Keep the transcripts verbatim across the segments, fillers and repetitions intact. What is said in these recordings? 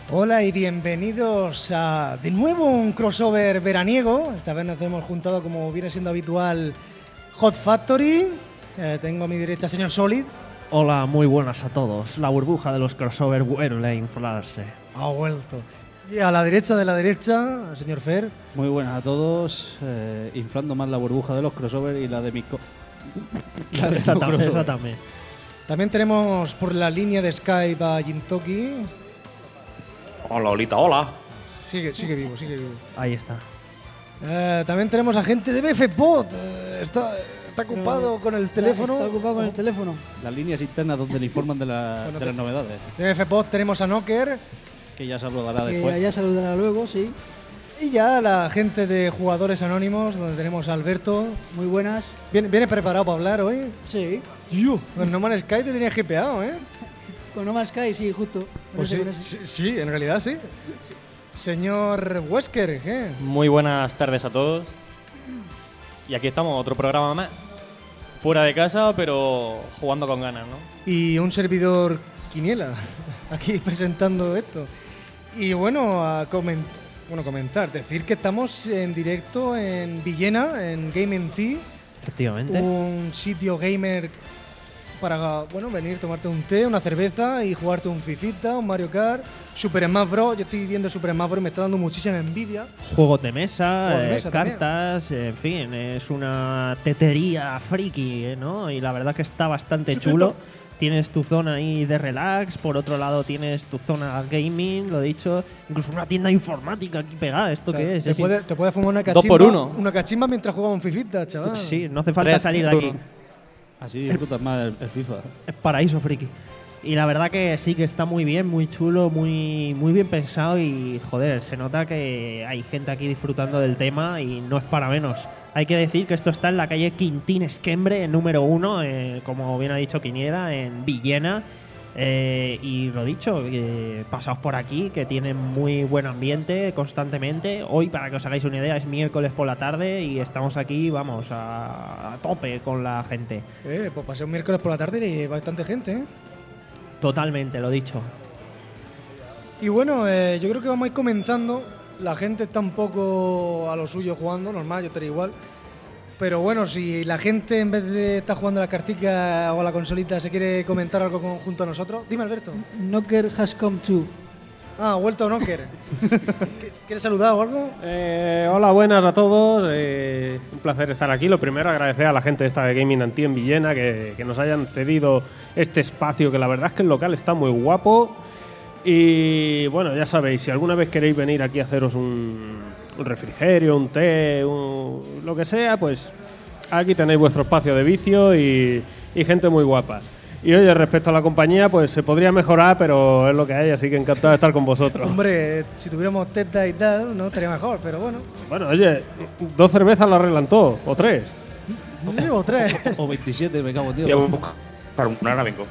Hola y bienvenidos a de nuevo un crossover veraniego. Esta vez nos hemos juntado, como viene siendo habitual, Hot Factory. Eh, tengo a mi derecha señor Solid. Hola, muy buenas a todos. La burbuja de los crossover vuelve a inflarse. Ha vuelto. Y a la derecha de la derecha, señor Fer. Muy buenas a todos. Eh, inflando más la burbuja de los crossover y la de mis... Co- la de esa, no también, crossover. esa también. También tenemos por la línea de Skype a Jintoki. Hola, Olita, hola. Sigue, sigue vivo, sigue vivo. Ahí está. Eh, también tenemos a gente de B F Pod. Eh, está, está ocupado Pero con el está- teléfono. Está ocupado con el teléfono. Las líneas internas donde le informan de, la- Bueno, de las novedades. De B F Pod tenemos a Knocker. Que ya se hablará Que después. allá saludará luego, sí. Y ya la gente de Jugadores Anónimos, donde tenemos a Alberto. Muy buenas. ¿Viene, viene preparado para hablar hoy? Sí. Tío, con No Man's Sky te tenía hipeado, ¿eh? Con No Man's Sky, sí, justo. Con Pues ese, sí, con ese. sí, sí, en realidad sí. Señor Wesker, ¿qué? Muy buenas tardes a todos. Y aquí estamos, otro programa más. Fuera de casa, pero jugando con ganas, ¿no? Y un servidor Quiniela, aquí presentando esto. Y bueno, a comen- bueno, comentar, decir que estamos en directo en Villena, en Game and Tea, Efectivamente. un sitio gamer para bueno, venir, tomarte un té, una cerveza y jugarte un Fifita, un Mario Kart, Super Smash Bros. Yo estoy viendo Super Smash Bros. Y me está dando muchísima envidia. Juegos de mesa, Juegos de eh, mesa también. cartas, en fin, es una tetería friki, ¿eh? ¿no? Y la verdad que está bastante Sí, chulo. tanto. Tienes tu zona ahí de relax, por otro lado tienes tu zona gaming, lo he dicho, incluso una tienda informática aquí pegada. ¿Esto O sea, qué es? Te Es puedes te puede fumar una Dos cachimba, por uno. una cachimba mientras juega un Fifita, chaval. in- Sí, no hace falta Tres salir de por aquí. uno. Así disfrutas más el, el FIFA. Es paraíso friki. Y la verdad que sí que está muy bien, muy chulo, muy, muy bien pensado y joder, se nota que hay gente aquí disfrutando del tema y no es para menos. Hay que decir que esto está en la calle Quintín Esquembre, número uno, eh, como bien ha dicho Quiniela, en Villena. Eh, y lo dicho, eh, pasaos por aquí, que tienen muy buen ambiente constantemente. Hoy, para que os hagáis una idea, es miércoles por la tarde y estamos aquí, vamos, a, a tope con la gente. Eh, pues pasé un miércoles por la tarde y bastante gente, ¿eh? Totalmente, lo dicho. Y bueno, eh, yo creo que vamos a ir comenzando. La gente está un poco a lo suyo jugando, normal, yo estaría igual. Pero bueno, si la gente en vez de estar jugando a la cartica o a la consolita se quiere comentar algo con- junto a nosotros, dime Alberto. Knocker has come to. Ah, ha vuelto Knocker. ¿Quieres saludar o algo? Eh, hola, buenas a todos. Eh, un placer estar aquí. Lo primero, agradecer a la gente esta de Gaming and Tea en Villena que, que nos hayan cedido este espacio, que la verdad es que el local está muy guapo. Y bueno, ya sabéis, si alguna vez queréis venir aquí a haceros un, un refrigerio, un té, un- lo que sea, pues aquí tenéis vuestro espacio de vicio y, y gente muy guapa. Y oye, respecto a la compañía, pues se podría mejorar, pero es lo que hay, así que encantado de estar con vosotros. Hombre, si tuviéramos tetas y tal, no estaría mejor, pero bueno. Bueno, oye, dos cervezas lo arreglan todo, o tres. No llevo tres. O veintisiete, me cago, tío. Voy a buscar una, ahora vengo.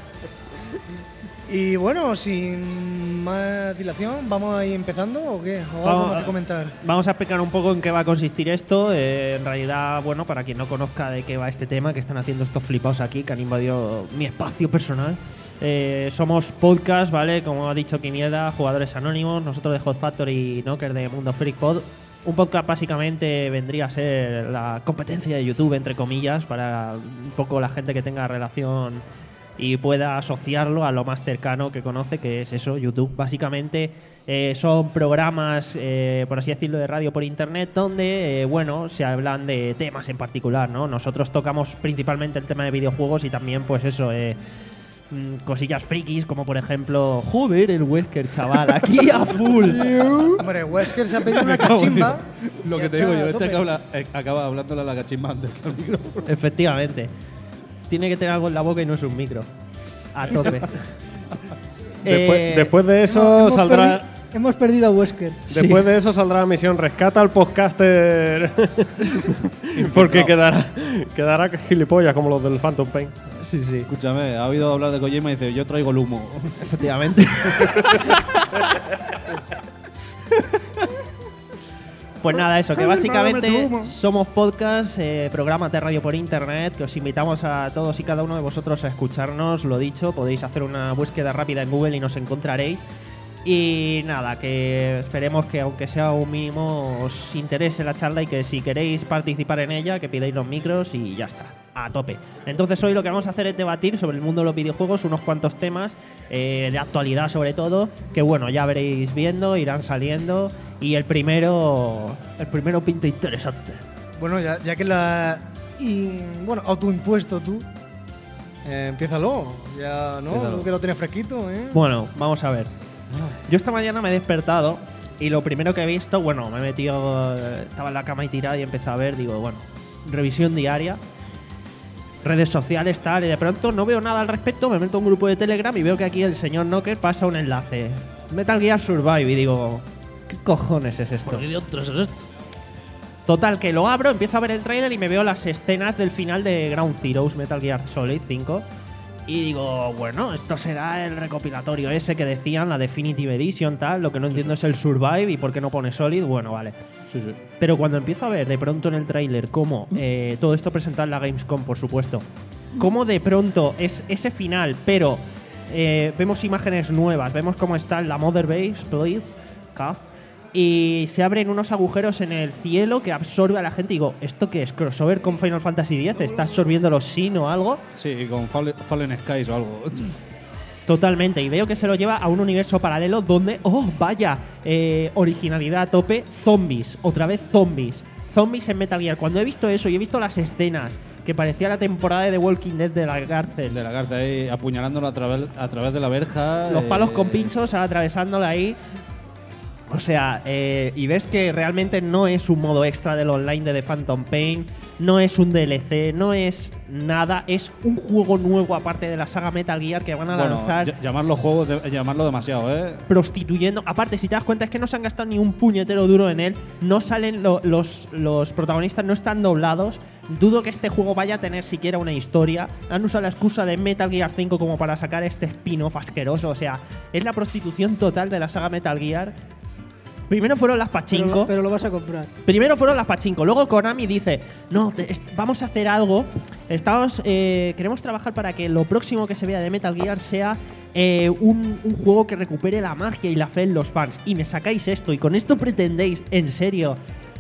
Y bueno, sin más dilación, ¿vamos a ir empezando o qué? ¿O algo Vamos, más que comentar? Vamos a explicar un poco en qué va a consistir esto. Eh, en realidad, bueno, para quien no conozca de qué va este tema, que están haciendo estos flipados aquí, que han invadido mi espacio personal. Eh, somos podcast, ¿vale? Como ha dicho Quiniela, jugadores anónimos, nosotros de Hot Factory y Knocker de Mundo Freak Pod. Un podcast básicamente vendría a ser la competencia de YouTube, entre comillas, para un poco la gente que tenga relación y pueda asociarlo a lo más cercano que conoce, que es eso, YouTube. Básicamente eh, son programas, eh, por así decirlo, de radio por internet, donde, eh, bueno, se hablan de temas en particular, ¿no? Nosotros tocamos principalmente el tema de videojuegos y también, pues eso, eh, mm, cosillas frikis, como por ejemplo, joder, el Wesker, chaval, aquí a full. Hombre, Wesker se ha pedido una cachimba. Lo y que te está digo yo, a este tope. que habla, eh, acaba hablándole a la cachimba antes que al micrófono. Efectivamente. Tiene que tener algo en la boca y no es un micro. A tope. Después, Eh, después de eso Hemos- hemos saldrá. perdi- hemos perdido a Wesker. Después sí. de eso saldrá Misión Rescata al podcaster. Porque quedará, quedará gilipollas como los del Phantom Pain. Sí, sí, Escúchame, ha oído hablar de Kojima y dice, yo traigo el humo. efectivamente. Pues nada, eso, que básicamente somos podcast, eh, programas de radio por internet, que os invitamos a todos y cada uno de vosotros a escucharnos. Lo dicho, podéis hacer una búsqueda rápida en Google y nos encontraréis. Y nada, que esperemos que aunque sea un mínimo os interese la charla y que si queréis participar en ella, que pidáis los micros y ya está, a tope. Entonces hoy lo que vamos a hacer es debatir sobre el mundo de los videojuegos, unos cuantos temas eh, de actualidad sobre todo, que bueno, ya veréis viendo, irán saliendo. Y el primero, el primero pinta interesante. Bueno, ya, ya que la... Y, bueno, autoimpuesto tú, eh, empiézalo. Ya, ¿no? Empiézalo. Tú que lo tienes fresquito, ¿eh? Bueno, vamos a ver. Yo esta mañana me he despertado y lo primero que he visto, bueno, me he metido, eh, estaba en la cama y tirado y empecé a ver, digo, bueno, revisión diaria, redes sociales, tal, y de pronto no veo nada al respecto, me meto a un grupo de Telegram y veo que aquí el señor Knocker pasa un enlace. Metal Gear Survive y digo, ¿qué cojones es esto? ¿Qué diantres es esto? Total, que lo abro, empiezo a ver el trailer y me veo las escenas del final de Ground Zeroes, Metal Gear Solid cinco. Y digo, bueno, esto será el recopilatorio ese que decían, la Definitive Edition, tal. Lo que no entiendo es el Survive y por qué no pone Solid. Bueno, vale. Sí, sí. Pero cuando empiezo a ver de pronto en el tráiler cómo eh, todo esto presentado en la Gamescom, por supuesto, cómo de pronto es ese final, pero eh, vemos imágenes nuevas, vemos cómo está la Mother Base, please, cast, y se abren unos agujeros en el cielo que absorbe a la gente. Y digo, ¿esto qué es? ¿Crossover con Final Fantasy diez? ¿Está absorbiendo los Sin o algo? Sí, con Fallen, Fallen Skies o algo. Totalmente, y veo que se lo lleva a un universo paralelo donde, oh, vaya, eh, originalidad a tope, zombies, otra vez zombies, zombies en Metal Gear. Cuando he visto eso y he visto las escenas que parecía la temporada de The Walking Dead de la cárcel, De la carta ahí, apuñalándolo a través, a través de la verja. los palos eh, con pinchos atravesándole ahí. O sea, eh, y ves que realmente no es un modo extra del online de The Phantom Pain, no es un D L C, no es nada, es un juego nuevo aparte de la saga Metal Gear que van a Bueno, lanzar. ll- llamarlo juego, de- llamarlo demasiado, ¿eh? Prostituyendo. Aparte, si te das cuenta, es que no se han gastado ni un puñetero duro en él. No salen lo- los, los protagonistas, no están doblados. Dudo que este juego vaya a tener siquiera una historia. Han usado la excusa de Metal Gear cinco como para sacar este spin-off asqueroso. O sea, es la prostitución total de la saga Metal Gear. Primero fueron las Pero, pachinko. lo- pero lo vas a comprar. Primero fueron las pachinko. Luego Konami dice, no, te- est- vamos a hacer algo. Estamos, eh, queremos trabajar para que lo próximo que se vea de Metal Gear sea eh, un, un juego que recupere la magia y la fe en los fans. Y me sacáis esto. Y con esto pretendéis, en serio,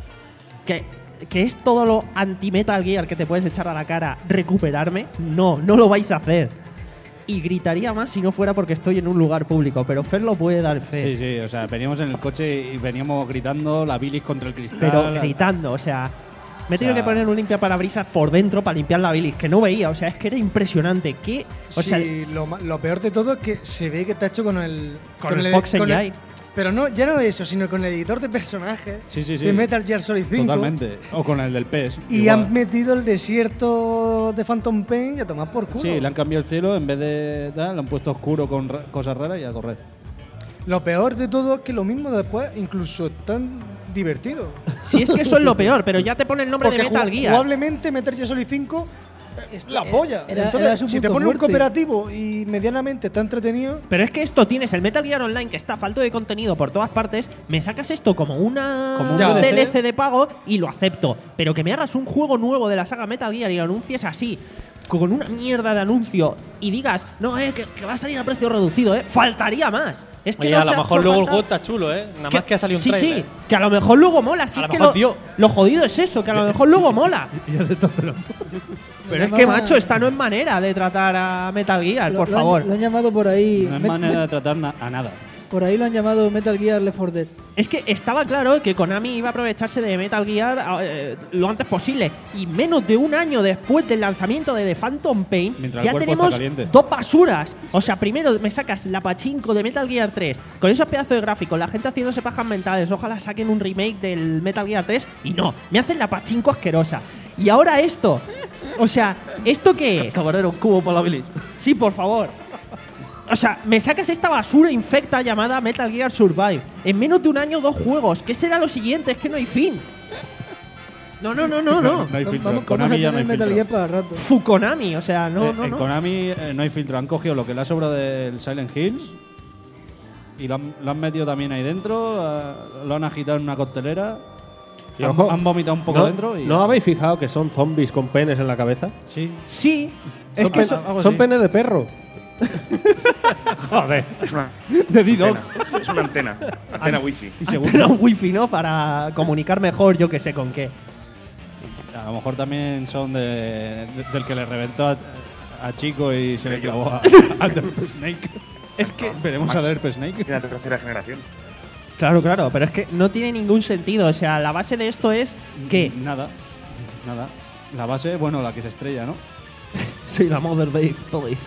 que, que es todo lo anti-Metal Gear que te puedes echar a la cara, recuperarme. No, no lo vais a hacer. Y gritaría más si no fuera porque estoy en un lugar público. Pero Fer lo puede dar fe. Sí, sí, o sea, veníamos en el coche y veníamos gritando la bilis contra el cristal. Pero gritando, o sea, me he tenido O sea- que poner un limpiaparabrisas por dentro para limpiar la bilis, que no veía, o sea, es que era impresionante. ¿Qué? O sea, Sí, lo, ma- lo peor de todo es que se ve que está hecho con el... Con el Fox con el- Engine. Pero no, ya no eso, sino con el editor de personajes Sí, sí, sí. de Metal Gear Solid cinco. Totalmente. O con el del P E S. Y igual. han metido el desierto de Phantom Pain y a tomar por culo. Sí, le han cambiado el cielo, en vez de tal, lo han puesto oscuro con ra- cosas raras y a correr. Lo peor de todo es que lo mismo después incluso es tan divertido. si es que eso es lo peor, pero ya te pone el nombre Porque de Metal ju- Gear. jugablemente Metal Gear Solid cinco es la polla. Era- Entonces, era su si te punto pones un fuerte. cooperativo y medianamente está entretenido, Pero es que esto tienes el Metal Gear Online que está falto de contenido por todas partes. Me sacas esto como una Como un D D L C. L C de pago y lo acepto. Pero que me hagas un juego nuevo de la saga Metal Gear y lo anuncies así, con una mierda de anuncio, y digas, no, eh, que, que va a salir a precio reducido, eh. Faltaría más. Es que Oye, no a se lo ha mejor hecho luego el falta- juego está chulo, ¿eh? Nada más que ha salido un sí, trailer. sí, que a lo mejor luego mola. Sí, A lo es que mejor, lo, tío. lo jodido es eso, que a lo mejor luego mola. Ya se está pelando. Pero es Lo que, llama- macho, esta no es manera de tratar a Metal Gear, lo- por lo han- favor. Lo han llamado por ahí. No es Met- manera de tratar na- a nada. Por ahí lo han llamado Metal Gear Left four Dead. Es que estaba claro que Konami iba a aprovecharse de Metal Gear eh, lo antes posible. Y menos de un año después del lanzamiento de The Phantom Pain, Mientras el ya cuerpo tenemos está caliente. dos basuras. O sea, primero me sacas la pachinko de Metal Gear tres con esos pedazos de gráficos, la gente haciéndose pajas mentales. Ojalá saquen un remake del Metal Gear tres. Y no, me hacen la pachinko asquerosa. Y ahora esto. O sea, ¿esto qué es? Camarero, un cubo para la bilis. Sí, por favor. O sea, me sacas esta basura infecta llamada Metal Gear Survive. En menos de un año, dos juegos. ¿Qué será lo siguiente? Es que no hay fin. No, no, no, no, no. No hay filtro. Vamos, En Konami vamos a ya no hay tener Metal filtro. Gear para rato. Fukonami, o sea, no, Eh, no, en no. Konami eh, no hay filtro. Han cogido lo que le ha sobrado del Silent Hills y lo han, lo han metido también ahí dentro. eh, lo han agitado en una costelera. Y Han, ojo, han vomitado un poco ¿No, dentro. Y ¿No habéis fijado que son zombies con penes en la cabeza? Sí. Sí, es son, que pen- eso- algo son así. penes de perro. Joder. Es una De D-Doc. antena. Es una antena. Antena wifi. Y según, Antena wifi, ¿no? Para comunicar mejor, yo que sé con qué. a lo mejor también son de, de- del que le reventó a, a Chico y se le clavó a, a Derp Snake. Es que. Veremos a Derp Snake. Es la tercera generación. Claro, claro, pero es que no tiene ningún sentido. O sea, la base de esto es que Nada, nada. La base, bueno, la que se estrella, ¿no? soy la Mother Base, Base.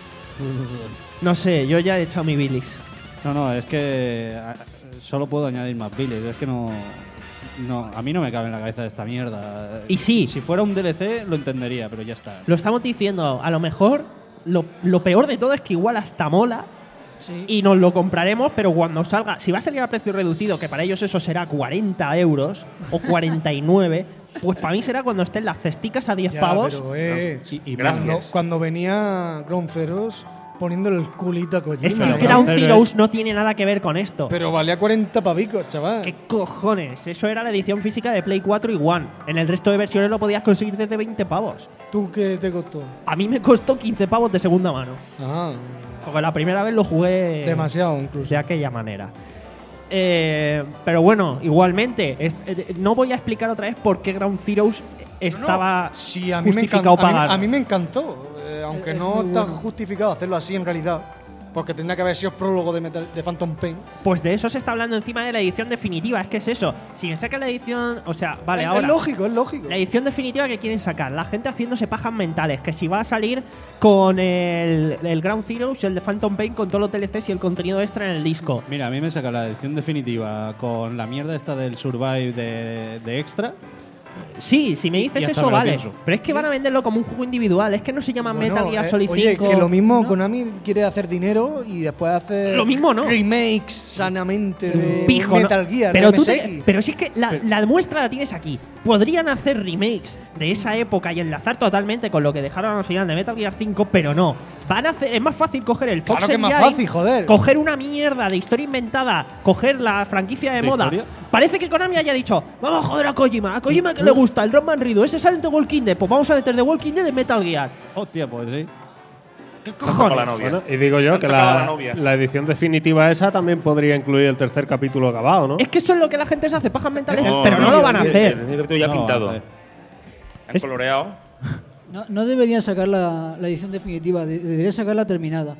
No sé, yo ya he echado mi bilis. No, no, es que a- solo puedo añadir más biles. Es que no, no. A mí no me cabe en la cabeza esta mierda. Y sí. Si, si fuera un D L C, lo entendería, pero ya está. Lo estamos diciendo, a lo mejor lo, lo peor de todo es que igual hasta mola Sí. y nos lo compraremos, pero cuando salga, si va a salir a precio reducido, que para ellos eso será cuarenta euros o cuarenta y nueve, pues para mí será cuando estén las cesticas a diez Ya, pavos. pero es. Y- y Gracias. cuando, cuando venía Ground Zeroes poniéndole el culito a Kojima. Es que Pero el Ground Ground Zero Zeroes es- no tiene nada que ver con esto. Pero valía cuarenta pavicos, chaval. ¿Qué cojones? Eso era la edición física de Play cuatro y One. En el resto de versiones lo podías conseguir desde veinte pavos. ¿Tú qué te costó? A mí me costó quince pavos de segunda mano. Ah, Porque la primera vez lo jugué demasiado incluso. de aquella manera. Eh, pero bueno, igualmente, es- eh, no voy a explicar otra vez por qué Ground Zeroes estaba No, sí, a mí me justificado encantó, a mí- pagar. A mí, me encantó, eh, aunque Es no muy está bueno. justificado hacerlo así en realidad, porque tendría que haber sido prólogo de, Metal- de Phantom Pain. Pues de eso se está hablando encima de la edición definitiva. Es que es eso. Si me sacan la edición. O sea, vale, es, ahora. es lógico, es lógico. La edición definitiva que quieren sacar, la gente haciéndose pajas mentales, que si va a salir con el, el Ground Zeroes, el de Phantom Pain, con todos los D L Cs y el contenido extra en el disco. Mira, a mí me saca la edición definitiva con la mierda esta del Survive de, de Extra. Sí, si me Y dices hasta eso, me lo vale. pienso. Pero es que van a venderlo como un juego individual. Es que no se llama Bueno, Metal Gear eh, Solid oye, cinco. que lo mismo ¿no? Konami quiere hacer dinero y después hacer Lo mismo no. remakes sanamente de Pijo, ¿no? Metal Gear, pero, de tú M S te- X. pero si es que la, la muestra la tienes aquí. Podrían hacer remakes de esa época y enlazar totalmente con lo que dejaron al final de Metal Gear cinco, pero no. Van a hacer, es más fácil coger el Fox Claro que es más Engine, fácil, joder. coger una mierda de historia inventada, coger la franquicia de, ¿De moda. historia? Parece que Konami haya dicho, vamos a joder a Kojima, a Kojima que le gusta, el Rockman Rido, ese sale de Walking Dead, pues vamos a meter de Walking Dead de Metal Gear. Hostia, pues sí. ¿Qué Con la cojones? novia. Bueno, y digo yo Han que tocado a la la, novia. la edición definitiva esa también podría incluir el tercer capítulo acabado, ¿no? Es que eso es lo que la gente se hace, pajas mentales, No, pero no, no, lo van a el- hacer. el- el capítulo ya No lo pintado. van a hacer. Han Es- coloreado. No, no deberían sacar la, la edición definitiva, de- deberían sacarla terminada.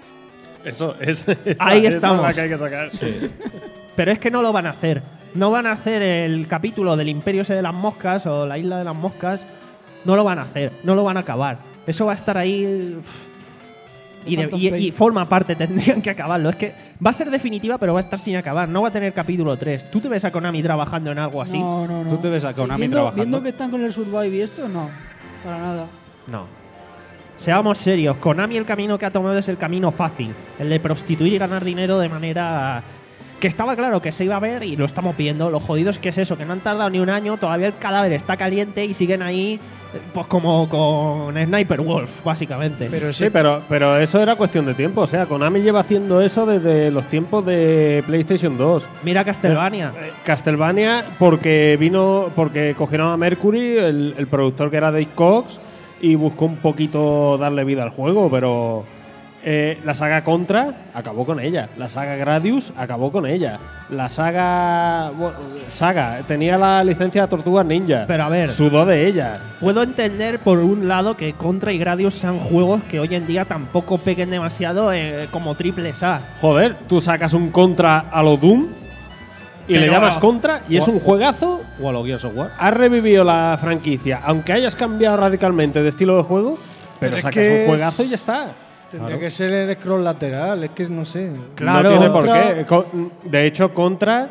Eso es. esa- Ahí esa es estamos. la que hay que sacar. Pero es que no lo van a hacer. No van a hacer el capítulo del Imperio ese de las moscas o la isla de las moscas. No lo van a hacer. No lo van a acabar. Eso va a estar ahí. uf. Y, de- Phantom y- Pain. y forma parte, tendrían que acabarlo. Es que va a ser definitiva, pero va a estar sin acabar. No va a tener capítulo tres. ¿Tú te ves a Konami trabajando en algo así? No, no, no. ¿Tú te ves a Konami viendo, trabajando? Viendo que están con el Survive y esto, no. Para nada. No. Seamos serios. Konami el camino que ha tomado es el camino fácil. El de prostituir y ganar dinero de manera que estaba claro que se iba a ver y lo estamos viendo. Lo jodido es que es eso, que no han tardado ni un año, todavía el cadáver está caliente y siguen ahí eh, pues como con Sniper Wolf, básicamente. Pero Sí, pero, pero eso era cuestión de tiempo. O sea, Konami lleva haciendo eso desde los tiempos de PlayStation dos. Mira Castlevania. Eh, Castlevania, porque vino, porque cogieron a Mercury, el, el productor que era Dave Cox, y buscó un poquito darle vida al juego, pero eh, la saga Contra acabó con ella, la saga Gradius acabó con ella, la saga bueno, saga tenía la licencia de Tortugas Ninja, Pero a ver. sudó de ella. Puedo entender por un lado que Contra y Gradius sean juegos que hoy en día tampoco peguen demasiado eh, como triples A. Joder, tú sacas un Contra a lo Doom y le Pero- llamas Contra y es un juegazo. O a los Gears of War. Has revivido la franquicia, aunque hayas cambiado radicalmente de estilo de juego, pero, Pero es sacas que un es- juegazo y ya está. Tendría Claro. que ser el scroll lateral, es que no sé. Claro. No tiene por Contra- qué. Co- De hecho, Contra,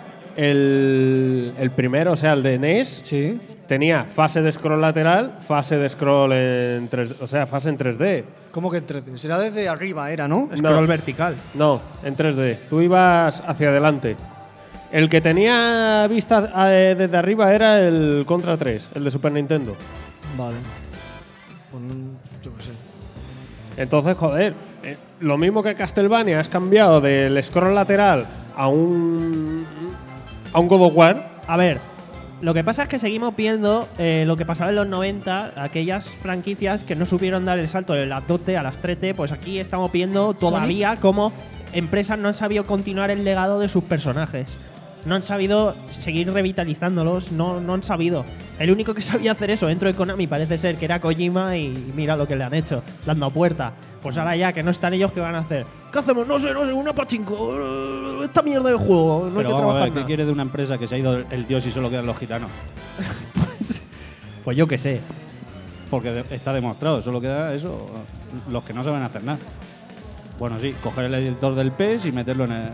el, el primero, o sea, el de N E S, Sí. tenía fase de scroll lateral, fase de scroll en tres D, o sea, fase en tres D. ¿Cómo que en tres D? Será desde arriba, era, ¿no? Scroll No. vertical. No, en tres D. Tú ibas hacia adelante. El que tenía vista eh, desde arriba era el Contra tres, el de Super Nintendo. Vale. Pues no- yo qué sé. Entonces, joder, eh, lo mismo que Castlevania, has cambiado del scroll lateral a un a un God of War. A ver, Lo que pasa es que seguimos viendo eh, lo que pasaba en los noventa, aquellas franquicias que no supieron dar el salto de las dos T a las tres T, pues aquí estamos viendo todavía cómo empresas no han sabido continuar el legado de sus personajes. No han sabido seguir revitalizándolos, no, no han sabido. El único que sabía hacer eso dentro de Konami parece ser que era Kojima y mira lo que le han hecho, dando puerta. Pues ahora ya que no están ellos, ¿qué van a hacer? ¿Qué hacemos? No sé, no sé, una pachinko. Esta mierda de juego, no hay Pero que vamos a trabajar ver, ¿qué nada. quiere de una empresa que se ha ido el dios y solo quedan los gitanos? Pues, pues yo qué sé. Porque de- está demostrado, solo queda eso, los que no saben hacer nada. Bueno, sí, coger el editor del P E S y meterlo en el...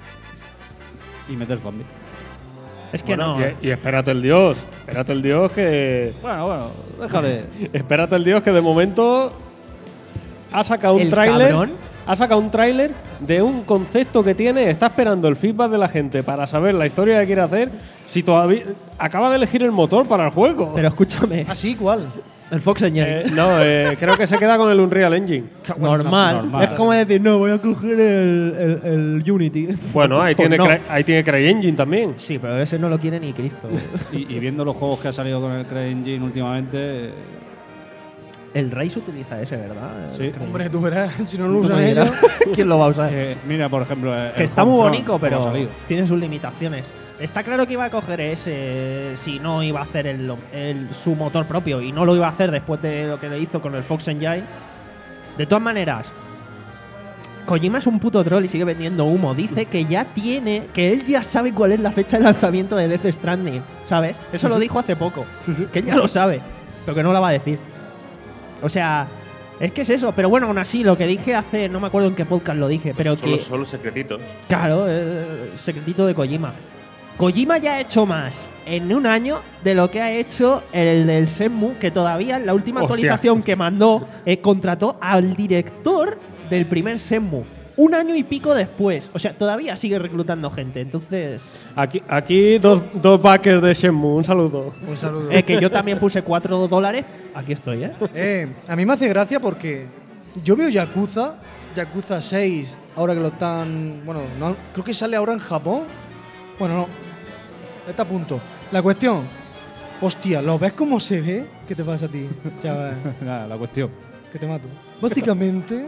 y meter zombies. Es que Bueno, no. y, y espérate el dios. Espérate el dios que. Bueno, bueno, déjale. Espérate el dios que de momento ha sacado un ¿El tráiler. cabrón? Ha sacado un tráiler de un concepto que tiene. Está esperando el feedback de la gente para saber la historia que quiere hacer. Si todavía acaba de elegir el motor para el juego. Pero escúchame, ¿Ah, sí? ¿Cuál? el Fox Engine. Eh, no, eh, creo que se queda con el Unreal Engine. normal. normal. Es como decir, no, voy a coger el, el, el Unity. Bueno, ahí Pues tiene, no. Cry- ahí tiene CryEngine también. Sí, pero ese no lo quiere ni Cristo. Y, y viendo los juegos que ha salido con el CryEngine últimamente, eh, El Race utiliza ese, ¿verdad? Sí. Hombre, tú verás, si no lo Tú usan me ellos. dirás. ¿Quién lo va a usar? eh, mira, por ejemplo, el Que está muy Homefront, bonito, cómo pero ha salido. tiene sus limitaciones. Está claro que iba a coger ese si no iba a hacer el, el- su motor propio y no lo iba a hacer después de lo que le hizo con el Fox Engine. De todas maneras, Kojima es un puto troll y sigue vendiendo humo. Dice que ya tiene, que él ya sabe cuál es la fecha de lanzamiento de Death Stranding, ¿sabes? Eso lo dijo hace poco. Que él ya lo sabe, pero que no la va a decir. O sea, es que es eso. Pero bueno, aún así, lo que dije hace, no me acuerdo en qué podcast lo dije, pero Solo, que... solo secretitos. Claro, eh, secretito de Kojima. Kojima ya ha hecho más en un año de lo que ha hecho el del Shenmue, que todavía en la última Hostia. actualización que mandó eh, contrató al director del primer Shenmue. Un año y pico después. O sea, todavía sigue reclutando gente. Entonces, Aquí, aquí dos, dos backers de Shenmue. Un saludo. Un saludo. eh, que yo también puse cuatro dólares. Aquí estoy, ¿eh? Eh, a mí me hace gracia porque yo veo Yakuza, Yakuza seis, ahora que lo están. Bueno, no, creo que sale ahora en Japón. Bueno, no. Está a punto. La cuestión. Hostia, ¿lo ves cómo se ve? ¿Qué te pasa a ti, chaval? Nada, la cuestión. Que te mato. Básicamente.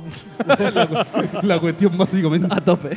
La cuestión básicamente. A tope.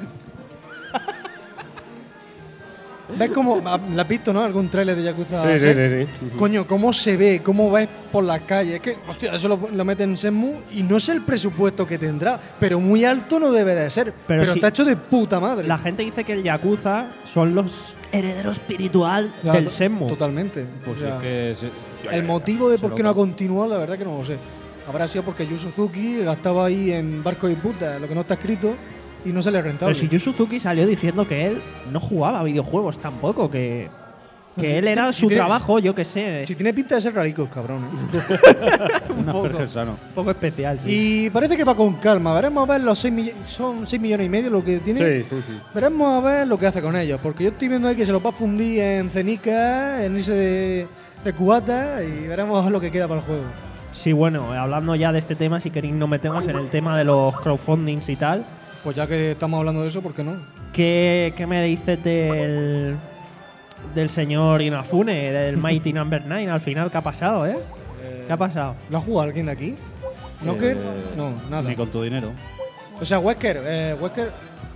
¿Ves cómo.? ¿La has visto, no? ¿Algún tráiler de Yakuza Sí, sí, seis? sí, sí. Coño, ¿cómo se ve? ¿Cómo ves por las calles? Es que, hostia, eso lo, lo meten en Shenmue y no sé el presupuesto que tendrá, pero muy alto no debe de ser. Pero Pero, si- está hecho de puta madre. La gente dice que el Yakuza son los herederos espiritual Claro, del Shenmue. Totalmente. Pues O sea, es que se- el motivo de se por lo qué no ha co- continuado, la verdad que no lo sé. Habrá sido porque Yu Suzuki gastaba ahí en barcos y putas, lo que no está escrito, y no sale rentable. Pero si Yu Suzuki salió diciendo que él no jugaba a videojuegos tampoco, que, que No, si él era ti- si su tienes- trabajo, yo qué sé. Si tiene pinta de ser rarico, cabrón. ¿eh? Un Asperger sano. Un poco especial, sí. Y parece que va con calma. Veremos a ver los seis millones. Son seis millones y medio lo que tiene. Sí, sí, sí. Veremos a ver lo que hace con ellos. Porque yo estoy viendo ahí que se los va a fundir en cenica, en ese de, de cubata. Y veremos a ver lo que queda para el juego. Sí, bueno, hablando ya de este tema, si queréis nos metemos en el tema de los crowdfundings y tal. Pues ya que estamos hablando de eso, ¿por qué no? ¿Qué, qué me dices del, del señor Inafune, del Mighty Number nueve? Al final, ¿qué ha pasado, eh? ¿Qué ha pasado? ¿Lo ha jugado alguien de aquí? ¿Knocker? Eh, no, nada. Ni con tu dinero. O sea, Wesker. Eh, Wesker.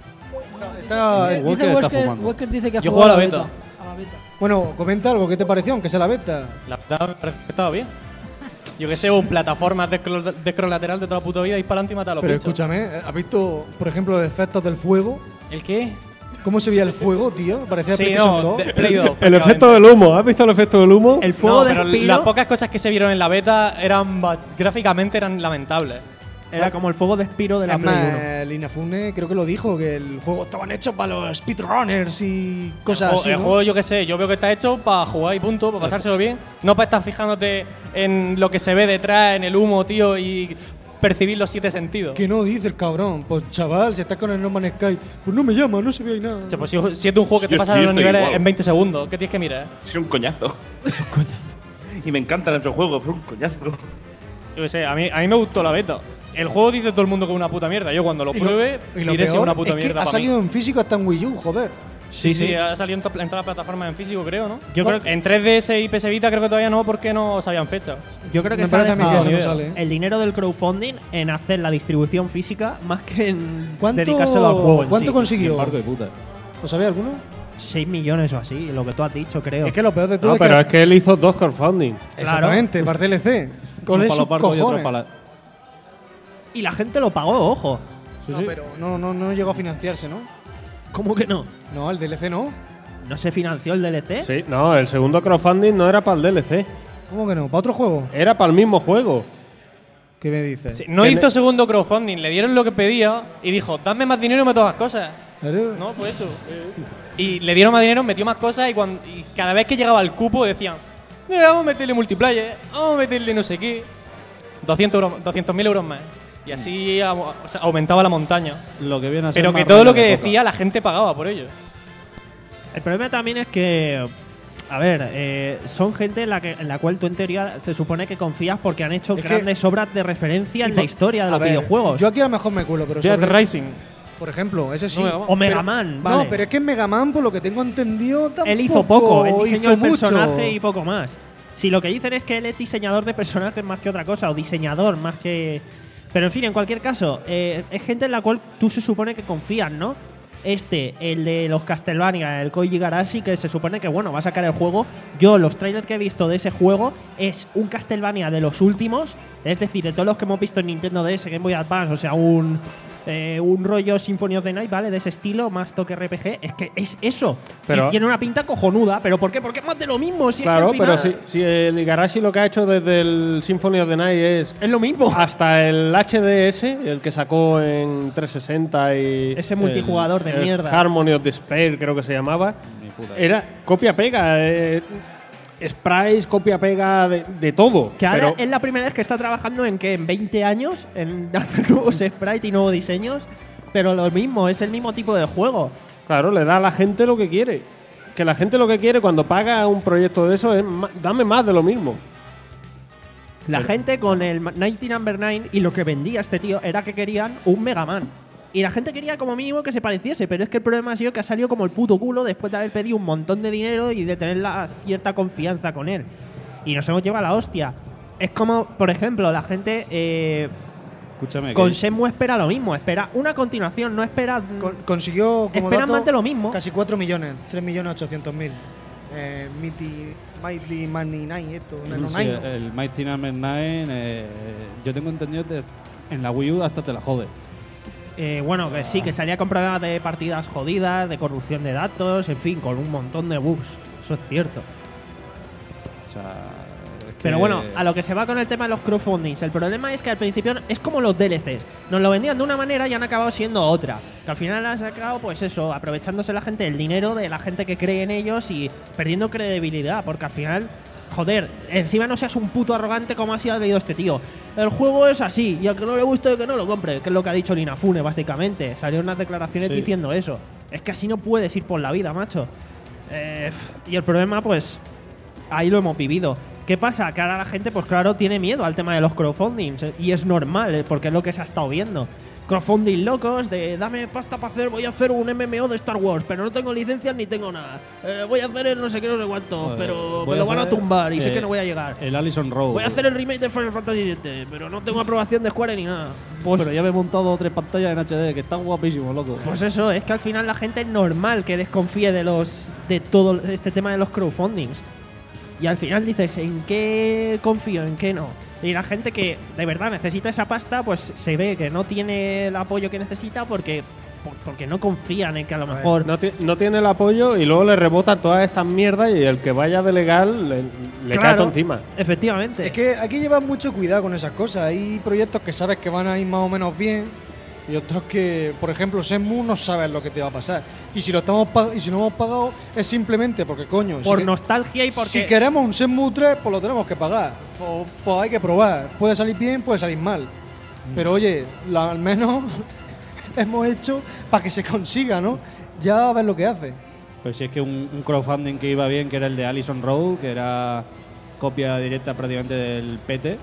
Está, Dice, Walker dice está Wesker, fumando. Wesker dice que ha Yo jugado juego a la a beta. A la beta. bueno, comenta algo. ¿Qué te pareció? Aunque sea la beta. La verdad me parece que estaba bien. Yo que sé, un plataformas de scroll, de scroll lateral de toda la puta vida, dispara adelante y mata a los Pero bichos. escúchame, ¿has visto, por ejemplo, los efectos del fuego? ¿El qué? ¿Cómo se veía el fuego, tío? Parecía Sí, PlayStation no, dos. de- Play dos, El efecto del humo. ¿Has visto el efecto del humo? El fuego No, de pero Spiro las pocas cosas que se vieron en la beta eran ba- gráficamente eran lamentables. era como el fuego de Spiro de la Es Play más, uno. el Inafune creo que lo dijo, que el juego estaban hechos para los speedrunners y cosas O- así, el ¿no? juego, yo que sé, yo veo que está hecho para jugar y punto, para pasárselo bien. No para estar fijándote en lo que se ve detrás, en el humo, tío, y percibir los siete sentidos. ¿Qué no dice el cabrón? Pues chaval, si estás con el No Man's Sky, pues no me llama, no se ve ahí nada. O sea, pues si, si es un juego que te Yo pasa estoy- los estoy niveles igual. en veinte segundos, ¿qué tienes que mirar? Es un coñazo. Es un coñazo. Y me encantan esos juegos, pero un coñazo. Yo que sé, a mí, a mí me gustó la beta. El juego dice todo el mundo que es una puta mierda. Yo cuando lo Y pruebe, y lo diré si es peor una puta es que mierda ha para mí. salido en físico hasta en Wii U, joder. Sí, sí, ha salido en, to- en todas las plataformas en físico, creo, ¿no? Yo creo que- En tres D S y P S Vita creo que todavía no, porque no sabían fecha. Yo creo que Me se ha parece a mí que dejado eso no sale, ¿eh? el dinero del crowdfunding en hacer la distribución física más que en ¿Cuánto, dedicárselo al juego en ¿cuánto sí. consiguió? Barco de puta. ¿Lo sabía alguno? seis millones o así, lo que tú has dicho, creo. Es que lo peor de todo No, es pero que… es que él hizo dos crowdfunding. Exactamente, para D L C. Con Uno para esos los barcos y otro cojones. para la. Y la gente lo pagó, ojo. No, pero no, no, no llegó a financiarse, ¿no? ¿Cómo que no? No, el D L C no. ¿No se financió el D L C? Sí, no, el segundo crowdfunding no era para el D L C, ¿Cómo que no? ¿Para otro juego? era para el mismo juego. ¿Qué me dices? Sí, no Que hizo le- segundo crowdfunding, le dieron lo que pedía y dijo, dame más dinero y meto más cosas. ¿Serio? No, fue eso. Y le dieron más dinero, metió más cosas y, cuando, y cada vez que llegaba al cupo decían, "Eh, vamos a meterle multiplayer, vamos a meterle no sé qué. doscientos mil euros más. Y así au- o sea, aumentaba la montaña. Lo que viene a ser Pero que más todo lo rollo que de coca. decía la gente pagaba por ello. El problema también es que, a ver, eh, son gente en la, que, en la cual tú en teoría se supone que confías porque han hecho Es que- grandes obras de referencia Y en por- la historia de a los ver, videojuegos. Yo aquí a lo mejor me cuelo, pero Dead sobre- Rising. por ejemplo, ese sí. No, Mega Man. o Mega Pero- Man, vale. No, pero es que en Mega Man, por lo que tengo entendido, tampoco Él hizo poco, él diseñó hizo el personaje mucho. y poco más. Si lo que dicen es que él es diseñador de personajes más que otra cosa, o diseñador más que… Pero en fin, en cualquier caso, eh, es gente en la cual tú se supone que confías, ¿no? Este, el de los Castlevania, el Koji Igarashi, que se supone que, bueno, va a sacar el juego. Yo, los trailers que he visto de ese juego, es un Castlevania de los últimos. Es decir, de todos los que hemos visto en Nintendo D S, Game Boy Advance, o sea, un… eh, un rollo Symphony of the Night, ¿vale? De ese estilo, más toque R P G. Es que es eso. Pero- y tiene una pinta cojonuda. ¿Pero por qué? Porque es más de lo mismo. Si es que Claro, al final pero si, si el Igarashi lo que ha hecho desde el Symphony of the Night es es lo mismo. hasta el H D S, el que sacó en trescientos sesenta y Ese multijugador de el mierda. Harmony of Despair creo que se llamaba, Ni puta. era copia-pega, eh, sprites, copia-pega de, de todo. Que ahora pero es la primera vez que está trabajando en que en veinte años, en hacer nuevos sprites y nuevos diseños. Pero lo mismo, es el mismo tipo de juego. claro, le da a la gente lo que quiere. Que la gente lo que quiere cuando paga un proyecto de eso es ma- dame más de lo mismo. La gente con el noventa Number nueve y lo que vendía este tío era que querían un Mega Man. Y la gente quería como mínimo que se pareciese, pero es que el problema ha sido que ha salido como el puto culo después de haber pedido un montón de dinero y de tener la cierta confianza con él. Y nos hemos llevado a la hostia. Es como, por ejemplo, la gente eh, Escúchame. con que- Shenmue espera lo mismo, espera una continuación, no espera… Con- consiguió como Esperan dato más de lo mismo. casi cuatro millones, tres millones ochocientos mil. Eh, Mighty, Mighty Money Nine, esto, no, no, sí, Nine. el Mighty Number nueve, eh, yo tengo entendido que en la Wii U hasta te la jode. Eh, bueno, que sí, que salía con problemas de partidas jodidas, de corrupción de datos, en fin, con un montón de bugs. Eso es cierto. O sea, es que- Pero bueno, a lo que se va con el tema de los crowdfundings, el problema es que al principio es como los D L Cs. Nos lo vendían de una manera y han acabado siendo otra. Que al final han sacado, pues eso, aprovechándose la gente el dinero de la gente que cree en ellos y perdiendo credibilidad. Porque al final, joder, encima no seas un puto arrogante como ha sido leído este tío. El juego es así y al que no le guste que no lo compre, que es lo que ha dicho Linafune, básicamente. Salieron unas declaraciones Sí. diciendo eso. Es que así no puedes ir por la vida, macho. Eh, y el problema, pues, ahí lo hemos vivido. ¿Qué pasa? Que ahora la gente, pues claro, tiene miedo al tema de los crowdfundings. eh, Y es normal, eh, porque es lo que se ha estado viendo. Crowdfunding locos, de dame pasta para hacer, voy a hacer un M M O de Star Wars, pero no tengo licencias ni tengo nada. Eh, voy a hacer el no sé qué, no sé cuánto, Joder, pero voy me a lo van a hacer, tumbar y sé eh, que no voy a llegar. El Allison Road. Voy a hacer el remake de Final Fantasy siete, pero no tengo aprobación de Square ni nada. Pues, Pero ya me he montado tres pantallas en H D que están guapísimos, loco. pues eso, es que al final la gente es normal que desconfíe de los de todo este tema de los crowdfundings. Y al final dices, ¿en qué confío? ¿En qué no? Y la gente que de verdad necesita esa pasta, pues se ve que no tiene el apoyo que necesita porque, por- porque no confían en que a lo mejor… No, ti- no tiene el apoyo y luego le rebotan todas estas mierdas y el que vaya de legal le, le cae Claro, todo encima. Efectivamente. Es que hay que llevar mucho cuidado con esas cosas. Hay proyectos que sabes que van a ir más o menos bien y otros que, por ejemplo, Shenmue no sabes lo que te va a pasar. Y si lo estamos pag- y si no hemos pagado es simplemente porque coño. por si, que- nostalgia y porque… si queremos un Shenmue tres, pues lo tenemos que pagar. O- pues hay que probar. Puede salir bien, puede salir mal. Pero oye, la- al menos hemos hecho para que se consiga, ¿no? Ya a ver lo que hace. Pero si es que un, un crowdfunding que iba bien, que era el de Allison Road, que era copia directa prácticamente del P T,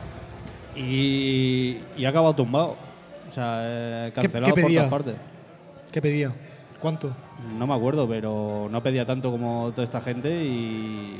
y, y ha acabado tumbado. O sea, eh, ¿Qué- cancelado qué por pedía? todas partes. ¿Qué pedía? ¿Cuánto? No me acuerdo, pero no pedía tanto como toda esta gente y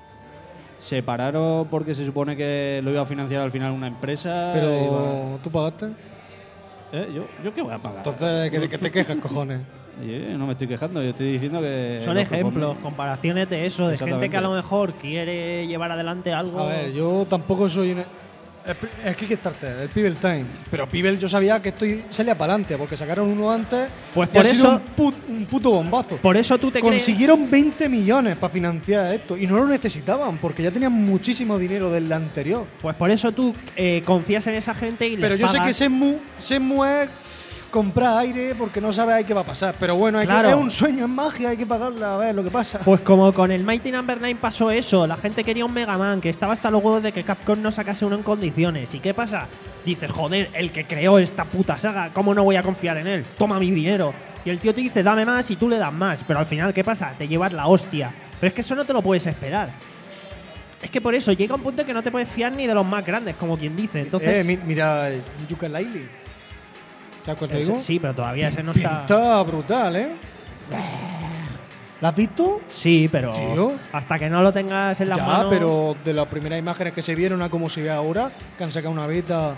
se pararon porque se supone que lo iba a financiar al final una empresa. Pero, ¿tú pagaste? ¿Eh? ¿Yo, ¿Yo qué voy a pagar? Entonces, ¿qué, qué te quejas, cojones? Yo no me estoy quejando, yo estoy diciendo que... Son los ejemplos, crowdfunding- comparaciones de eso, de gente que a lo mejor quiere llevar adelante algo. A ver, yo tampoco soy un... Es, es Kickstarter, el Pibel Time. Pero Pibel yo sabía que esto salía para adelante, porque sacaron uno antes. Pues y por ha sido eso- un, put- un puto bombazo. Por eso tú te Consiguieron veinte millones para financiar esto y no lo necesitaban, porque ya tenían muchísimo dinero del anterior. crees. Pues por eso tú eh, confías en esa gente y Pero les yo sé pagas. que Shenmue, Shenmue es comprar aire porque no sabes ahí qué va a pasar. Pero bueno, hay que- Claro. es un sueño, es magia, hay que pagarla a ver lo que pasa. Pues como con el Mighty Number nueve pasó eso, la gente quería un Mega Man, que estaba hasta los huevos de que Capcom no sacase uno en condiciones. ¿Y qué pasa? Dices, joder, el que creó esta puta saga, ¿cómo no voy a confiar en él? Toma mi dinero. Y el tío te dice, dame más y tú le das más. Pero al final, ¿qué pasa? Te llevas la hostia. Pero es que eso no te lo puedes esperar. Es que por eso llega un punto en que no te puedes fiar ni de los más grandes, como quien dice. Entonces, Eh, mi- mira, Yooka-Laylee. ¿Sabes cuál te ese- digo? sí, pero todavía ese no está. Pinta brutal, ¿eh? ¿La has visto? Sí, pero Tío. hasta que no lo tengas en las Ya, manos. pero de las primeras imágenes que se vieron a cómo se ve ahora, que han sacado una beta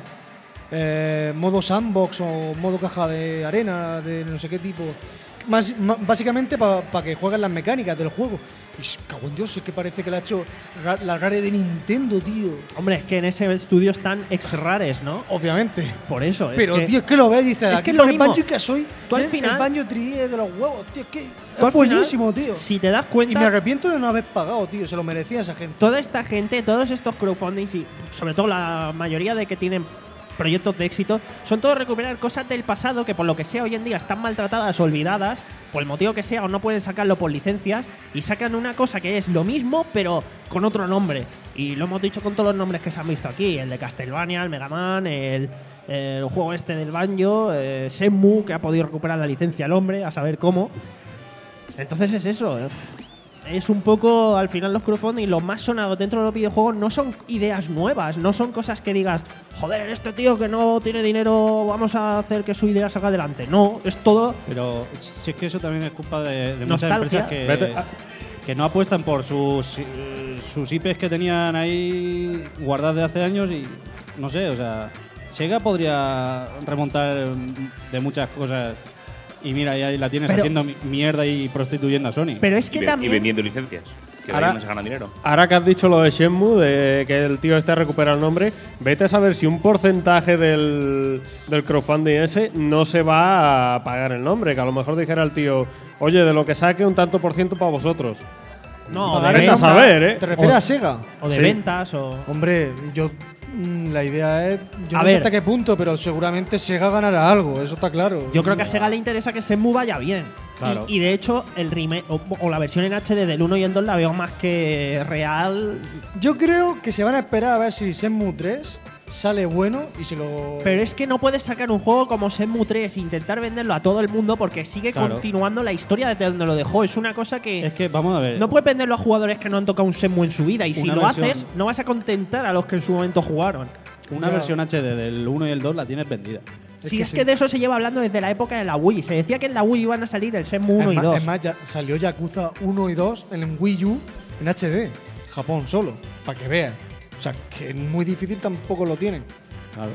eh, modo sandbox o modo caja de arena de no sé qué tipo. Más, ma- básicamente para que jueguen las mecánicas del juego. Y s- cago en Dios, es que parece que la ha hecho Ra- la Rare de Nintendo, tío. Hombre, es que en ese estudio están ex-rares, ¿no? Obviamente. Por eso. es Pero, que- tío, es que lo ves y dices, es aquí que es lo con el mismo. Banjo que soy, Tú al el, final- el Banjo Trie de los huevos, tío, es que tú al es buenísimo, final, tío. Si te das Y cuenta, me arrepiento de no haber pagado, tío, se lo merecía esa gente. toda esta gente, todos estos crowdfundings y sobre todo la mayoría de que tienen proyectos de éxito, son todos recuperar cosas del pasado que por lo que sea hoy en día están maltratadas, olvidadas, por el motivo que sea, o no pueden sacarlo por licencias, y sacan una cosa que es lo mismo, pero con otro nombre. Y lo hemos dicho con todos los nombres que se han visto aquí, el de Castlevania, el Mega Man, el, el juego este del Banjo, eh, Shenmue, que ha podido recuperar la licencia al hombre, a saber cómo. Entonces es eso. eh. Es un poco, al final, los crowdfunding, los más sonados dentro de los videojuegos no son ideas nuevas, no son cosas que digas, joder, este tío que no tiene dinero, vamos a hacer que su idea salga adelante. No, es todo. Pero si es que eso también es culpa de, de muchas Nostalgia. empresas que, Vete a- que no apuestan por sus, eh, sus I Pes que tenían ahí guardadas de hace años y no sé, o sea, Sega podría remontar de muchas cosas y mira, y ahí la tienes Pero- haciendo mi- mierda y prostituyendo a Sony. Pero es Y, que ven- y también. vendiendo licencias. Que de ahí Ahora- donde se gana dinero. Ahora que has dicho lo de Shenmue, de que el tío este recupera el nombre, vete a saber si un porcentaje del, del crowdfunding ese no se va a pagar el nombre. Que a lo mejor dijera el tío, oye, de lo que saque un tanto por ciento para vosotros. No, o de, Pagar vete a ventas, saber, ¿eh? ¿Te refieres O- a Sega? o de Sí. ventas, o. Hombre, yo mm, la idea es, yo A no sé ver. hasta qué punto, pero seguramente Sega ganará algo, eso está claro. Yo creo que a Sega le interesa que Shenmue vaya bien. Claro. Y, y de hecho, el remake o, o la versión en H D del uno y el dos la veo más que real. Yo creo que se van a esperar a ver si Shenmue tres sale bueno y se lo... Pero es que no puedes sacar un juego como Shenmue tres e intentar venderlo a todo el mundo porque sigue Claro. continuando la historia desde donde lo dejó. Es una cosa que. Es que, vamos a ver. No puedes venderlo a jugadores que no han tocado un Shenmue en su vida. Y si Una lo versión- haces, no vas a contentar a los que en su momento jugaron. Una Ya. versión H D del uno y el dos la tienes vendida. Es si que es sí. que de eso se lleva hablando desde la época de la Wii. Se decía que en la Wii iban a salir el Shenmue uno es y más, dos. es más, ya salió Yakuza uno y dos en Wii U en H D, Japón solo, para que veas. O sea, que es muy difícil tampoco lo tienen. Claro.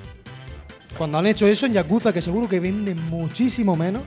Cuando han hecho eso en Yakuza, que seguro que venden muchísimo menos.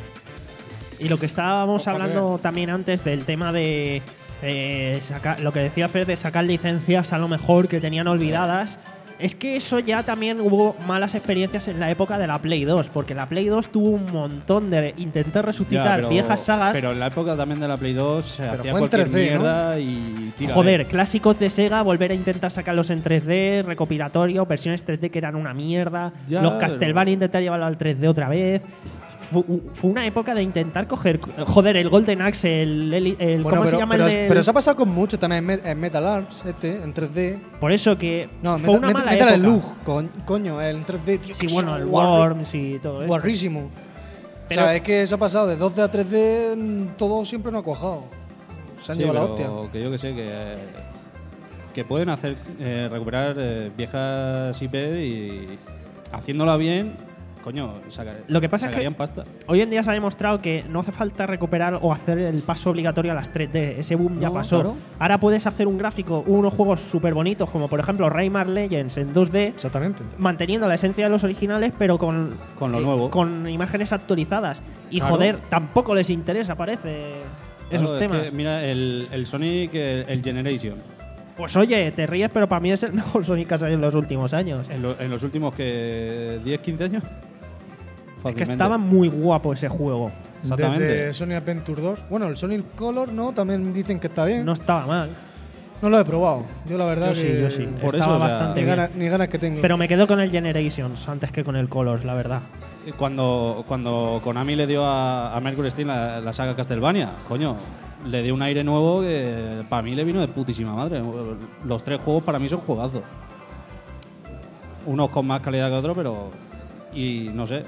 Y lo que estábamos Opa, hablando también antes del tema de eh, sacar, lo que decía Fer de sacar licencias a lo mejor que tenían olvidadas, es que eso ya también hubo malas experiencias en la época de la Play dos, porque la Play dos tuvo un montón de intentar resucitar Ya, pero- viejas sagas. Pero en la época también de la Play dos se Pero hacía fue en cualquier tres D, ¿no? mierda y tira. Joder, clásicos de Sega, volver a intentar sacarlos en tres D, recopilatorio, versiones tres D que eran una mierda, Ya, los pero- Castlevania intentar llevarlo al tres D otra vez. Fu- Fue una época de intentar coger. Joder, el Golden Axe, el. el- el- Bueno, ¿Cómo pero, se llama pero, el del- pero se ha pasado con mucho también en, Met- en Metal Arms, este, en tres D. Por eso que. No, fue Metal, una Met- mala Metal época. Slug, co- coño, el en tres D, tío. Sí, que bueno, son el guarri- Worms y todo eso. Guarrísimo. Pero- o sea, es que se ha pasado de dos D a tres D, mm, todo siempre no ha cuajado. Se han Sí, llevado la pero hostia. que yo que sé que que pueden hacer eh, recuperar eh, viejas I P y haciéndola bien coño, saca- Lo que pasa es que- sacarían pasta. Hoy en día se ha demostrado que no hace falta recuperar o hacer el paso obligatorio a las tres D. Ese boom ya No, pasó. claro. Ahora puedes hacer un gráfico, unos juegos súper bonitos, como por ejemplo Rayman Legends en dos D, Exactamente. manteniendo la esencia de los originales, pero con, eh, Con lo nuevo. con imágenes actualizadas. Y Claro. joder, tampoco les interesa, parece, esos Claro, es temas. que, mira, el, el Sonic, el, el Generation, Pues oye, te ríes, pero para mí es el mejor Sonic que ha salido en los últimos años. en, lo- en los últimos que diez, quince años. Es que Fácilmente. estaba muy guapo ese juego. Exactamente. Desde Sonic Adventure dos. Bueno, el Sonic Color, ¿no? También dicen que está bien. No No, estaba mal. lo he probado. Yo la verdad Yo sí, que yo sí. Por Estaba eso, o sea, bastante Ni bien. ganas, ni ganas que tengo. Pero me quedo con el Generations antes que con el Colors, la verdad. Cuando, cuando Konami le dio a, a Mercury Steam la, la saga Castlevania, coño, le dio un aire nuevo que para mí le vino de putísima madre. Los tres juegos para mí son juegazos. Unos con más calidad que otros, pero. Y no sé,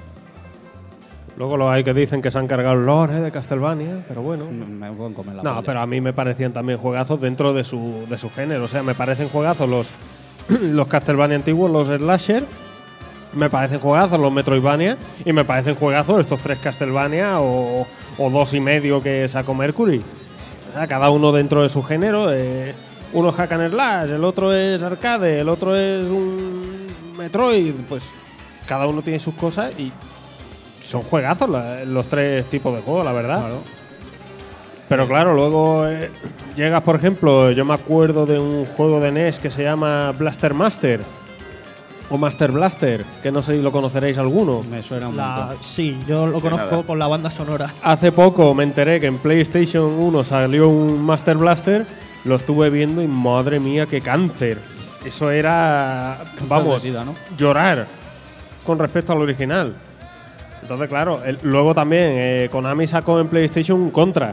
Luego los hay que dicen que se han cargado el lore de Castlevania, pero bueno. me pueden comer la No, polla. pero a mí me parecían también juegazos dentro de su, de su género. O sea, me parecen juegazos los, los Castlevania antiguos, los Slasher. Me parecen juegazos los Metroidvania. Y me parecen juegazos estos tres Castlevania o, o dos y medio que sacó Mercury. O sea, cada uno dentro de su género. Eh, uno es Hack and Slash, el otro es arcade, el otro es un Metroid. Pues cada uno tiene sus cosas y son juegazos la- los tres tipos de juegos, la verdad. Claro. Pero claro, luego eh, llegas, por ejemplo, yo me acuerdo de un juego de N E S que se llama Blaster Master o Master Blaster, que no sé si lo conoceréis alguno. Me suena un La- montón. sí, yo lo conozco nada. por la banda sonora. Hace poco me enteré que en PlayStation uno salió un Master Blaster, lo estuve viendo y madre mía, qué cáncer. Eso era, vamos, de sida, ¿no? llorar con respecto al original. Entonces, claro, el- luego también eh, Konami sacó en PlayStation un Contra.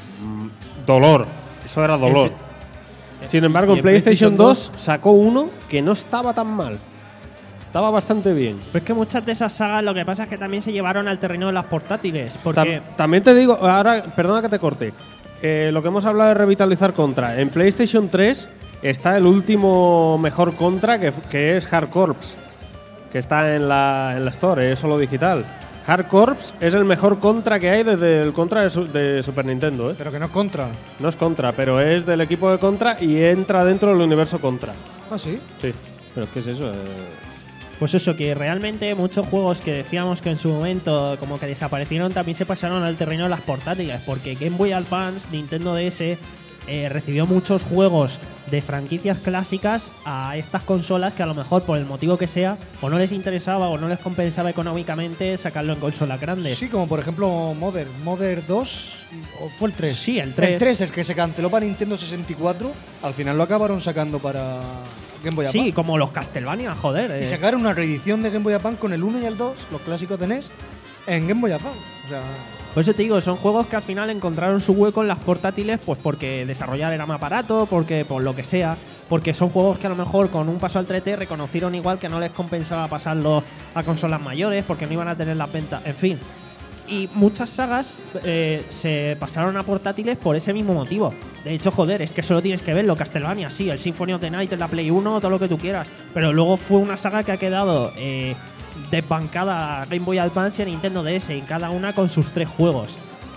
Mm, dolor. Eso era dolor. Ese- Sin embargo, y en en PlayStation, PlayStation dos sacó uno que no estaba tan mal. Estaba bastante bien. Pues que muchas de esas sagas lo que pasa es que también se llevaron al terreno de las portátiles. Tam- Porque también te digo, ahora, perdona que te corte. Eh, lo que hemos hablado de revitalizar Contra. En PlayStation tres está el último mejor Contra, que, que es Hard Corps, que está en la, en la Store, es solo digital. Hard Corps es el mejor Contra que hay desde el Contra de, su- de Super Nintendo. ¿eh? Pero que no es contra. No es Contra, pero es del equipo de Contra y entra dentro del universo Contra. Ah, sí. Sí. Pero es que es eso. eh, Pues eso, que realmente muchos juegos que decíamos que en su momento como que desaparecieron también se pasaron al terreno de las portátiles, porque Game Boy Advance, Nintendo D S eh, recibió muchos juegos de franquicias clásicas a estas consolas que a lo mejor por el motivo que sea o no les interesaba o no les compensaba económicamente sacarlo en consolas grandes. Sí, como por ejemplo Mother. Mother dos, ¿o fue el tres? Sí, el tres. El tres, el que se canceló para Nintendo sesenta y cuatro, al final lo acabaron sacando para Game Boy Advance. Sí, como los Castlevania, joder. eh. Y sacaron una reedición de Game Boy Advance con el uno y el dos, los clásicos de N E S, en Game Boy Advance. O sea, Por eso te digo, son juegos que al final encontraron su hueco en las portátiles, pues porque desarrollar era más barato, porque por lo que sea, porque son juegos que a lo mejor con un paso al tres D reconocieron igual que no les compensaba pasarlos a consolas mayores, porque no iban a tener las ventas, en fin. Y muchas sagas eh, se pasaron a portátiles por ese mismo motivo. De hecho, joder, es que solo tienes que verlo. Castlevania, sí, el Symphony of the Night en la Play uno, todo lo que tú quieras. Pero luego fue una saga que ha quedado eh, desbancada a Game Boy Advance y a Nintendo D S, y cada una con sus tres juegos.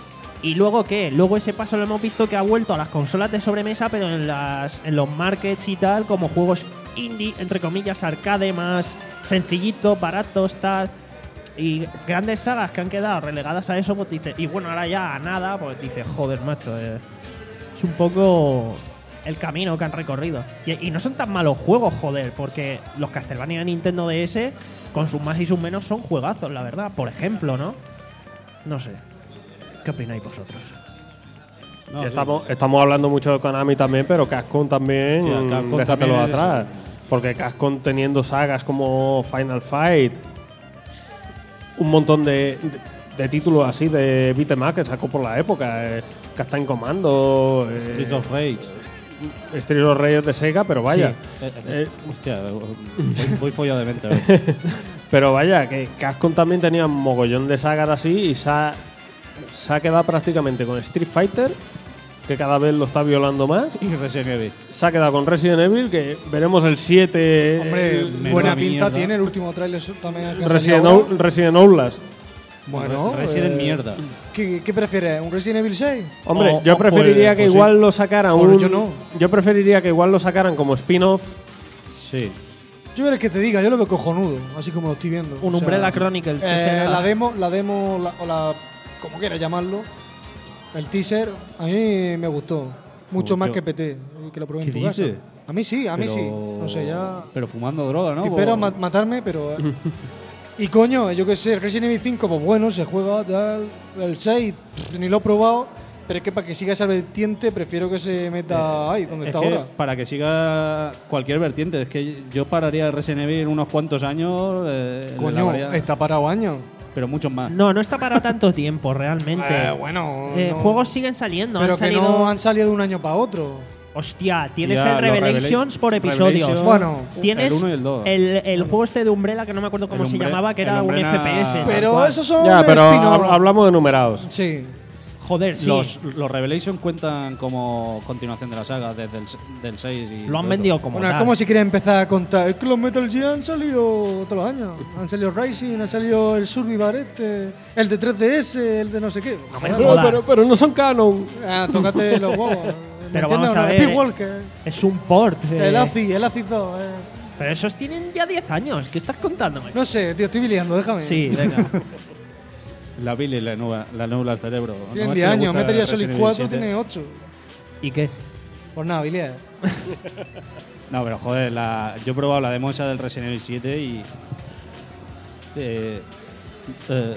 ¿Y luego qué? Luego ese paso lo hemos visto que ha vuelto a las consolas de sobremesa, pero en, las, en los markets y tal, como juegos indie, entre comillas, arcade, más sencillitos, baratos, tal. Y grandes sagas que han quedado relegadas a eso, pues dice, y bueno, ahora ya a nada, pues dice, joder, macho, eh, es un poco el camino que han recorrido. Y, y no son tan malos juegos, joder, porque los Castlevania de Nintendo D S, con sus más y sus menos, son juegazos, la verdad, por ejemplo, ¿no? No sé. ¿Qué opináis vosotros? no, Y sí. estamos, estamos hablando mucho de Konami también, pero Capcom también, Hostia, mm, Capcom déjatelo también es- atrás. Porque Capcom teniendo sagas como Final Fight, un montón de, de, de títulos así de beat'em up que sacó por la época, eh, Captain Commando, eh, Streets of Rage. Streets of Rage de Sega, pero vaya. Eh, eh, Eh, hostia, voy, voy follado de mente. ¿eh? Pero vaya, que Capcom también tenía un mogollón de sagas así y se ha, se ha quedado prácticamente con Street Fighter que cada vez lo está violando más. Y Resident Evil. Se ha quedado con Resident Evil, que veremos el siete. Hombre, el buena menuda pinta mierda. tiene el último trailer también. que ha Resident, salido ahora. Ou- Resident Outlast. Bueno, Resident eh, mierda. ¿Qué, qué prefieres? ¿Un Resident Evil seis? Hombre, O- yo o- preferiría pues- que pues sí. igual lo sacaran Pues un. yo no. yo preferiría que igual lo sacaran como spin-off. Sí. Yo veré que te diga, yo lo veo cojonudo, así como lo estoy viendo. Un O sea, Umbrella Chronicles. que eh, será- la demo, la demo, la- o la. como quieras llamarlo, el teaser, a mí me gustó. Mucho Uf, más yo- que P T, que lo probé en ¿Qué tu casa. dices? A mí sí, a mí Pero- sí. No sé, ya. Pero fumando droga, ¿no? Espero Por- ma- matarme, pero. eh. Y coño, yo qué sé, Resident Evil cinco, pues bueno, se juega tal. El seis, pff, ni lo he probado. Pero es que para que siga esa vertiente, prefiero que se meta ahí, donde Es está que ahora. para que siga cualquier vertiente, es que yo pararía Resident Evil unos cuantos años. eh, le Coño, lavaría- está parado años. pero muchos más. No, no está para tanto tiempo, realmente. Eh, bueno, Eh, no. Juegos siguen saliendo. Pero han que salido. no han salido de un año para otro. Hostia, tienes Ya, el los Revelations Revela- por episodios. Revelations, Bueno, Tienes el uno y el dos. el, el juego este de Umbrella, que no me acuerdo cómo El se Umbre- llamaba, que el era un Umbrella- F P S. tal Pero cual. esos son Ya, pero spin-off. hab- hablamos de numerados. Sí. Joder, sí. Los, los Revelations cuentan como continuación de la saga desde el, s- del seis y Lo han todo vendido eso. como Bueno, es tal. como si quieres empezar a contar. Es que los Metal Gear han salido todos los años. Han salido Rising, han salido el Survivor este, el de tres D S, el de no sé qué. No me Joder. jodas. pero, pero no son canon. Ah, tócate los huevos. ¿Me Pero entiendes vamos o a no? ver, Speed Walker, Es un port. eh. el A C I, el A C I dos. eh. Pero esos tienen ya diez años. ¿Qué estás contándome? No sé, tío, estoy biliando, déjame. Sí, venga. La Billy la nubla, la nubla al cerebro. Tienen ¿No es diez que le años, gusta Metal Gear Resident Solid Evil cuatro siete? tiene ocho. ¿Y qué? Pues nada, bilea. No, pero joder, la, yo he probado la demo esa del Resident Evil siete y. Eh, eh,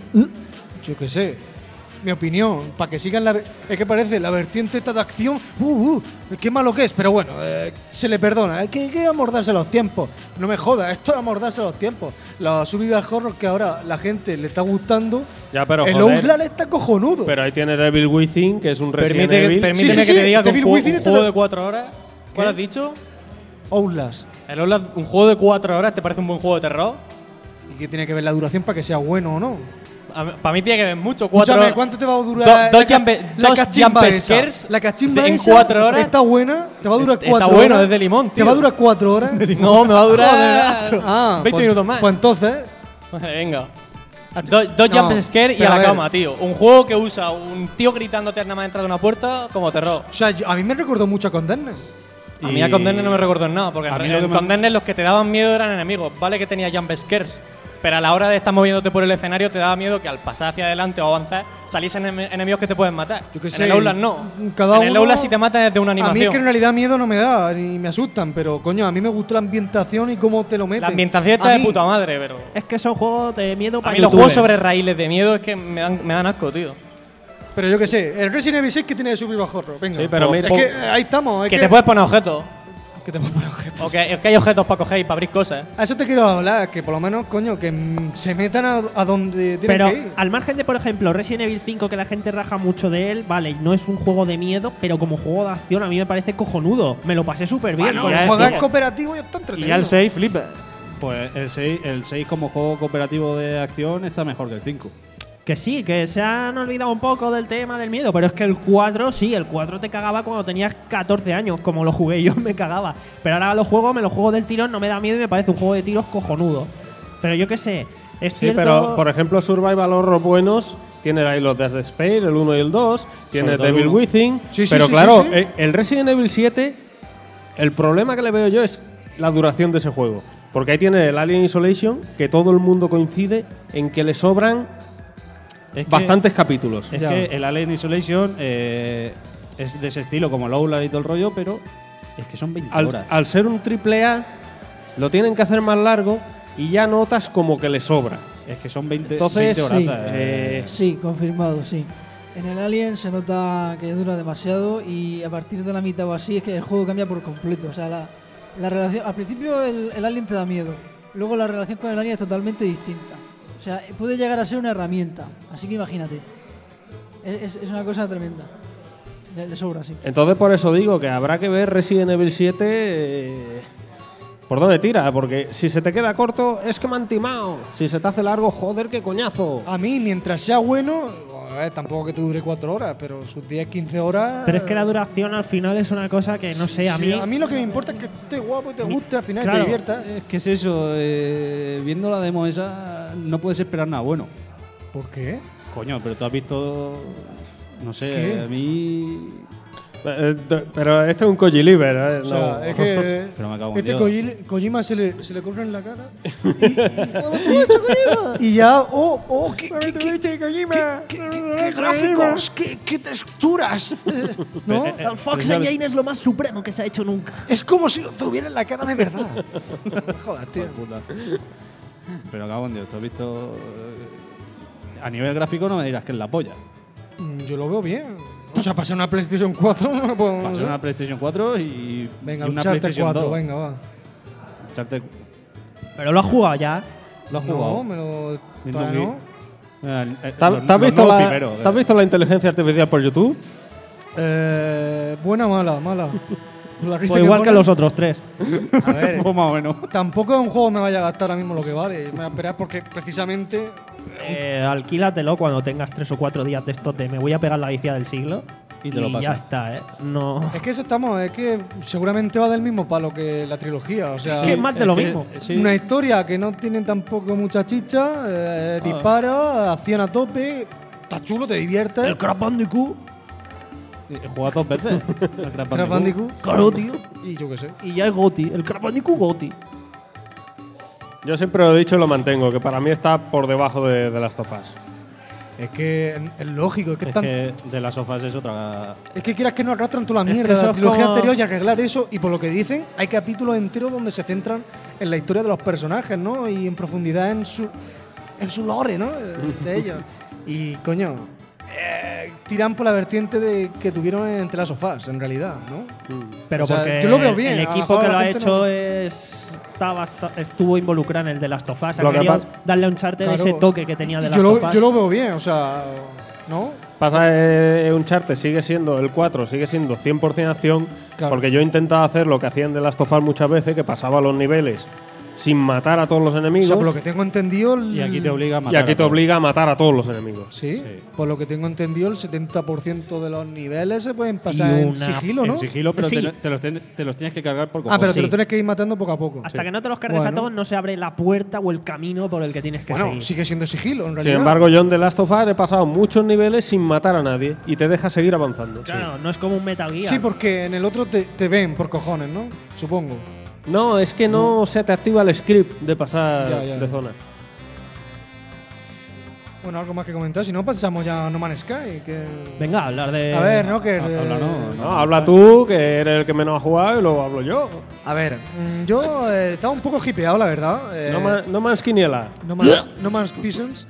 Yo qué sé. Mi opinión, para que sigan la. ve- Es que parece la vertiente esta de acción. Uh, uh, qué malo que es, pero bueno, eh, se le perdona. Hay que, hay que amordarse los tiempos. No me jodas, esto es amordarse los tiempos. Los subidas al horror que ahora la gente le está gustando. Ya, pero el joder. Outlast está cojonudo. Pero ahí tienes Devil Within, que es un Resident Permite, Evil. permíteme Sí, sí, que sí, te diga que un Devil juego, Within un está juego lo- de cuatro horas. ¿Cuál ¿Qué? has dicho? Outlast. El Outlast, un juego de cuatro horas, ¿te parece un buen juego de terror? ¿Y qué tiene que ver la duración para que sea bueno o no? Para mí tiene que ver mucho. Cuatro Escúchame, horas. ¿cuánto te va a durar? Do- la dos ca- jump- la dos cachimba jump esa? scares La cachimba en esa cuatro horas. está buena, te va a durar Está cuatro bueno, horas. es de limón, Te tío. va a durar cuatro horas. No, me va a durar Joder, macho. Ah, veinte pues- minutos más. Pues entonces, Venga. Do- dos No, jump scare y pero a a la ver. cama, tío. Un juego que usa un tío gritándote nada más entrar de una puerta como terror. o sea, yo- a mí me recordó mucho a Condemned. A mí a Condemned no me recordó en nada, porque A en, mí lo en que me- Condemned los que te daban miedo eran enemigos. Vale que tenía jump scares, pero a la hora de estar moviéndote por el escenario te daba miedo que al pasar hacia adelante o avanzar saliesen enem- enemigos que te pueden matar. Yo qué en sé, el Outlast no. cada en el uno- Outlast si te matan es de una A mí animación. es que en realidad miedo no me da, ni me asustan, pero coño, a mí me gusta la ambientación y cómo te lo meten. La ambientación está A de mí- puta madre, pero... Es que son juegos de miedo A para mí los juegos youtubers. sobre raíles de miedo es que me dan, me dan asco, tío. Pero yo qué sé, el Resident Evil seis que tiene de survival horror, venga. Sí, pero mira- es que eh, ahí estamos. Es Que que, te puedes poner objetos. que te puedes poner objetos. O que, que hay objetos para coger y para abrir cosas. A eso te quiero hablar, que por lo menos, coño, que mm, se metan a, a donde tienen Pero que ir. al margen de, por ejemplo, Resident Evil cinco, que la gente raja mucho de él, vale, no es un juego de miedo, pero como juego de acción a mí me parece cojonudo. Me lo pasé súper bien. Bueno, con ya ese juegas juego. cooperativo y está y entretenido. ya el seis flipa. Pues el seis, el seis como juego cooperativo de acción está mejor que el cinco. Que sí, que se han olvidado un poco del tema del miedo, pero es que el cuatro, sí, el cuatro te cagaba cuando tenías catorce años, como lo jugué yo, me cagaba. Pero ahora lo juego, me lo juego del tirón, no me da miedo y me parece un juego de tiros cojonudo. Pero yo qué sé, es Sí, cierto... pero por ejemplo, Survival Horror buenos. Tienes ahí los Dead Space, el uno y el dos. Tienes todo el Devil uno. Within. Sí, sí, pero sí, claro, sí, sí. eh, el Resident Evil siete, el problema que le veo yo es la duración de ese juego. Porque ahí tiene el Alien Isolation, que todo el mundo coincide en que le sobran Es que- bastantes capítulos. Es Ya. que el Alien Isolation eh, es de ese estilo, como el Outlast y todo el rollo, pero es que son veinte Al, horas. al ser un triple A, lo tienen que hacer más largo y ya notas como que le sobra. Es que son veinte, Entonces, veinte horas. sí. eh, Sí, confirmado, sí. En el Alien se nota que dura demasiado y a partir de la mitad o así es que el juego cambia por completo. O sea, la, la relación. Al principio el, el Alien te da miedo, luego la relación con el Alien es totalmente distinta. O sea, puede llegar a ser una herramienta. Así que imagínate. Es, es- es una cosa tremenda. Le, le sobra, sí. Entonces por eso digo que habrá que ver Resident Evil siete eh, por dónde tira, porque si se te queda corto es que me han timado. Si se te hace largo, joder, qué coñazo. A mí, mientras sea bueno, ver, tampoco que te dure cuatro horas, pero sus diez, quince horas. Pero es que la duración al final es una cosa que no sé, a Sí, mí. a mí lo que me importa es que esté guapo y te guste, al final y Claro. te diviertas. Es que es eso, eh, viendo la demo esa, no puedes esperar nada bueno. ¿Por qué? Coño, pero tú has visto. No sé, ¿Qué? a mí. Eh, eh, Pero este es un Koji Liver, ¿eh? O sea, No. es que Pero me cago en este Dios. Koji- Kojima se le, se le corre en la cara y, y ya, oh, oh, qué, qué, qué, qué, qué- qué- qué gráficos, qué, qué texturas, eh, ¿no? El Fox Engine es lo más supremo que se ha hecho nunca. Es como si lo tuviera en la cara de verdad. Joder, tío. Puta. Pero cago en Dios, tú has visto. eh, A nivel gráfico no me dirás que es la polla. Mm, Yo lo veo bien. O sea, pasar una PlayStation cuatro, no puedo. no Pasó sé. una PlayStation cuatro y. Venga, y una Uncharted PlayStation cuatro, dos. venga, va. Uncharted- Pero lo has jugado ya. ¿Lo has No, jugado? me lo. Ni todavía lo no. Eh, eh, ¿Te has- los- te has los visto nuevos la- primeros, te has eh. visto la inteligencia artificial por YouTube? Eh, buena o mala, mala. La risa Pues igual que pone- los otros tres. A ver, Pues más o menos. tampoco es un juego que me vaya a gastar ahora mismo lo que vale. Me voy a esperar porque precisamente. Eh, alquílatelo cuando tengas tres o cuatro días de estos de me voy a pegar la bici del siglo. Y te lo ya pasas. está, ¿eh? No. Es que eso estamos, es que seguramente va del mismo palo que la trilogía. O sea, Es que es más de lo que- mismo. sí. una historia que no tiene tampoco mucha chicha, eh, dispara, acción a tope, está chulo, te diviertes. El Crash Bandicoot. He jugado dos veces. el Crash Crash Bandicoot. Claro, tío. Y yo qué sé. Y ya es Goti. El Crash Bandicoot Goti. Yo siempre lo he dicho y lo mantengo, que para mí está por debajo de, de Last of Us. Es que es lógico, es que, Es están- que de las sofás es otra. es que quieras que no arrastran toda la Es mierda que de eso la es trilogía como- anterior y arreglar eso. Y por lo que dicen, hay capítulos enteros donde se centran en la historia de los personajes, ¿no? Y en profundidad en su, en su lore, ¿no? De, de ellos. Y coño, eh, tiran por la vertiente de que tuvieron entre las sofás, en realidad, ¿no? Pero O sea, porque yo lo veo bien, el a lo equipo mejor que la lo ha gente hecho no- es está basta- estuvo involucrado en el de Last of Us. Ha Lo que querido pasa- darle a Uncharted Claro. ese toque que tenía de Y Last yo, lo, of Us. yo lo veo bien, o sea, ¿no? Pasa que Uncharted sigue siendo, el cuatro sigue siendo cien por cien acción, Claro. porque yo he intentado hacer lo que hacían de Last of Us muchas veces, que pasaba los niveles sin matar a todos los O enemigos, sea, por lo que tengo entendido. el- Y aquí te obliga a y matar. aquí a te todos. obliga a matar a todos los enemigos. Sí, Sí. por lo que tengo entendido, el setenta por ciento de los niveles se pueden pasar Y en una- sigilo, ¿no? En sigilo, pero Sí. te, lo- te los ten- te los tienes que cargar por Ah, pero cojones. te lo Sí. tienes que ir matando poco a poco. Hasta que no te los cargues Bueno. a todos, no se abre la puerta o el camino por el que tienes que Bueno, seguir. sigue siendo sigilo, en Sin realidad. embargo, yo en The Last of Us he pasado muchos niveles sin matar a nadie y te deja seguir avanzando. Claro, no es como un Metal Gear. Sí, porque en el otro te, te ven por cojones, ¿no? Supongo. No, es que no se te activa el script de pasar Ya, ya, de ya. zona. Bueno, algo más que comentar. Si no, pasamos ya a No Man's Sky. Que... Venga, hablar de. A ver, ¿no? Que, Ah, habla, no, No, habla tú, que eres el que menos ha jugado, y luego hablo yo. A ver, mm, yo eh, estaba un poco hipeado, la verdad. eh, No, ma- no más quiniela. No más, no más Peasants.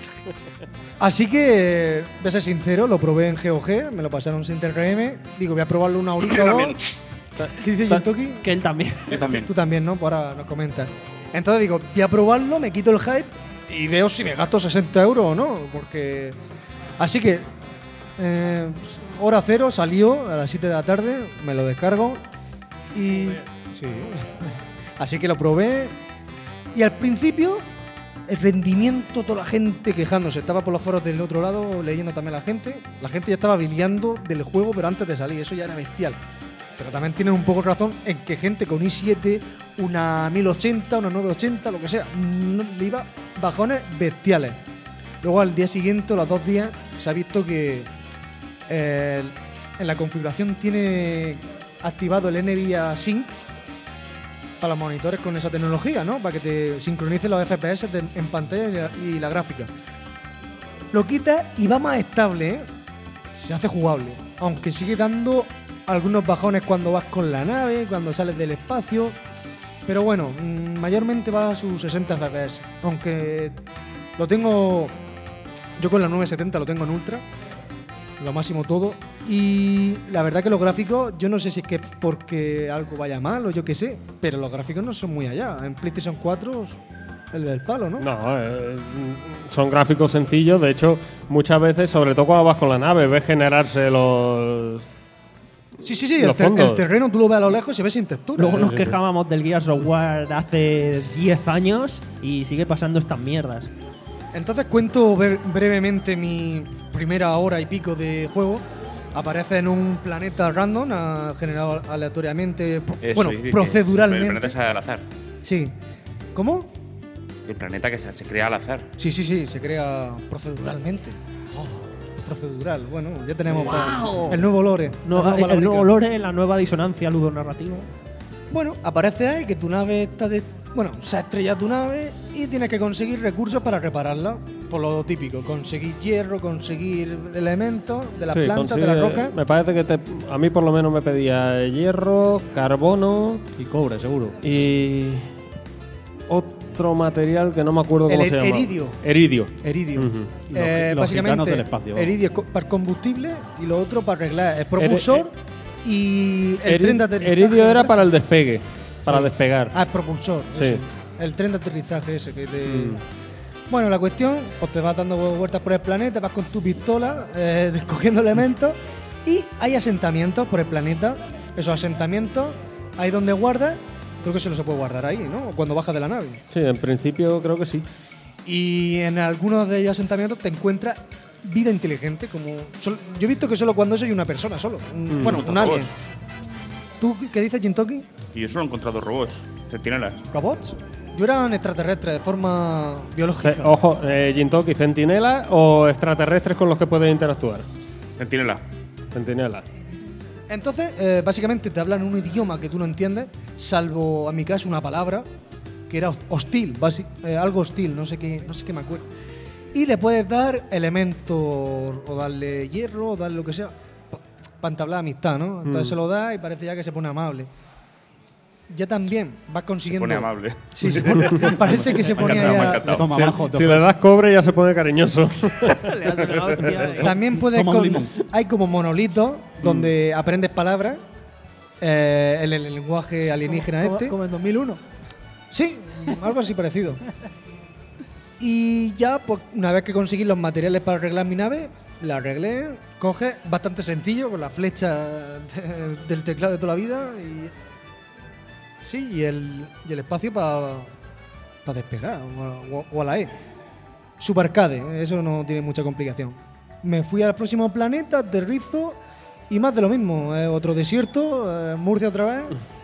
Así que, voy a ser sincero, lo probé en G O G, me lo pasaron sin T R M. Digo, voy a probarlo una horita o dos. ¿Qué dice Jintoki? Que él también. Yo también. Tú también, ¿no? Pues ahora nos comentas. Entonces digo, voy a probarlo, me quito el hype y veo si me gasto sesenta euros o no. Porque. Así que, eh, pues, hora cero, salió a las siete de la tarde, me lo descargo y. Sí. Así que lo probé. Y al principio, el rendimiento, toda la gente quejándose. Estaba por los foros del otro lado leyendo también la gente. La gente ya estaba biliando del juego, pero antes de salir. Eso ya era bestial. Pero también tienen un poco razón en que gente con i siete, una mil ochenta, una nueve ochenta, lo que sea, no- le iba bajones bestiales. Luego al día siguiente, o los dos días, se ha visto que eh, en la configuración tiene activado el NVIDIA Sync para los monitores con esa tecnología, ¿no? Para que te sincronice los F P S de- en pantalla y la, y la gráfica. Lo quita y va más estable, ¿eh? Se hace jugable. Aunque sigue dando algunos bajones cuando vas con la nave, cuando sales del espacio. Pero bueno, mm, mayormente va a sus sesenta F P S. Aunque lo tengo. Yo con la nueve setenta lo tengo en ultra. Lo máximo todo. Y la verdad que los gráficos, yo no sé si es que porque algo vaya mal o yo qué sé, pero los gráficos no son muy allá. En PlayStation cuatro, el del palo, ¿no? No, eh, son gráficos sencillos. De hecho, muchas veces, sobre todo cuando vas con la nave, ves generarse los. Sí, sí, sí. El, Los ter- fondos. el terreno tú lo ves a lo lejos y se ve sin textura. Luego ¿eh? nos sí, sí. quejábamos del Gears of War hace diez años y sigue pasando estas mierdas. Entonces cuento bre- brevemente mi primera hora y pico de juego. Aparece en un planeta random, ha generado aleatoriamente, pro- Eso, bueno, y que- proceduralmente. El planeta es al azar. Sí. ¿Cómo? El planeta que se, se crea al azar. Sí, sí, sí, se crea proceduralmente. Oh, procedural, bueno, ya tenemos ¡Guau! pa- el nuevo lore. No, la nueva el, el palabra. nuevo lore, la nueva disonancia ludonarrativa. Bueno, aparece ahí que tu nave está de... Bueno, se ha estrellado tu nave y tienes que conseguir recursos para repararla. Por lo típico, conseguir hierro, conseguir elementos de las Sí, plantas, de consigue- las rocas. Me parece que te- a mí por lo menos me pedía hierro, carbono Y cobre, seguro. y otro material que no me acuerdo cómo El se llama. eridio. Eridio. Eridio. Ujú. Los- Eh, los gitanos básicamente, del espacio, vamos. eridio es co- para combustible y lo otro para arreglar el propulsor y el Eri- tren de aterrizaje. Eridio era para el despegue, para despegar. Ah, el propulsor. Sí. ese. El tren de aterrizaje ese que te... Mm. Bueno, la cuestión, pues te vas dando vueltas por el planeta, vas con tu pistola, eh, descogiendo elementos y hay asentamientos por el planeta. Esos asentamientos, ahí donde guardas, creo que solo se puede guardar ahí, ¿no? Cuando bajas de la nave. Sí, en principio creo que sí. Y en algunos de ellos asentamientos te encuentras vida inteligente, como... sol- Yo he visto que solo cuando eso hay una persona, solo. Un- bueno, un alien. robots. ¿Tú qué dices, Jintoki? Y yo solo he encontrado robots, centinelas. ¿Robots? Yo eran extraterrestres de forma biológica. Ce- Ojo, eh, Jintoki, centinela o extraterrestres con los que puedes interactuar. Centinela. Centinela. Entonces, eh, básicamente te hablan un idioma que tú no entiendes, salvo, en mi caso, una palabra que era hostil, basi- eh, algo hostil, no sé qué, no sé qué me acuerdo. Y le puedes dar elementos, o darle hierro, o darle lo que sea, para entablar amistad, ¿no? Entonces Mm. se lo da y parece ya que se pone amable. Ya también vas Se consiguiendo... pone amable. Sí, se pone- parece que se Me ha pone encantado, me ha ya... encantado. Toma, Si, abajo, si le das cobre ya se pone cariñoso. Le das una hostia y- También puedes Toma un con- limón. hay como monolitos donde aprendes palabras eh, en el lenguaje alienígena como, este. como en dos mil uno. Sí, algo así parecido. Y ya, pues, una vez que conseguí los materiales para arreglar mi nave, la arreglé, coge, bastante sencillo, con la flecha de- del teclado de toda la vida y. Sí, y el, y el espacio para despegar, o, o- o a la E. Super arcade, eso no tiene mucha complicación. Me fui al próximo planeta, aterrizo y más de lo mismo. eh, otro desierto, eh, Murcia otra vez.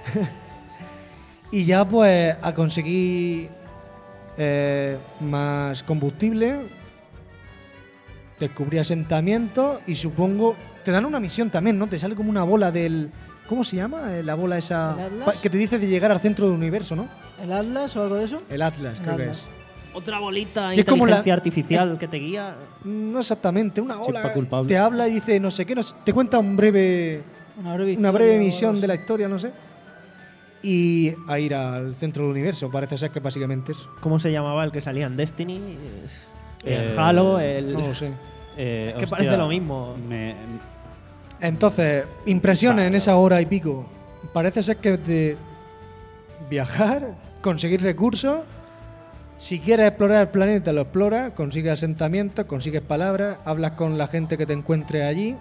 Y ya pues a conseguir eh, más combustible, descubrí asentamientos y supongo... Te dan una misión también, ¿no? Te sale como una bola del... ¿Cómo se llama? Eh, La bola esa... ¿El Atlas? pa- Que te dice de llegar al centro del universo, ¿no? ¿El Atlas o algo de eso? El Atlas, El creo que Atlas. es. Otra bolita de Que es como inteligencia la- artificial que te guía. No exactamente, una Chispa bola culpable. te habla y dice no sé qué, no sé- te cuenta un breve, Una breve, una historia breve o misión algo de la así. historia, no sé. Y a ir al centro del universo, parece ser que básicamente es. ¿Cómo se llamaba el que salía en Destiny? El Eh, Halo, el... No lo sé. Eh, Es que hostia, parece lo mismo. me- Entonces, impresiones en esa hora y pico. Parece ser que de viajar, conseguir recursos. Si quieres explorar el planeta, lo exploras, consigues asentamientos, consigues palabras, hablas con la gente que te encuentre allí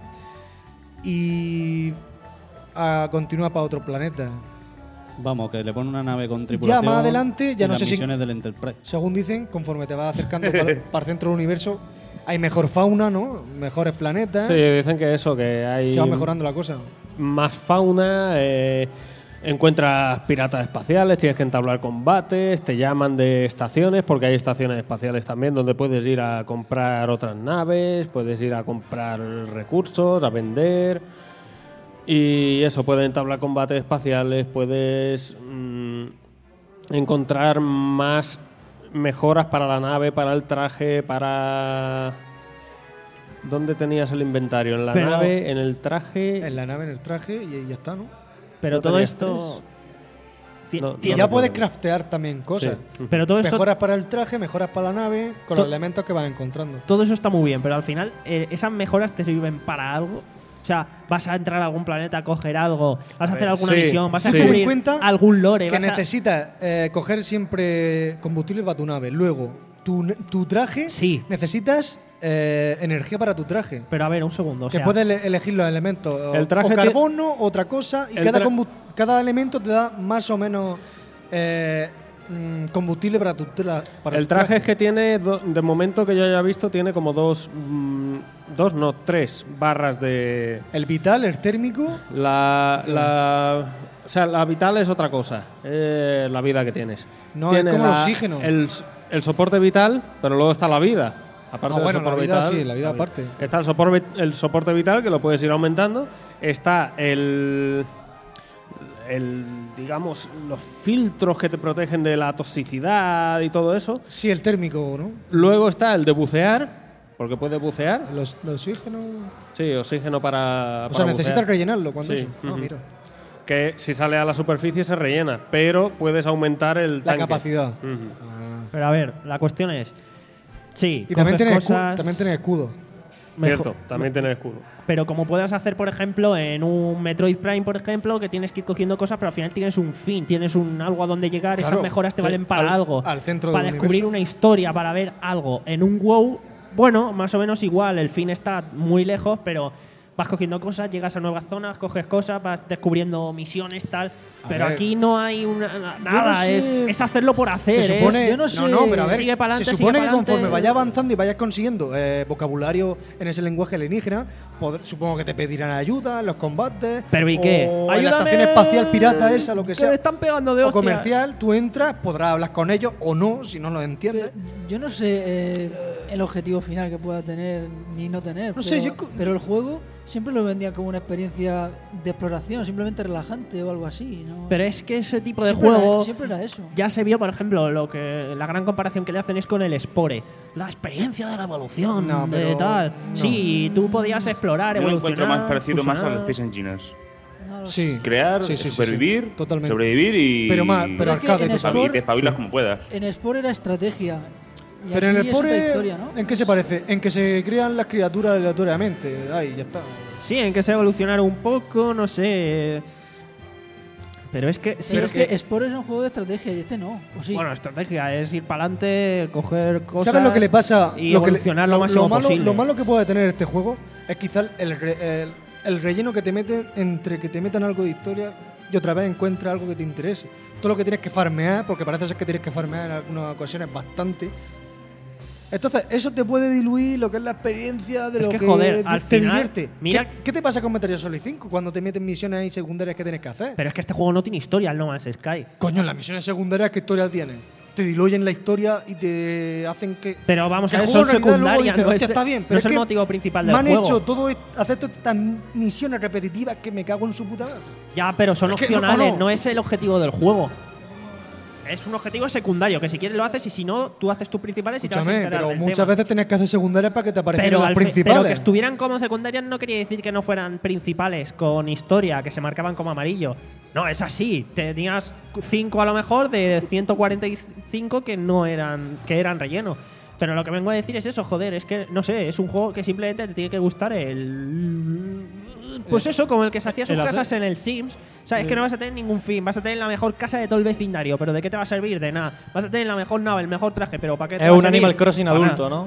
y a continuar para otro planeta. Vamos, que le pone una nave con tripulación. más adelante, ya y no las sé si- misiones del Enterprise. Según dicen, conforme te vas acercando para, para el centro del universo, hay mejor fauna, ¿no? Mejores planetas. Sí, dicen que eso, que hay Se va mejorando la cosa. más fauna, eh, encuentras piratas espaciales, tienes que entablar combates, te llaman de estaciones, porque hay estaciones espaciales también donde puedes ir a comprar otras naves, puedes ir a comprar recursos, a vender. Y eso, puedes entablar combates espaciales, puedes mm, encontrar más mejoras para la nave, para el traje, para... ¿Dónde tenías el inventario? ¿En la Pero- nave, en el traje? En la nave, en el traje y ya está, ¿no? Pero ¿No todo tenías esto... ti- No, Y ti- ya no puedes recuerdo. craftear también cosas. Sí. Pero todo esto, Mejoras para el traje, mejoras para la nave, con To- los elementos que vas encontrando. todo eso está muy bien, pero al final eh, esas mejoras te sirven para algo. O sea, vas a entrar a algún planeta a coger algo, vas a, hacer alguna sí, misión, vas a sí. Ten en descubrir cuenta algún lore. Que vas a- necesitas eh, coger siempre combustible para tu nave. Luego, tu, tu traje, Sí. necesitas eh, energía para tu traje. Pero a ver, un segundo. O que sea, puedes ele- elegir los elementos. o- El traje o tie- carbono, otra cosa. Y el cada, tra- combu- cada elemento te da más o menos eh, mm, combustible para tu tra- para El traje es que tiene, do- de momento que yo haya visto, tiene como dos, mm, dos no, tres barras de... El vital, el térmico. La, la, o sea, la vital es otra cosa, eh, la vida que tienes. No, Tiene es como el la- oxígeno. El, el soporte vital, pero luego está la vida. Aparte Ah, del bueno, la soporte vida vital, sí, la vida vi- aparte. Está el soporte, el soporte vital, que lo puedes ir aumentando. Está el, el, digamos, los filtros que te protegen de la toxicidad y todo eso. Sí, el térmico, ¿no? Luego está el de bucear, porque puedes bucear. Los, el oxígeno. Sí, oxígeno para. O para sea, necesitas bucear. rellenarlo cuando Sí, eso. Ah, ujú. mira. Que si sale a la superficie se rellena, pero puedes aumentar el La tanque. capacidad. Ujú. Ah. Pero a ver, la cuestión es. Sí, Y también coges tiene, escu- cosas. también tiene escudo. mejor- Cierto, también tiene escudo. Pero como puedas hacer, por ejemplo, en un Metroid Prime, por ejemplo, que tienes que ir cogiendo cosas, pero al final tienes un fin, tienes un algo a donde llegar, Claro, esas mejoras te sí, valen para al- algo. al centro para del descubrir universo. una historia, para ver algo. En un WoW, bueno, más o menos igual, el fin está muy lejos, pero vas cogiendo cosas, llegas a nuevas zonas, coges cosas, vas descubriendo misiones, tal. A Pero ver. aquí no hay una, nada, sé. es, es hacerlo por hacer. Se supone, es- yo no no, sé- no, pero a ver, Sigue pa'lante, se sigue supone que pa'lante. conforme vayas avanzando y vayas consiguiendo eh, vocabulario en ese lenguaje alienígena, pod- supongo que te pedirán ayuda en los combates. Pero ¿y qué? O en la Ayúdame, estación espacial pirata esa, lo que sea. me están pegando de o hostia. comercial, tú entras, podrás hablar con ellos o no, si no los entiendes. Pero yo no sé eh, el objetivo final que pueda tener ni no tener. No pero, sé, yo co- pero el juego siempre lo vendía como una experiencia de exploración, simplemente relajante o algo así. ¿no? Pero es que ese tipo de siempre juego Era, siempre era eso. ya se vio, por ejemplo, lo que la gran comparación que le hacen es con el Spore. La experiencia de la evolución, No, de pero tal. no. Sí, tú podías explorar, Yo lo evolucionar. encuentro más parecido más a los fusionar. Space Engineers. No lo sé. Sí. Crear, Sí, sí, sí, sí. supervivir, Totalmente. sobrevivir y. Pero más- pero Pero es que arcade en total. Sport- y te espabilas como puedas. En Sport era estrategia. Y Pero en aquí el es otra Pore, historia, ¿no? ¿en qué se parece? En que se crean las criaturas aleatoriamente. Ahí, ya está. Sí, en que se evolucionar un poco, no sé. Pero es que. Sí, Pero es es que Sport es un juego de estrategia y este no. ¿o sí? Bueno, estrategia es ir para adelante, coger cosas. ¿Sabes lo que le pasa? Y lo que le- evolucionar lo, lo, máximo lo malo, posible. Lo malo que puede tener este juego es quizás el, re- el, el relleno que te meten entre que te metan algo de historia y otra vez encuentres algo que te interese. Todo lo que tienes que farmear, porque parece ser que tienes que farmear en algunas ocasiones bastante. Entonces, eso te puede diluir lo que es la experiencia de Es lo que, que, joder, te al final, divierte. mira- ¿Qué, qué te pasa con Metal Gear Solid cinco cuando te meten misiones ahí secundarias que tienes que hacer? Pero es que este juego no tiene historia, el No Man's Sky. Coño, las misiones secundarias, ¿qué historia tienen? Te diluyen la historia y te hacen que. Pero vamos a El ver, juego son en realidad luego secundarias, dice, no es, "Hostia, está bien, no pero es es el que motivo principal del Me han juego. hecho todo est- hacer todas estas misiones repetitivas que me cago en su puta madre. Ya, pero son Es que no- opcionales, no. no es el objetivo del juego. Es un objetivo secundario, que si quieres lo haces y si no, tú haces tus principales y te vas a Escúchame, enterar pero del muchas tema. veces tenías que hacer secundarias para que te aparecieran pero, las al fi- principales. pero que estuvieran como secundarias no quería decir que no fueran principales con historia, que se marcaban como amarillo. No, es así. Tenías cinco a lo mejor de ciento cuarenta y cinco que no eran, que eran relleno. Pero lo que vengo a decir es eso, joder, es que, no sé, es un juego que simplemente te tiene que gustar el... Pues eso, como el que se hacía sus el hacer- casas en el Sims. O sea, es que no vas a tener ningún fin. Vas a tener la mejor casa de todo el vecindario. ¿Pero de qué te va a servir? De nada. Vas a tener la mejor nave, el mejor traje. ¿Pero para qué te Es va a un servir? Animal Crossing Para adulto, nada. ¿no?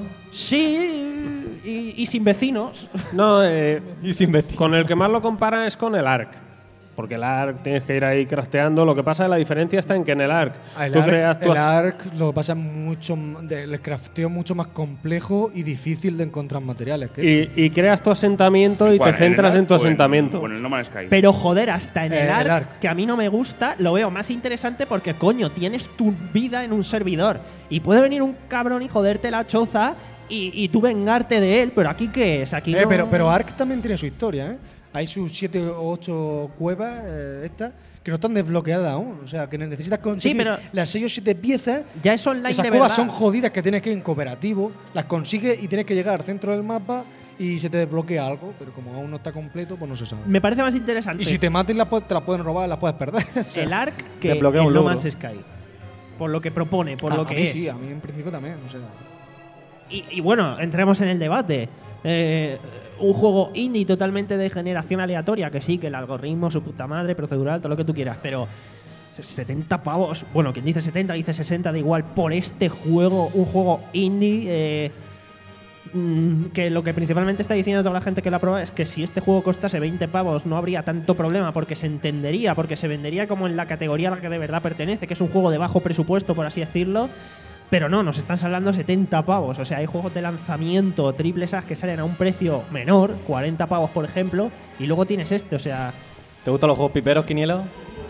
Sí, y, y sin vecinos. No, eh, Y sin vecinos. con el que más lo comparan es con el Ark. Porque el Ark tienes que ir ahí crafteando. Lo que pasa es la diferencia está en que en el Ark Ah, el tú arc, creas tu el arc lo que pasa es mucho m- de- el crafteo mucho más complejo y difícil de encontrar materiales. que y, y creas tu asentamiento y ¿Cuál? te ¿En el centras Ark en tu o en- asentamiento. o en el No Man's Sky. Pero joder, hasta en Eh, el, el Ark, Ark. que a mí no me gusta, lo veo más interesante porque, coño, tienes tu vida en un servidor. Y puede venir un cabrón y joderte la choza y, y tú vengarte de él. Pero aquí, ¿qué es? Aquí Eh, no- pero, pero Ark también tiene su historia, ¿eh? Hay sus siete o ocho cuevas, eh, estas, que no están desbloqueadas aún. O sea, que necesitas conseguir pero- las seis o siete piezas. Ya es online Esas de cuevas verdad. son jodidas que tienes que ir en cooperativo, las consigues y tienes que llegar al centro del mapa y se te desbloquea algo, pero como aún no está completo, pues no se sabe. Me parece más interesante Y si te maten, las pu- te las pueden robar, las puedes perder. O sea, el Ark que Desbloquea el un No logro. Man's Sky. Por lo que propone, por a- lo a que mí es. sí, a mí en principio también. O sea, Y, y bueno, entremos en el debate. Eh, un juego indie totalmente de generación aleatoria, que sí, que el algoritmo, su puta madre, procedural, todo lo que tú quieras, pero setenta pavos, bueno, quien dice setenta dice sesenta, da igual, por este juego, un juego indie, eh, mm, que lo que principalmente está diciendo toda la gente que lo prueba es que si este juego costase veinte pavos no habría tanto problema porque se entendería, porque se vendería como en la categoría a la que de verdad pertenece, que es un juego de bajo presupuesto, por así decirlo. Pero no, nos están hablando setenta pavos. O sea, hay juegos de lanzamiento triples A que salen a un precio menor, cuarenta pavos por ejemplo, y luego tienes este, o sea... ¿Te gustan los juegos piperos, Quinielo?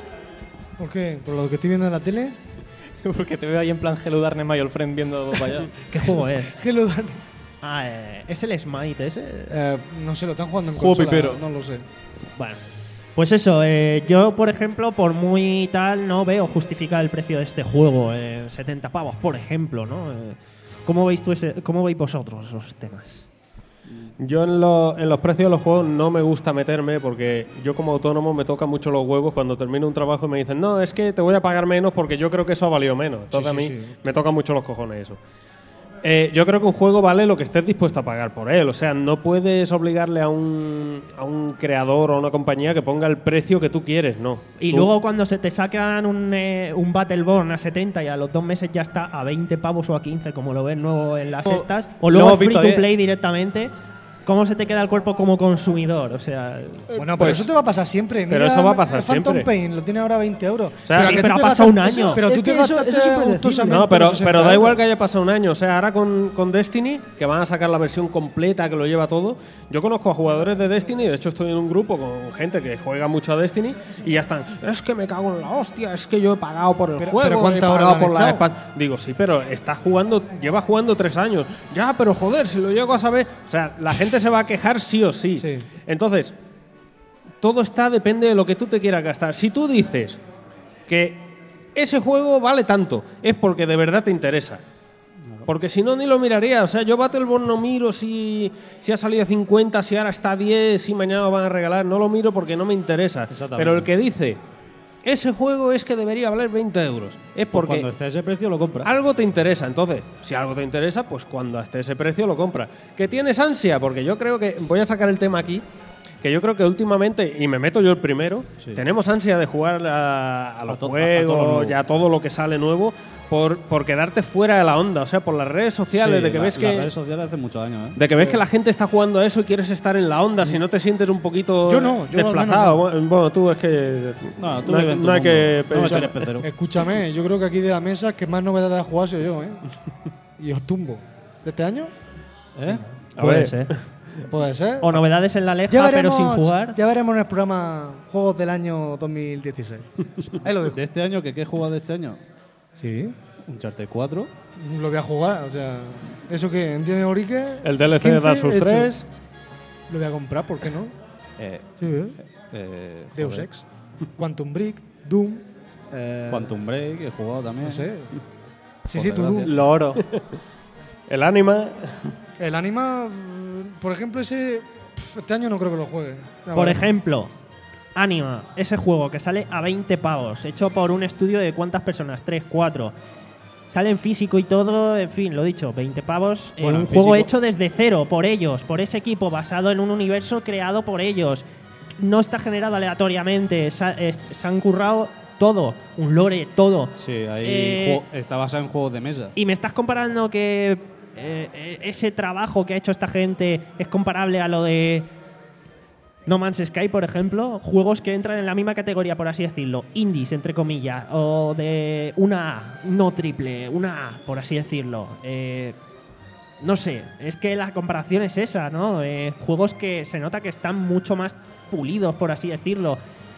¿Por qué? ¿Por lo que estoy viendo en la tele? Porque te veo ahí en plan Hello Darkness My Old Friend viendo para allá. ¿Qué juego es? Hello Dark. Ah, eh, es el Smite ese. Eh, no sé, lo están jugando en Juego consola, pipero. no lo sé. Bueno, pues eso, eh, yo por ejemplo, por muy tal, no veo justificar el precio de este juego, eh, setenta pavos, por ejemplo, ¿no? Eh, ¿cómo veis tú ese, cómo veis vosotros esos temas? Yo en, lo- en los precios de los juegos no me gusta meterme porque yo como autónomo me tocan mucho los huevos cuando termino un trabajo y me dicen no, es que te voy a pagar menos porque yo creo que eso ha valido menos. Entonces Sí, a sí, mí sí. me toca mucho los cojones eso. Eh, yo creo que un juego vale lo que estés dispuesto a pagar por él. O sea, no puedes obligarle a un, a un creador o a una compañía que ponga el precio que tú quieres, no. Y Tú- luego cuando se te sacan un, eh, un Battleborn a setenta y a los dos meses ya está a veinte pavos o a quince, como lo ves nuevo en las Oh, estas, o lo luego hemos free visto to bien. play directamente, ¿cómo se te queda el cuerpo como consumidor? O sea, Bueno, pero pues- eso te va a pasar siempre. pero Mira, eso va a pasar el Phantom siempre. Pain lo tiene ahora a veinte euros. sea, Pero sí, que tú pero te ha pasado gastas- un año. Pero Es tú te que eso- gastaste eso es impredecible. gustosamente No, pero, los sesenta pero da igual euros. que haya pasado un año. O sea, ahora con, con Destiny, que van a sacar la versión completa que lo lleva todo. Yo conozco a jugadores de Destiny, de hecho estoy en un grupo con gente que juega mucho a Destiny y ya están. Es que me cago en la hostia, es que yo he pagado por el Pero- juego, pero ¿cuántas he horas pagado le han por la echado? expan-". Digo, sí, pero estás jugando, lleva jugando tres años. Ya, pero joder, si lo llego a saber. O sea, la gente se va a quejar sí o sí. Sí. Entonces, todo está, depende de lo que tú te quieras gastar. Si tú dices que ese juego vale tanto, es porque de verdad te interesa. Porque si no, ni lo miraría. O sea, yo Battleborn no miro si, si ha salido a cincuenta, si ahora está a diez, si mañana lo van a regalar. No lo miro porque no me interesa. Exactamente. Pero el que dice, ese juego es que debería valer veinte euros, es Pues porque cuando esté a ese precio lo compra. algo te interesa. Entonces, si algo te interesa, pues cuando esté ese precio lo compras. ¿Que tienes ansia? Porque yo creo que, voy a sacar el tema aquí, que yo creo que últimamente, y me meto yo el primero, Sí. tenemos ansia de jugar a, a los to- a- a todo lo juegos nuevo. y a todo lo que sale nuevo por, por quedarte fuera de la onda. O sea, por las redes sociales, Sí, de que la- ves las que... redes sociales hace muchos años, ¿eh? De que ves que la gente está jugando a eso y quieres estar en la onda, si no te sientes un poquito Yo no, yo al desplazado. menos Bueno, bueno, tú es que No, tú no, hay- vives en tu no hay que mundo. No me pensar. tienes pecero. Escúchame, yo creo que aquí de la mesa que más novedades ha jugado soy yo, ¿eh? Y os tumbo. ¿De este año? ¿Eh? A puede ver. ser. Puede ser. O novedades en la leja, Ya pero veremos, sin jugar. ya veremos en el programa Juegos del año dos mil dieciséis. Ahí lo dejo. ¿De este año? ¿Qué, qué he jugado de este año? Sí, Uncharted cuatro. lo voy a jugar. O sea, ¿eso qué? ¿Entiende Orique? El D L C de Dark Souls hecho. tres. Lo voy a comprar, ¿por qué no? Eh, Sí, ¿eh? eh, Deus joder. Ex, Quantum Break, Doom. eh, Quantum Break, he jugado también. No sé. Sí, Por sí, tú desgracia. Doom. Los oros. El Anima. El Anima, mm, por ejemplo, ese. pf, Este año no creo que lo juegue. Ya Por veremos. ejemplo, Anima, ese juego que sale a veinte pavos, hecho por un estudio de cuántas personas, tres, cuatro. Sale en físico y todo, en fin, lo dicho, veinte pavos. eh, Bueno, un en juego físico- hecho desde cero, por ellos, por ese equipo, basado en un universo creado por ellos. No está generado aleatoriamente, se, ha- es- se han currado todo, un lore, todo. Sí, ahí Eh, juego- está basado en juegos de mesa. Y me estás comparando que eh, eh, ese trabajo que ha hecho esta gente es comparable a lo de No Man's Sky, por ejemplo, juegos que entran en la misma categoría, por así decirlo, indies, entre comillas, o de una A, no triple, una A, por así decirlo. Eh, no sé, es que la comparación es esa, ¿no? Eh, juegos que se nota que están mucho más pulidos, por así decirlo.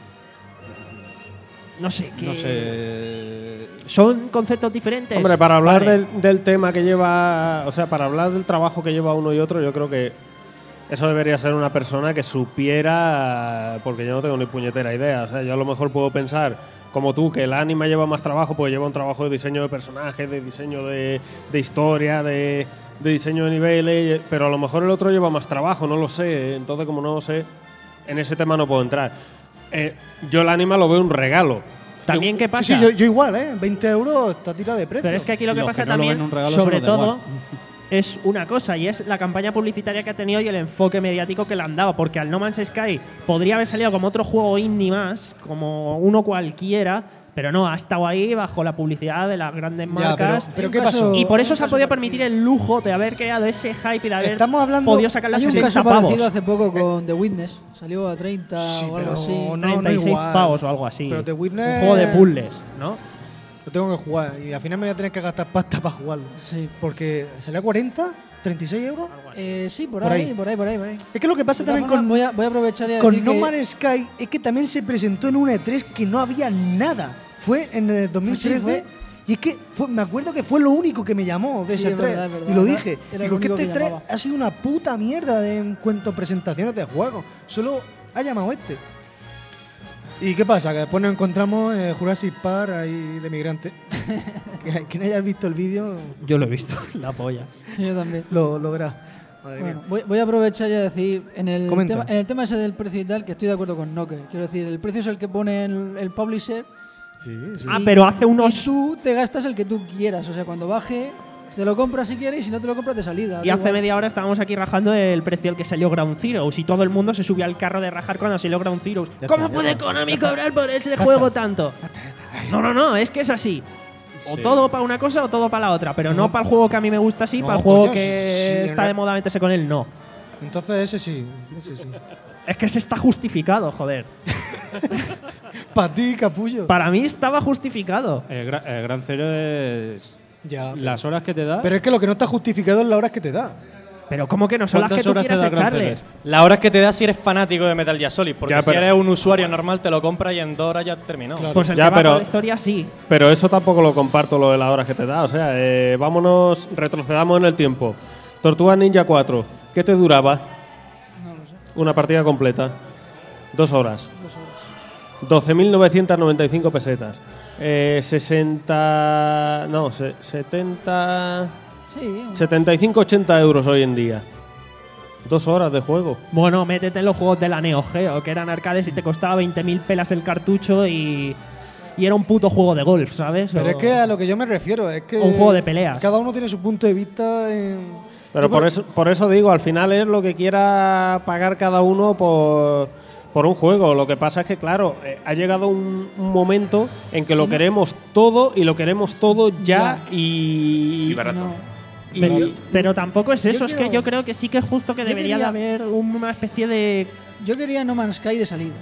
No sé, que No sé. son conceptos diferentes. Hombre, para hablar Vale. del, del tema que lleva, o sea, para hablar del trabajo que lleva uno y otro, yo creo que eso debería ser una persona que supiera, porque yo no tengo ni puñetera idea. O sea, yo a lo mejor puedo pensar, como tú, que el anime lleva más trabajo, pues lleva un trabajo de diseño de personajes, de diseño de, de historia, de, de diseño de niveles, pero a lo mejor el otro lleva más trabajo, no lo sé. Entonces, como no lo sé, en ese tema no puedo entrar. Eh, yo el anime lo veo un regalo. También, ¿qué Sí, pasa? sí, yo, yo igual, ¿eh? veinte euros está tirada de precio. Pero es que aquí lo que Los pasa que no lo también, ven un regalo son sobre los de todo, One. es una cosa, y es la campaña publicitaria que ha tenido y el enfoque mediático que le han dado. Porque al No Man's Sky podría haber salido como otro juego indie más, como uno cualquiera, Pero no, ha estado ahí bajo la publicidad de las grandes Ya, pero, marcas. pero Hay ¿qué un pasó? caso- y por hay eso un se ha caso podido parecido. permitir el lujo de haber creado ese hype y de haber Estamos hablando- podido sacar las Hay un sesenta caso pavos. parecido hace poco con The Witness. Salió a treinta Sí, o algo pero así. no, treinta y seis igual. pavos o algo así. Pero The Witness- Un juego de puzzles, ¿no? Lo tengo que jugar y al final me voy a tener que gastar pasta para jugarlo. Sí. Porque salió a cuarenta, treinta y seis euros. Eh, sí, por, Por ahí, ahí. por ahí, por ahí, por ahí. Es que lo que pasa De todas también formas, con, voy, a, voy a aprovechar y a con decir No que- Man's Sky es que también se presentó en una E tres que no había nada. Fue en el dos mil trece. Sí, fue. Y es que fue- me acuerdo que fue lo único que me llamó de Sí, ese es tres. verdad, es verdad, y lo era- dije. era Digo lo que único este que tres llamaba. ha sido una puta mierda de, en cuanto a presentaciones de juegos. Solo ha llamado este. ¿Y qué pasa? Que después nos encontramos eh, Jurassic Park ahí de migrante. que quien haya visto el vídeo Yo lo he visto, la polla. Yo también. lo, lo verá. Madre Bueno, mía. voy, voy a aprovechar y a decir, en el, Comenta. tema, en el tema ese del precio y tal, que estoy de acuerdo con Knocker. Quiero decir, el precio es el que pone el, el publisher. Sí, sí. Ah, y- pero hace unos. Y tú te gastas el que tú quieras. O sea, cuando baje, te lo compras si quieres y si no te lo compras de salida. Y da hace igual. media hora estábamos aquí rajando el precio al que salió Ground Zeroes y todo el mundo se subió al carro de rajar cuando salió Ground Zeroes. Ya ¿Cómo está, puede ya Konami cobrar por ese juego tanto? No, no, no, es que es así. O Sí. todo para una cosa o todo para la otra, pero no, No, para el juego que a mí me gusta sí, no, para el juego coño, que sí, está en de la- moda meterse con él no. Entonces ese sí, ese sí. Es que se está justificado, joder. Para ti, capullo. Para mí estaba justificado. El, gra- el Gran Cero es Ya. las horas que te da. Pero es que lo que no está justificado es las horas que te da. Pero ¿cómo que no son las que ¿Cuántas tú horas te quieras da el Gran echarle? Cero? Las horas que te da si eres fanático de Metal Gear Solid, porque Ya, si pero- eres un usuario normal te lo compras y en dos horas ya has terminado. Claro. Pues el Ya, que va pero- por la historia sí. Pero eso tampoco lo comparto, lo de las horas que te da. O sea, eh, vámonos, retrocedamos en el tiempo. Tortuga Ninja cuatro, ¿qué te duraba? No lo sé, Una partida completa. Dos horas. dos horas. doce mil novecientas noventa y cinco pesetas. Eh, sesenta. No, se- setenta. Sí, setenta y cinco ochenta euros hoy en día. Dos horas de juego. Bueno, métete en los juegos de la Neo Geo, que eran arcades y te costaba veinte mil pelas el cartucho y, y era un puto juego de golf, ¿sabes? Pero O- es que a lo que yo me refiero es que. Un juego de peleas. Cada uno tiene su punto de vista. En... Pero Yo por creo- eso, por eso digo, al final es lo que quiera pagar cada uno por, por un juego. Lo que pasa es que, claro, eh, ha llegado un, un momento en que Sí, lo ¿no? queremos todo y lo queremos todo ya, Ya. y. Y barato. no. y- Pero, pero tampoco es yo eso, es que quiero- yo creo que sí que es justo que yo debería de quería- haber una especie de. Yo quería No Man's Sky de salida.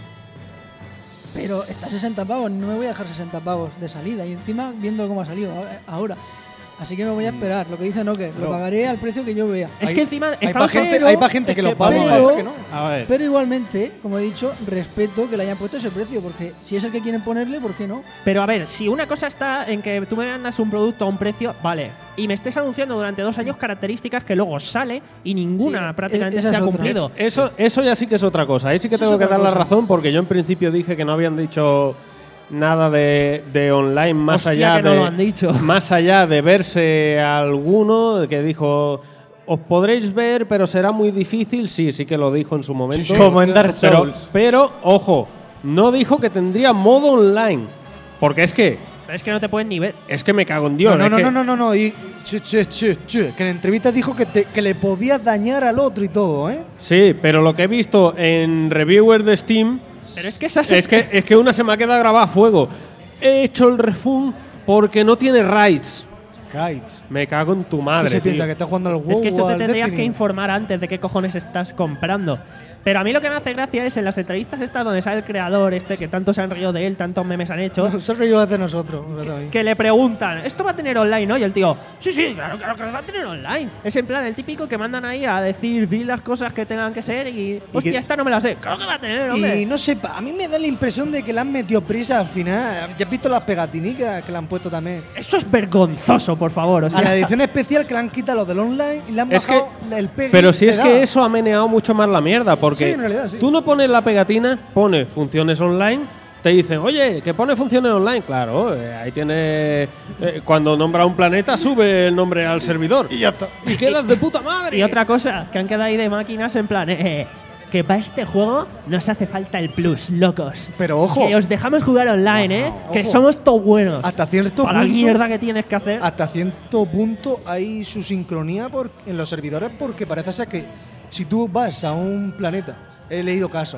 Pero está sesenta pavos, no me voy a dejar sesenta pavos de salida. Y encima viendo cómo ha salido a- ahora. Así que me voy a esperar. Lo que dice Nocker, lo No. pagaré al precio que yo vea. Es Hay- que encima Hay estamos para gente, pero- hay pa' gente es que, que lo paga y vamos hay a pa' ver. que no. A ver, Pero igualmente, como he dicho, respeto que le hayan puesto ese precio. Porque si es el que quieren ponerle, ¿por qué no? Pero a ver, si una cosa está en que tú me vendas un producto a un precio, vale, y me estés anunciando durante dos años características que luego sale y ninguna Sí, prácticamente e- se esa ha es otra. cumplido. Eso, eso ya sí que es otra cosa. Ahí sí que Eso tengo es que otra dar la cosa. razón porque yo en principio dije que no habían dicho nada de, de online más Hostia, allá que no de lo han dicho. más allá de verse a alguno que dijo os podréis ver pero será muy difícil. Sí, sí que lo dijo en su momento. Como en Dark pero, Souls. pero ojo, no dijo que tendría modo online porque es que Pero es que no te pueden ni ver. es que me cago en Dios. No, no, es no, que- no, no, no, no. Y, che, che, che, che, que en entrevista dijo que, te- que le podía dañar al otro y todo, ¿eh? Sí, pero lo que he visto en reviewers de Steam Pero es que esas es que, es que una se me ha quedado grabada a fuego. He hecho el refund porque no tiene raids. Kites. Me cago en tu ¿Qué madre, se tío. piensa? ¿Que está jugando al WoW Es que eso o te al tendrías Destiny? que informar antes de qué cojones estás comprando. Pero a mí lo que me hace gracia es en las entrevistas estas donde sale el creador este, que tanto se han reído de él, tantos memes han hecho, Eso es yo de nosotros. ¿verdad? que le preguntan, ¿esto va a tener online, no? Y el tío, sí, sí, claro, claro que va a tener online. Es en plan el típico que mandan ahí a decir, di las cosas que tengan que ser y, hostia, que- esta no me la sé. Claro que va a tener, hombre. Y no sé, pa- a mí me da la impresión de que le han metido prisa al final. ¿Ya has visto las pegatinicas que le han puesto también? Eso es vergonzoso, por favor. O A sea, la edición especial que le han quitado lo del online y le han Es que- bajado el peg. Pero si es pegado. que eso ha meneado mucho más la mierda, porque Sí, en realidad, sí. tú no pones la pegatina, pones funciones online, te dicen, oye, que pone funciones online. Claro, eh, ahí tiene. eh, cuando nombra un planeta, sube el nombre al servidor. Y ya está. Y quedas de puta madre. y otra cosa, que han quedado ahí de máquinas en plan, eh, que para este juego nos hace falta el plus, locos. Pero ojo, Que os dejamos jugar online, ¿eh? Que Ojo. somos todos buenos. hasta cierto Para la punto. mierda que tienes que hacer. Hasta cierto punto hay su sincronía por- en los servidores porque parece ser que si tú vas a un planeta, he leído casos,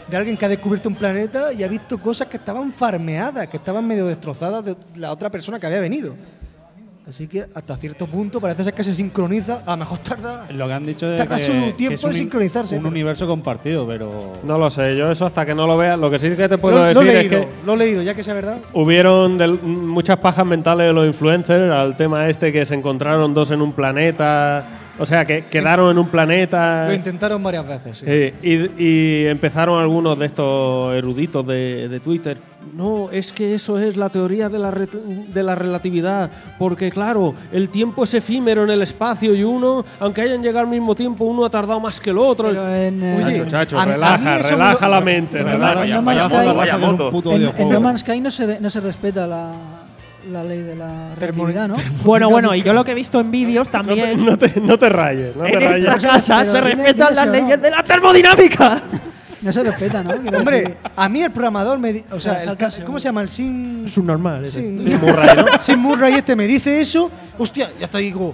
de alguien que ha descubierto un planeta y ha visto cosas que estaban farmeadas, que estaban medio destrozadas de la otra persona que había venido. Así que hasta cierto punto parece ser que se sincroniza. A lo mejor tarda, Lo que han dicho es tarda que, su que tiempo es un, en sincronizarse. un universo compartido, pero... No lo sé, yo eso hasta que no lo vea. Lo que sí que te puedo lo, lo decir he es leído, que lo he leído, ya que sea verdad. hubieron del- muchas pajas mentales de los influencers al tema este que se encontraron dos en un planeta. O sea, que quedaron en un planeta. Lo intentaron varias veces, sí. Eh, y, y empezaron algunos de estos eruditos de, de Twitter. No, es que eso es la teoría de la, re- de la relatividad, porque claro, el tiempo es efímero en el espacio y uno, aunque hayan llegado al mismo tiempo, uno ha tardado más que el otro. Pero en, eh, Oye, Chacho, chacho, a mí- a relaja, mí eso relaja me lo- la mente. en relaja. No- en Vaya, No vaya Man's moto, Sky- vaya Vaya moto. moto. Puto en, en videojuego. No Man's Sky no se, no se respeta la, la ley de la relatividad, ¿no? Bueno, bueno, y yo lo que he visto en vídeos No te, también. no te- no te rayes, no te En rayes. esta casa Pero se dime- respetan dime las eso, leyes ¿no? de la termodinámica. No se respeta, ¿no? Quiero Hombre, decir, a mí el programador me di- o sea, Para el saltarse, ca- ¿cómo hombre. se llama? El Sin Subnormal. ese. Sin, Sin Murray, ¿no? Sin Murray este me dice eso, hostia, ya está digo,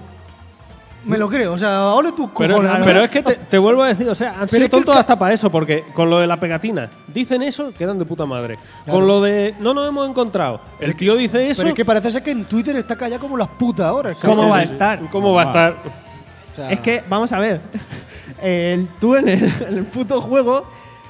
me lo creo, o sea, ahora tus Pero, cojones. ¿no? pero es que te, te vuelvo a decir, o sea, han sido es que el tontos ca- hasta para eso, porque con lo de la pegatina, dicen eso, quedan de puta madre. Con lo de no nos hemos encontrado, el tío dice eso. Pero es que parece ser que en Twitter está callado como las putas ahora. el ¿Cómo cabrón. va a estar? ¿Cómo va a estar? O sea, Es que, vamos a ver, el- tú en el, en el puto juego,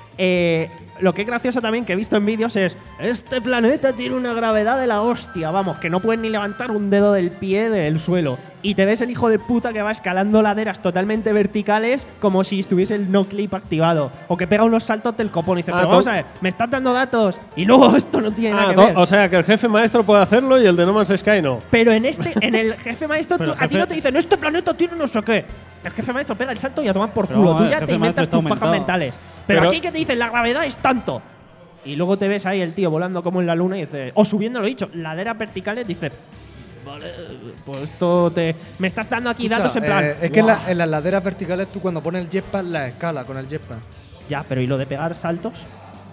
eh, lo que es gracioso también que he visto en vídeos es, este planeta tiene una gravedad de la hostia, vamos, que no puedes ni levantar un dedo del pie del suelo. Y te ves el hijo de puta que va escalando laderas totalmente verticales como si estuviese el no clip activado. O que pega unos saltos del copón y dice, Ah, pero to- vamos a ver, me estás dando datos y luego esto no tiene Ah, nada que to- ver. o sea, que el jefe maestro puede hacerlo y el de No Man's Sky no. Pero en este, en el jefe maestro, Pero tú- el a ti jefe- no te dicen, este planeta tiene no sé qué. El jefe maestro pega el salto y a tomar por Pero culo. vamos a Tú ver, ya el te jefe inventas maestro tus está pajas aumentado. mentales. Pero, Pero- aquí que te dicen, la gravedad es tanto. Y luego te ves ahí el tío volando como en la luna y dice, o subiendo lo dicho, laderas verticales, dices, vale, pues esto te. Me estás dando aquí escucha, datos en plan. eh, es que en, "Buah". la- en las laderas verticales tú cuando pones el jetpack la escala con el jetpack. Ya, pero ¿y lo de pegar saltos?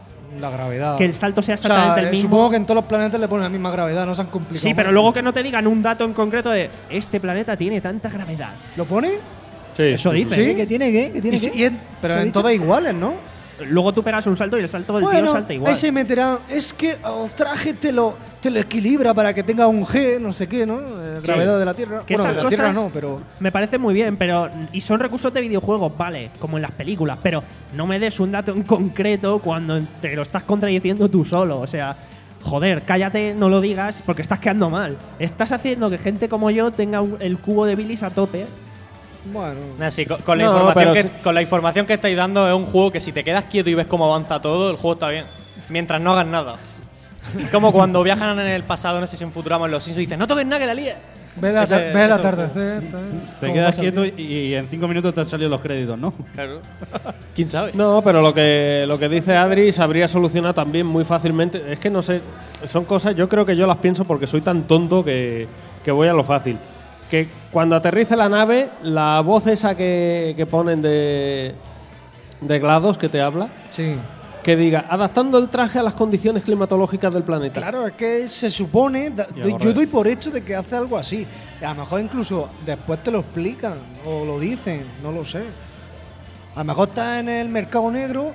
La gravedad. Que el salto sea O sea, exactamente eh, el mismo. Supongo que en todos los planetas le ponen la misma gravedad, no se han complicado. Sí, pero más. luego que no te digan un dato en concreto de este planeta tiene tanta gravedad. ¿Lo pone? Sí. Eso dice. Sí. ¿qué tiene qué? ¿Qué tiene Y si- qué? y en- pero ¿Qué ha en dicho? todas iguales, ¿no? Luego tú pegas un salto y el salto del tío Bueno, salta igual. ahí se meterá. Es que el traje te lo, te lo equilibra para que tenga un G, no sé qué, ¿no? Eh, gravedad de la Tierra. Que bueno, esas de la Tierra cosas- no, pero. Me parece muy bien, pero. Y son recursos de videojuegos, vale, como en las películas, pero no me des un dato en concreto cuando te lo estás contradiciendo tú solo. O sea, joder, cállate, no lo digas porque estás quedando mal. Estás haciendo que gente como yo tenga un- el cubo de bilis a tope. Bueno. Así, con, con la No, información pero que, sí. con la información que estáis dando es un juego que si te quedas quieto y ves cómo avanza todo, el juego está bien. Mientras no hagas nada. Es como cuando viajan en el pasado, no sé si en Futurama en los Simpsons y dicen, no toques nada que la líes. Ve, la, Ese- ve el eso- atardecer. Te ¿Cómo quedas pasa el quieto día? y, y en cinco minutos te han salido los créditos, ¿no? Claro. ¿Quién sabe? No, pero lo que, lo que dice Adri sabría solucionar también muy fácilmente. Es que no sé, son cosas, yo creo que yo las pienso porque soy tan tonto que, que voy a lo fácil. Que cuando aterrice la nave, la voz esa que, que ponen de, de GLaDOS que te habla, Sí. que diga, adaptando el traje a las condiciones climatológicas del planeta. Claro, es que se supone. da- Ya, doy- yo correcto. doy por hecho de que hace algo así. A lo mejor incluso después te lo explican o lo dicen, no lo sé. A lo mejor está en el mercado negro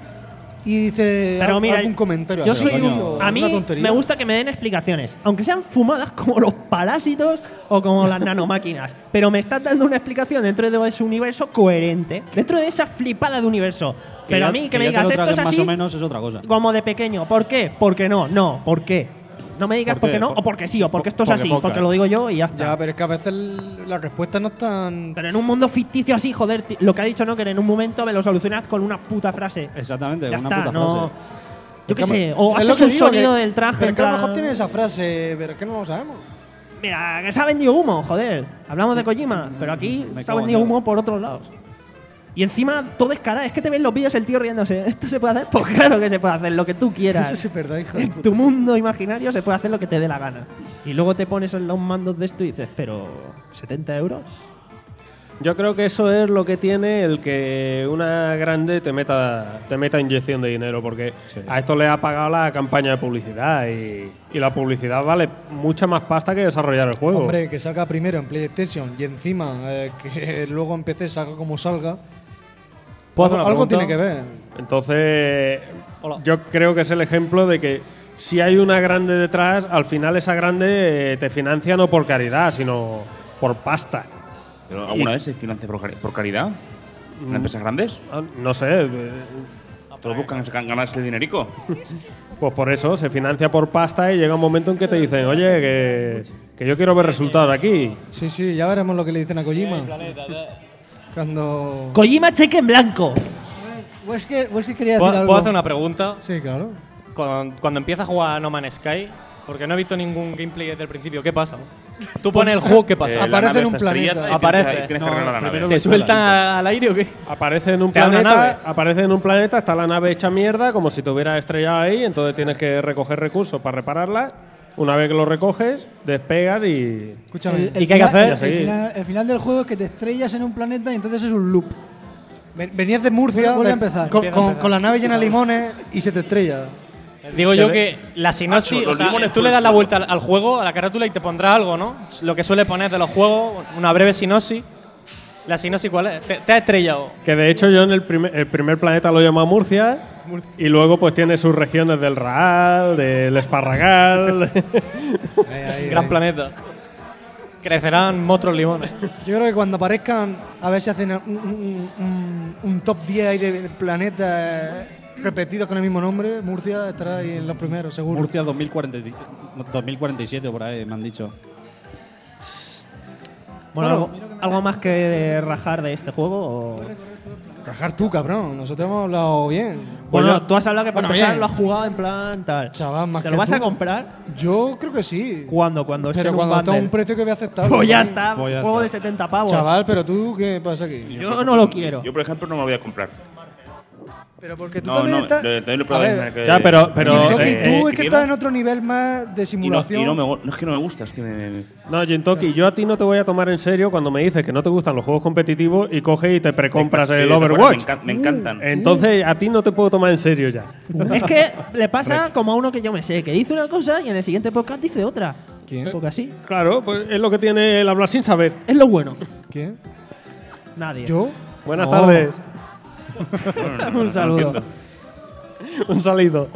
y dice Pero al- mira, algún comentario. yo así, soy coño, un, a una mí tontería. me gusta que me den explicaciones, aunque sean fumadas como los parásitos o como las nanomáquinas, pero me estás dando una explicación dentro de ese universo coherente, dentro de esa flipada de universo. Que Pero ya- a mí que me ya te digas lo esto es tragues así más o menos es otra cosa. como de pequeño, ¿por qué? Porque no, no, ¿por qué? No me digas ¿Por por qué? qué no Por- o porque sí o porque esto es porque así, podcast. porque lo digo yo y ya está. Ya, pero es que a veces el- las respuestas no están. Pero en un mundo ficticio así, joder, ti- lo que ha dicho no, que en un momento me lo solucionas con una puta frase. Exactamente, Ya una está, puta no. frase. Yo qué Es que sé, me- o es lo haces que un digo, sonido que- del traje. Pero en que a lo plan- mejor tiene esa frase, pero es que no lo sabemos. Mira, que se ha vendido humo, joder. Hablamos de Kojima, pero aquí Me se ha cago en vendido Dios. humo por otros lados. Y encima todo es cara. Es que te ven los vídeos el tío riéndose. ¿Esto se puede hacer? Pues claro que se puede hacer, lo que tú quieras. Eso sí es verdad, hija de En puta. tu mundo imaginario se puede hacer lo que te dé la gana. Y luego te pones en los mandos de esto y dices, pero ¿setenta euros? Yo creo que eso es lo que tiene el que una grande te meta te meta inyección de dinero, porque a esto le ha pagado la campaña de publicidad y, y la publicidad vale mucha más pasta que desarrollar el juego. Hombre, que salga primero en PlayStation y encima eh, que luego en P C salga como salga. ¿Puedo hacer algo una algo pregunta? tiene que ver. Entonces, Hola. yo creo que es el ejemplo de que si hay una grande detrás, al final esa grande eh, te financia no por caridad, sino por pasta. ¿Pero alguna vez se financia por, cari- por caridad? ¿En empresas grandes? Ah, No sé, eh, Todos buscan ganarse el dinerico. pues por eso se financia por pasta y llega un momento en que te dicen, oye, que, que yo quiero ver resultados aquí. Sí, sí, ya veremos lo que le dicen a Kojima. Cuando. Kojima cheque en blanco. Wesker, Wesker quería decir ¿Puedo, algo. puedo hacer una pregunta? Sí, claro. Cuando, cuando empieza a jugar a No Man's Sky, porque no he visto ningún gameplay desde el principio, ¿qué pasa? Tú pones el juego, ¿qué pasa? Eh, la Aparece nave en un está estrellada planeta. y tienes que- Aparece. y tienes que No, arreglar la nave. primero ¿Te sueltan al aire o qué? Aparece en un Te da una planeta, nave. aparece en un planeta, está la nave hecha mierda, como si te hubiera estrellado ahí, entonces tienes que recoger recursos para repararla. Una vez que lo recoges, despegas y. Escúchame. El, el ¿Y qué hay que final- hacer? El Seguir. final, el final del juego es que te estrellas en un planeta y entonces es un loop. Ven- Venías de Murcia Vuelve a de- empezar. Con, Empieza a con- empezar. con la nave llena de limones y se te estrella. Digo yo que la sinopsis, Macho, o los sea, limones tú por le el das la suelo. vuelta al, al juego, a la carátula y te pondrá algo, ¿no? Lo que suele poner de los juegos, una breve sinopsis. ¿La sinopsis cuál es? ¿Te, te has estrellado? Que de hecho yo en el primer, el primer planeta lo llamo Murcia, y luego pues tiene sus regiones del Raal, del Esparragal. Gran planeta. Crecerán monstruos limones. Yo creo que cuando aparezcan, a ver si hacen un, un- un- un top diez ahí de, de planetas repetidos con el mismo nombre, Murcia estará ahí en los primeros, seguro. Murcia dos mil cuarenta y- dos mil cuarenta y siete por ahí, me han dicho. Bueno, ¿algo, algo más que rajar de este juego? o- Rajar tú, cabrón. Nosotros hemos hablado bien. Bueno, Bueno, tú has hablado que para bueno, empezar bien. lo has jugado en plan tal. Chaval, más ¿Te que lo vas tú. a comprar? Yo creo que sí. ¿Cuándo? Cuando esté Pero en un cuando está a bundle. un precio que voy a aceptar. Pues ya está, Pues ya juego está. de setenta pavos. Chaval, pero tú, ¿qué pasa aquí? Yo no lo quiero. Yo, por ejemplo, no me lo voy a comprar. Pero porque tú No, también no, estás. le- también lo A probé. ver, que- Ya, pero- pero- Jim Toki, eh, tú eh, es ¿qué que iba? estás en otro nivel más de Y no, simulación. y no, me, gu- no es que no me gusta, es que me. No, Jintoki, yo a ti no te voy a tomar en serio cuando me dices que no te gustan los juegos competitivos y coges y te precompras me- el me- Overwatch. Me, encan- me encantan. Entonces a ti no te puedo tomar en serio ya. Es que le pasa como a uno que yo me sé, que dice una cosa y en el siguiente podcast dice otra. ¿Quién? Porque así. Claro, pues es lo que tiene el hablar sin saber. Es lo bueno. ¿Quién? Nadie. ¿Yo? Buenas No. tardes. Bueno, no- no- Un no saludo. entiendo. Un saludo.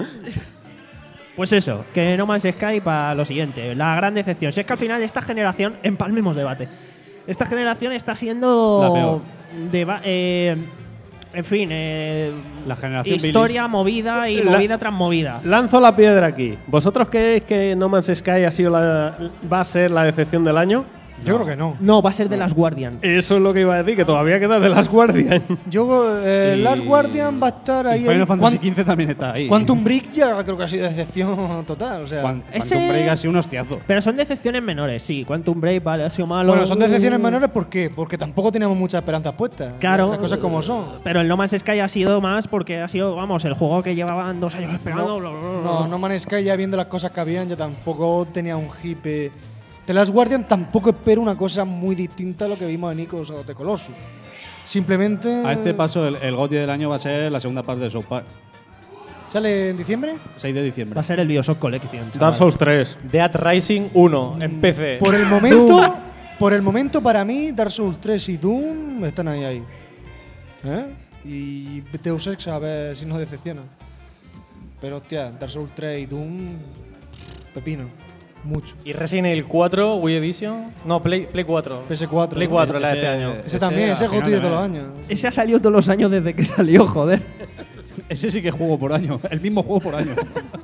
Pues eso, que No Man's Sky para lo siguiente. La gran decepción. Si es que al final esta generación, empalmemos debate. Esta generación está siendo. La peor. deba- eh, en fin, eh, La generación historia movida y La- movida tras movida. Lanzo la piedra aquí. ¿Vosotros creéis que No Man's Sky ha sido la, va a ser la decepción del año? Yo creo que no. No, va a ser de las Guardian. Eso es lo que iba a decir, que todavía queda de las Guardian. Yo, eh, Y- Last Guardian va a estar ahí. Y Final ahí. Fantasy Quan- quince también está ahí. Quantum Break ya creo que ha sido decepción total. O sea, Quan- Ese- Quantum Break ha sido un hostiazo. Pero son decepciones menores, sí. Quantum Break, vale, ha sido malo. bueno, son decepciones Uh, menores ¿por qué? Porque tampoco teníamos muchas esperanzas puestas. Claro. Las cosas como son. Pero el No Man's Sky ha sido más porque ha sido, vamos, el juego que llevaban dos años esperando. No, No Man's Sky, ya viendo las cosas que habían, yo tampoco tenía un hipe. The Last Guardian tampoco espero una cosa muy distinta a lo que vimos en Icos o The Colossus. Simplemente. A este paso, el, el GOTY del año va a ser la segunda parte de South Park. ¿Sale en diciembre? seis de diciembre. Va a ser el Bioshock Collection. chaval. Dark Souls tres. Dead Rising uno en P C. Por el momento, por el momento para mí, Dark Souls tres y Doom están ahí ahí. ¿Eh? Y Deus Ex a ver si nos decepciona. Pero hostia, Dark Souls tres y Doom, pepino. Mucho. ¿Y Resident Evil cuatro, Wii Edition? No, Play, Play cuatro. P S cuatro. Play cuatro, la de Ese- este año. Ese, Ese también, a ese es final G O T Y de de todos los mes. años. Ese ha salido todos los años desde que salió, joder. Ese sí que juego por año. El mismo juego por año.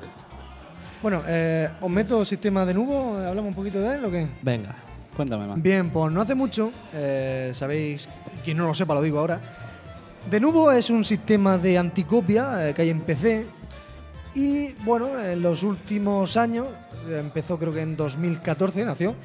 Bueno, eh, os meto sistema de nubo, hablamos un poquito de él o qué. Venga. Cuéntame más. Bien, pues no hace mucho, eh, sabéis, quien no lo sepa lo digo ahora. Denuvo es un sistema de anticopia eh, que hay en P C. Y bueno, en los últimos años, eh, empezó creo que en dos mil catorce, nació.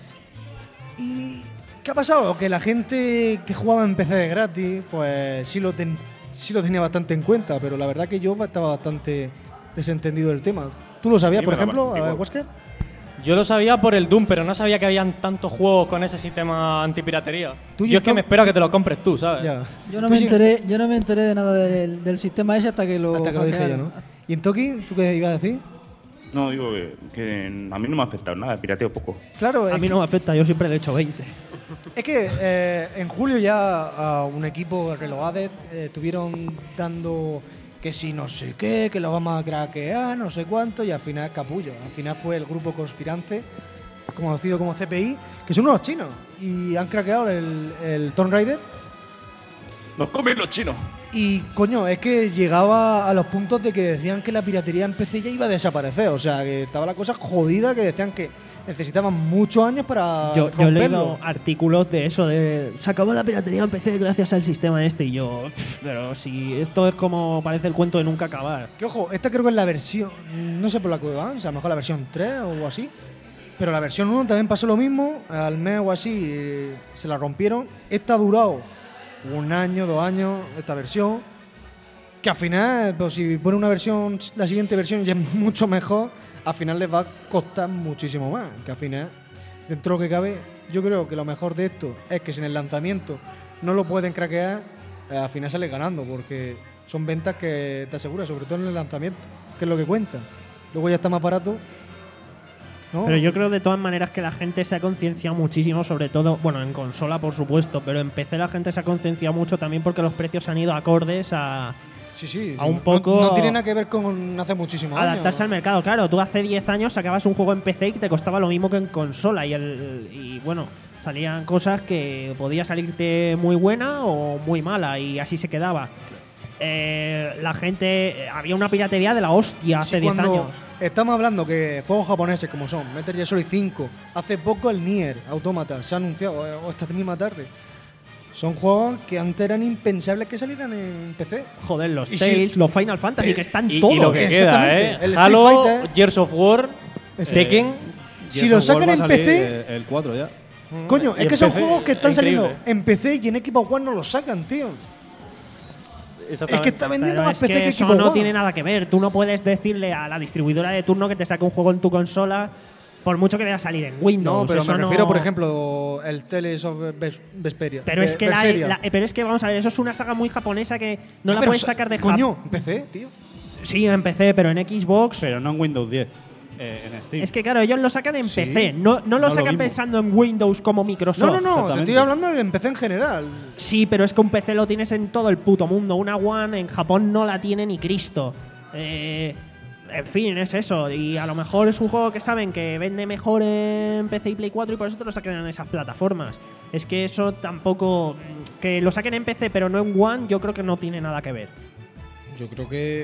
¿Y qué ha pasado? Que la gente que jugaba en P C de gratis, pues sí lo, ten- sí lo tenía bastante en cuenta, pero la verdad que yo estaba bastante desentendido del tema. ¿Tú lo sabías, Sí, por me daba ejemplo, igual. eh, Wesker? Yo lo sabía por el Doom, pero no sabía que habían tantos juegos con ese sistema antipiratería. Tú, Yo es que Jim, me espero a que te lo compres tú, ¿sabes? Ya. Yo no, Tú me sí- enteré, yo no me enteré de nada del, del sistema ese hasta que lo Hasta que lo dije yo, hackearon. ¿no? ¿Y en Toki, tú qué ibas a decir? No, digo que, que a mí no me ha afectado nada, pirateo poco. Claro, A es mí no me afecta, yo siempre le he hecho veinte. Es que eh, en julio ya a un equipo Reloaded eh, estuvieron dando que si no sé qué, que lo vamos a craquear, no sé cuánto, y al final capullo. Al final fue el grupo conspirante, conocido como C P I, que son unos chinos, y han craqueado el, el Tomb Raider. Nos comen los chinos. Y coño, es que llegaba a los puntos de que decían que la piratería en P C ya iba a desaparecer. O sea, que estaba la cosa jodida, que decían que necesitaban muchos años para Yo, yo he leído romperlo. artículos de eso, de se acabó la piratería en P C gracias al sistema este, y yo, pff, pero si esto es como parece el cuento de nunca acabar. Que ojo, esta creo que es la versión, no sé por la que va, o sea, a lo mejor la versión tres o algo así. Pero la versión uno también pasó lo mismo, al mes o así eh, se la rompieron. Esta ha durado un año, dos años, esta versión. Que al final, pues si pone una versión, la siguiente versión ya es mucho mejor, al final les va a costar muchísimo más. Que al final, dentro de lo que cabe, yo creo que lo mejor de esto es que si en el lanzamiento no lo pueden craquear, eh, al final sales ganando, porque son ventas que te aseguras, sobre todo en el lanzamiento, que es lo que cuenta. Luego ya está más barato. ¿no? Pero yo creo de todas maneras que la gente se ha concienciado muchísimo, sobre todo, bueno, en consola por supuesto, pero en P C la gente se ha concienciado mucho también porque los precios han ido acordes a, Sí, sí, a sí. un No- poco No, tiene nada que ver con hace muchísimos años. adaptarse al mercado. Claro, tú hace diez años sacabas un juego en P C y te costaba lo mismo que en consola y, el, y bueno, salían cosas que podía salirte muy buena o muy mala y así se quedaba. Eh, la gente, había una piratería de la hostia Sí, hace diez cuando años. Estamos hablando que juegos japoneses como son Metal Gear Solid cinco, hace poco el Nier Automata se ha anunciado, eh, o esta misma tarde. Son juegos que antes eran impensables que salieran en P C. Joder, los y sí. Tales, los Final Fantasy, Eh, que están Y, todos. y lo que queda, Exactamente. ¿eh? El Street Halo, Fighter. Gears of War, Ese. Tekken. Si Gears lo of War sacan va a en salir, P C, eh, El cuatro ya. coño, y es en que son P C juegos que están es saliendo increíble. en P C y en Xbox One no los sacan, tío. Es que está vendiendo Pero más es P C que que eso Xbox no One. tiene nada que ver. Tú no puedes decirle a la distribuidora de turno que te saque un juego en tu consola por mucho que vaya a salir en Windows. No, pero Eso me no- refiero, por ejemplo, el Tales of Ves- Vesperia. Pero es, Ve- que la, Berseria. la- pero es que, vamos a ver, eso es una saga muy japonesa que no Sí, la pero puedes sa- sacar de Coño, Jap- en P C, tío. Sí, en P C, pero en Xbox. Pero no en Windows diez. eh, en Steam. Es que, claro, ellos lo sacan en Sí. P C. No, no lo No lo sacan mismo. pensando en Windows como Microsoft. No, no, no, te Exactamente. estoy hablando de en P C en general. Sí, pero es que un P C lo tienes en todo el puto mundo. Una One en Japón no la tiene ni Cristo. Eh, en fin, es eso. Y a lo mejor es un juego que saben que vende mejor en P C y Play cuatro y por eso te lo sacan en esas plataformas. Es que eso tampoco. Que lo saquen en P C pero no en One, yo creo que no tiene nada que ver. Yo creo que.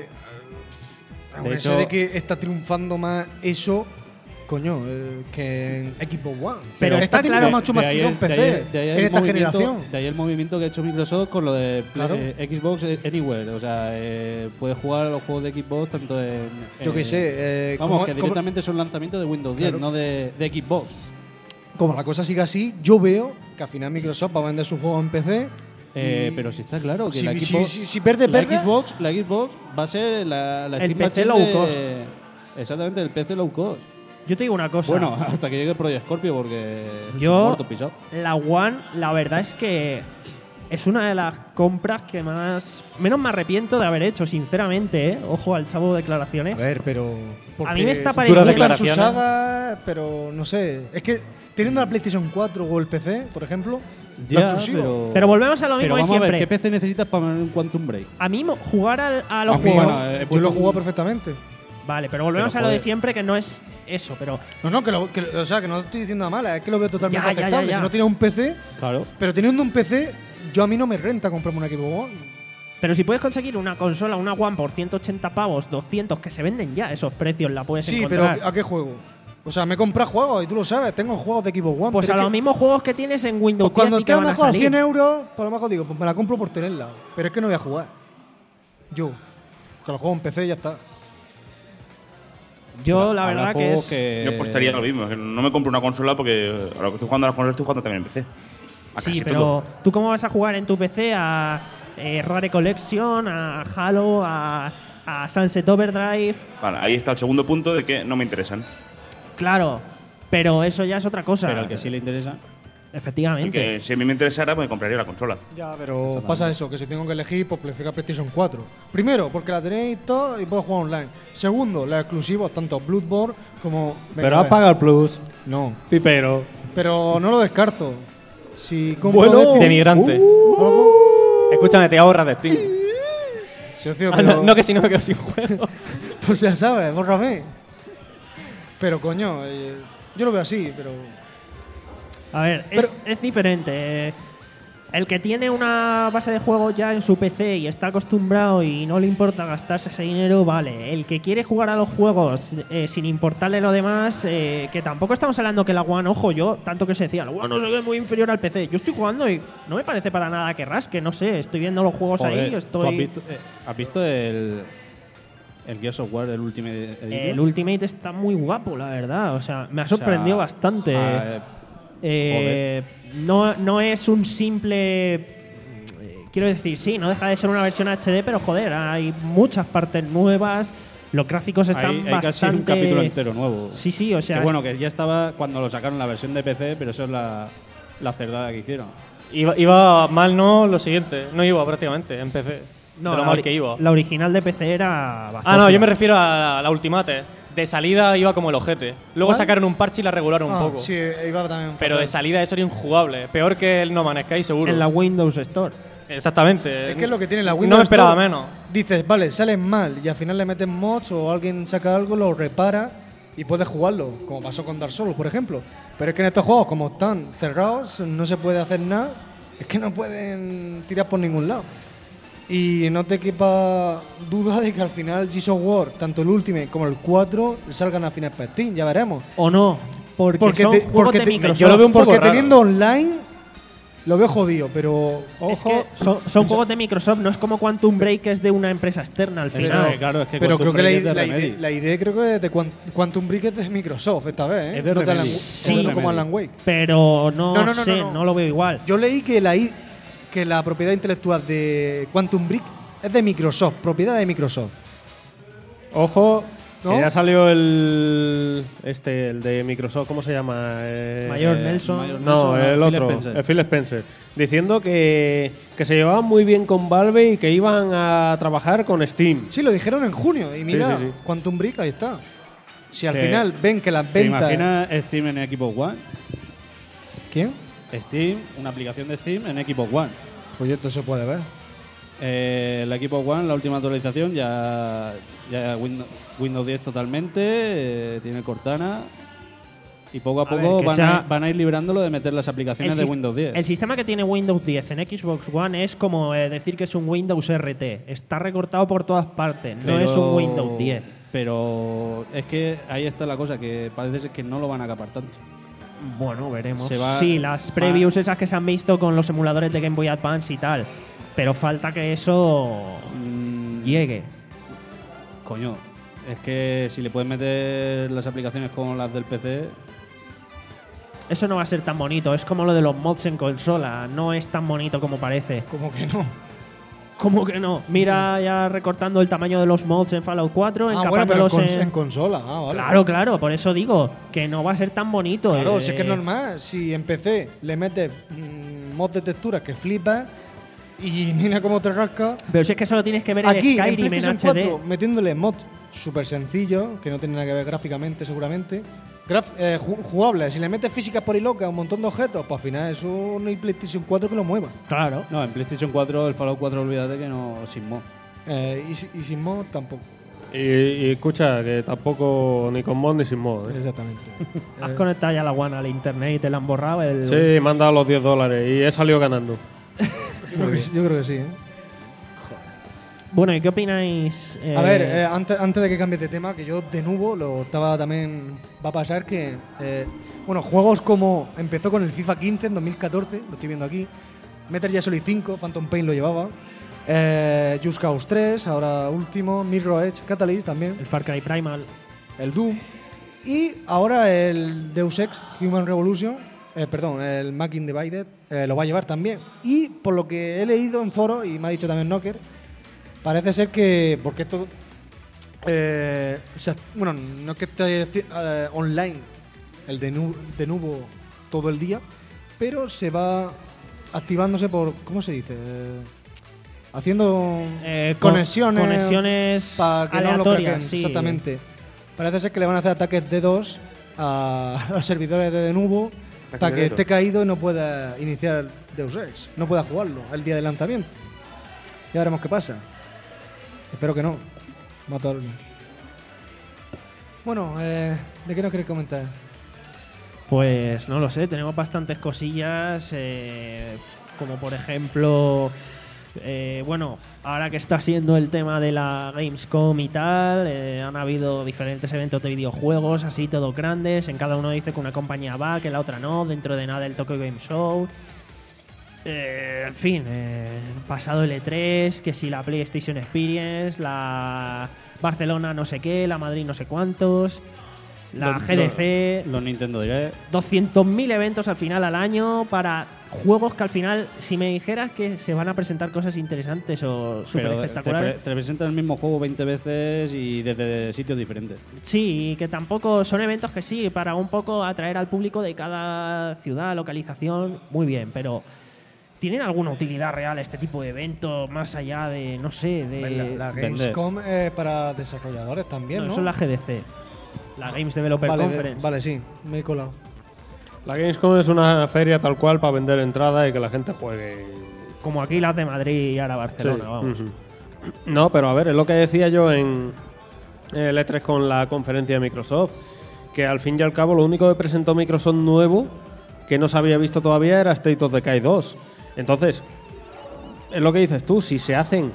De De hecho- de que está triunfando más eso, coño, eh, que en Xbox One. Pero está está teniendo claro- mucho más de ahí tiro el- en P de C ahí el- de ahí el en esta movimiento- generación. De ahí el movimiento que ha hecho Microsoft con lo de Play- Claro. eh, Xbox Anywhere. O sea, eh, puedes jugar a los juegos de Xbox tanto en. Yo qué en- sé. eh, Vamos, como, que como- directamente son lanzamientos de Windows diez, Claro. no de, de Xbox. como la cosa sigue así, yo veo que al final Microsoft va a vender su juego en P C. Eh, y- pero si está claro que si, la si- Xbox, si- si pierde, la perga, Xbox, la Xbox va a ser la, la El Steam P C Machine low de- cost. Exactamente, el P C low cost. Yo te digo una cosa. Bueno, hasta que llegue el Project Scorpio porque es Yo- un muerto pisado. La One, la verdad es que es una de las compras que más. Menos me arrepiento de haber hecho, sinceramente, ¿eh? Ojo al chavo de declaraciones. A ver, pero. A mí me está porque pareciendo- gustan sus declaraciones. sagas, pero no sé. Es que teniendo la PlayStation cuatro o el P C, por ejemplo, lo Ya, exclusivo. pero, Pero volvemos a lo pero mismo de vamos a ver, siempre. ¿qué P C necesitas para un Quantum Break? A mí, mo- jugar al- a, los A mí, juegos. bueno, eh, he Yo lo he puesto jugado un- perfectamente. Vale, pero volvemos Pero, a lo de joder. siempre, que no es eso, pero. No, no, que lo, que lo- o sea, que no estoy diciendo nada mala, es que lo veo totalmente Ya, ya, ya, aceptable. ya. Si no tienes un P C, Claro. pero teniendo un P C, yo a mí no me renta comprarme una Xbox One. Pero si puedes conseguir una consola, una One por ciento ochenta pavos, doscientos, que se venden ya esos precios, la puedes Sí, encontrar. pero ¿a qué juego? O sea, me compras juegos y tú lo sabes, tengo juegos de Xbox One. Pues pero a es los que- mismos juegos que tienes en Windows pues cuando diez y que esté a lo van a mejor a salir. cien euros, pues a lo mejor digo, pues me la compro por tenerla. Pero es que no voy a jugar. Yo. Que lo juego en P C y ya está. Yo, la Habrá verdad que juegos es. que- Yo apostaría lo mismo. Que no me compro una consola porque a lo que estoy jugando a las consolas estoy jugando también en P C. A Sí, casi pero todo. ¿tú cómo vas a jugar en tu P C a eh, Rare Collection, a Halo, a, a Sunset Overdrive? Vale, ahí está el segundo punto de que no me interesan. Claro, pero eso ya es otra cosa. Pero al que sí le interesa. Y Efectivamente. que si a mí me interesara, pues me compraría la consola. Ya, pero pasa eso, que si tengo que elegir, pues prefiero PlayStation cuatro. Primero, porque la tenéis todo y puedo jugar online. Segundo, los exclusivos, tanto Bloodborne como. Venga, Pero a has ver. pagado el plus. No, Pipero. pero no lo descarto. Si compro Bueno. Destiny De migrante. o algo, Escúchame, te ahorras de Steam. Socio, Ah, pero, no, no, que si no me quedo sin juego. pues ya sabes, bórrame. Pero coño, eh, yo lo veo así, pero... A ver, es, es diferente. eh, El que tiene una base de juego ya en su P C y está acostumbrado y no le importa gastarse ese dinero, vale. El que quiere jugar a los juegos eh, sin importarle lo demás, eh, que tampoco estamos hablando que la One, ojo, yo, tanto que se decía, la One no sé qué, es muy inferior al P C. Yo estoy jugando y no me parece para nada que rasque, no sé, estoy viendo los juegos Joder, ahí, ¿tú estoy... has visto, eh, ¿has visto el, el Gears of War, el Ultimate Edition? El Ultimate está muy guapo, la verdad, o sea, me ha sorprendido O sea, bastante. ah, Eh, no, no es un simple. eh, Quiero decir, sí, no deja de ser una versión H D, pero joder, hay muchas partes nuevas. Los gráficos están hay, hay bastante. casi un capítulo entero nuevo. Sí, sí, o sea. Que bueno, que ya estaba cuando lo sacaron la versión de P C, pero eso es la, la cerdada que hicieron. Iba, iba mal, no, lo siguiente. No iba prácticamente en P C. no, de lo la, mal ori- que iba. la original de P C era. Bazofia. Ah, no, yo me refiero a la, la Ultimate. De salida iba como el ojete. Luego ¿Cuál? sacaron un parche y la regularon Ah, un poco. sí, iba también. Pero fatal. de salida eso era injugable. Peor que el No Man's Sky, seguro. En la Windows Store. Exactamente. Es que es lo que tiene la Windows. No me esperaba Store. menos. Dices, vale, salen mal y al final le meten mods o alguien saca algo, lo repara y puedes jugarlo, como pasó con Dark Souls, por ejemplo. Pero es que en estos juegos, como están cerrados, no se puede hacer nada, es que no pueden tirar por ningún lado. Y no te quepa duda de que al final Gears of War, tanto el Ultimate como el cuatro, salgan a fines para Steam, ya veremos. O no. Porque, Porque son te- juegos porque de te- Microsoft. yo lo veo un poco Porque raro. teniendo online, lo veo jodido, pero ojo. Es que son, son juegos de Microsoft, no es como Quantum Break, que es de una empresa externa al Eso, final. eh, claro, es que Pero Quantum creo que la, Break es de la Remedy. idea, la idea creo que es de Quant- Quantum Break es de Microsoft esta vez, ¿eh? Es de no, de Remedy. Alan, Sí. no Es de como Remedy. Alan Wake. Pero no, No, no, no, sé, no, no, no. lo veo igual. Yo leí que la, i- que la propiedad intelectual de Quantum Break es de Microsoft, propiedad de Microsoft. Ojo, ¿No? que ya salió el este, el de Microsoft, ¿cómo se llama? Eh, Mayor eh, Nelson. Mayor No, Nelson, el Phil otro, Spencer. el Phil Spencer, diciendo que, que se llevaban muy bien con Valve y que iban a trabajar con Steam. Sí, lo dijeron en junio y mira, sí, sí. Quantum Break ahí está. Si al Que- final ven que las ¿Te ventas... imaginas Steam en Xbox One? ¿Quién? Steam, una aplicación de Steam en Xbox One. Pues esto se puede ver. Eh, el Xbox One, la última actualización, ya, ya Windows, Windows diez totalmente, eh, tiene Cortana. Y poco a, A poco ver, que van, sea- a, van a ir librándolo de meter las aplicaciones de sis- Windows diez. el sistema que tiene Windows diez en Xbox One es como eh, decir que es un Windows R T. Está recortado por todas partes, no Pero- es un Windows diez. Pero es que ahí está la cosa, que parece ser que no lo van a capar tanto. Bueno, veremos. Se va- sí, las va- previews esas que se han visto con los emuladores de Game Boy Advance y tal. Pero falta que eso Mm, llegue. Coño, es que si le puedes meter las aplicaciones como las del P C, Eso no va a ser tan bonito. Es como lo de los mods en consola. No es tan bonito como parece. Como que no. ¿Cómo que no? Mira ya recortando el tamaño de los mods en Fallout cuatro, Ah, bueno, pero en, encapándolos cons- en... en consola. Ah, vale. Claro, claro. Por eso digo que no va a ser tan bonito. Claro, eh. si es que es normal. Si en P C le metes mm, mod de textura que flipa y mira cómo te rasca. Pero si es que solo tienes que ver el Aquí, en Skyrim en PlayStation H D. cuatro, metiéndole mod súper sencillo, que no tiene nada que ver gráficamente seguramente. Graf- eh, ju- jugable. Si le metes físicas por ahí loca, un montón de objetos, pues al final eso no hay PlayStation cuatro que lo mueva. Claro. no, en PlayStation cuatro, el Fallout cuatro, olvídate que no, sin mod. Eh, y, si- y sin mod tampoco. Y, y escucha, que tampoco ni con mod ni sin mod. ¿eh? Exactamente. Has Eh, conectado ya la One al internet y te la han borrado. El... Sí, me han dado los diez dólares y he salido ganando. yo, creo que, sí- yo creo que sí, ¿eh? Bueno, ¿y qué opináis? eh, A ver, eh, antes, antes de que cambies de tema, que yo de nuevo lo estaba también. Va a pasar que. eh, bueno, juegos como. Empezó con el FIFA quince en dos mil catorce, lo estoy viendo aquí. Metal Gear Solid cinco, Phantom Pain lo llevaba. Eh, Just Cause tres, ahora último. Mirror Edge, Catalyst también. el Far Cry Primal. El Doom. Y ahora el Deus Ex Human Revolution. eh, perdón, el Making Divided. eh, lo va a llevar también. Y por lo que he leído en foros, y me ha dicho también Knocker. Parece ser que, porque esto, eh, o sea, bueno, no es que esté eh, online el de, nu de nuevo todo el día, pero se va activándose por, ¿cómo se dice? Eh, haciendo Eh, con- conexiones, conexiones para que no lo aleatorias, craqueen, sí. exactamente. Parece ser que le van a hacer ataques D dos a los servidores de Denuvo para que esté caído y no pueda iniciar Deus Ex, no pueda jugarlo el día del lanzamiento. Ya veremos qué pasa. Espero que no. Mato a alguien. Bueno, eh, ¿de qué nos queréis comentar? Pues no lo sé, tenemos bastantes cosillas, eh, como por ejemplo, eh, bueno, ahora que está siendo el tema de la Gamescom y tal, eh, han habido diferentes eventos de videojuegos, así todos grandes, en cada uno dice que una compañía va, que la otra no, dentro de nada el Tokyo Game Show. Eh, en fin, eh, pasado el E tres, que si la PlayStation Experience, la Barcelona no sé qué, la Madrid no sé cuántos, la Los- G D C, Los Nintendo Direct. doscientos mil eventos al final al año para juegos que al final, si me dijeras que se van a presentar cosas interesantes o súper Pero te, espectaculares, pre- te presentan el mismo juego veinte veces y desde sitios diferentes. sí, que tampoco son eventos que sí, para un poco atraer al público de cada ciudad, localización, muy bien, pero ¿tienen alguna utilidad real este tipo de eventos más allá de, no sé, de... La, la vender. Gamescom eh, para desarrolladores también, no, ¿no? eso es la G D C, la Games Developer vale, Conference. vale, sí, me he colado. La Gamescom es una feria tal cual para vender entradas y que la gente juegue. Como aquí las de Madrid y ahora Barcelona, Sí. vamos. Ujú. No, pero a ver, es lo que decía yo en el E tres con la conferencia de Microsoft, que al fin y al cabo lo único que presentó Microsoft nuevo que no se había visto todavía era State of Decay dos. Entonces, es lo que dices tú, si se hacen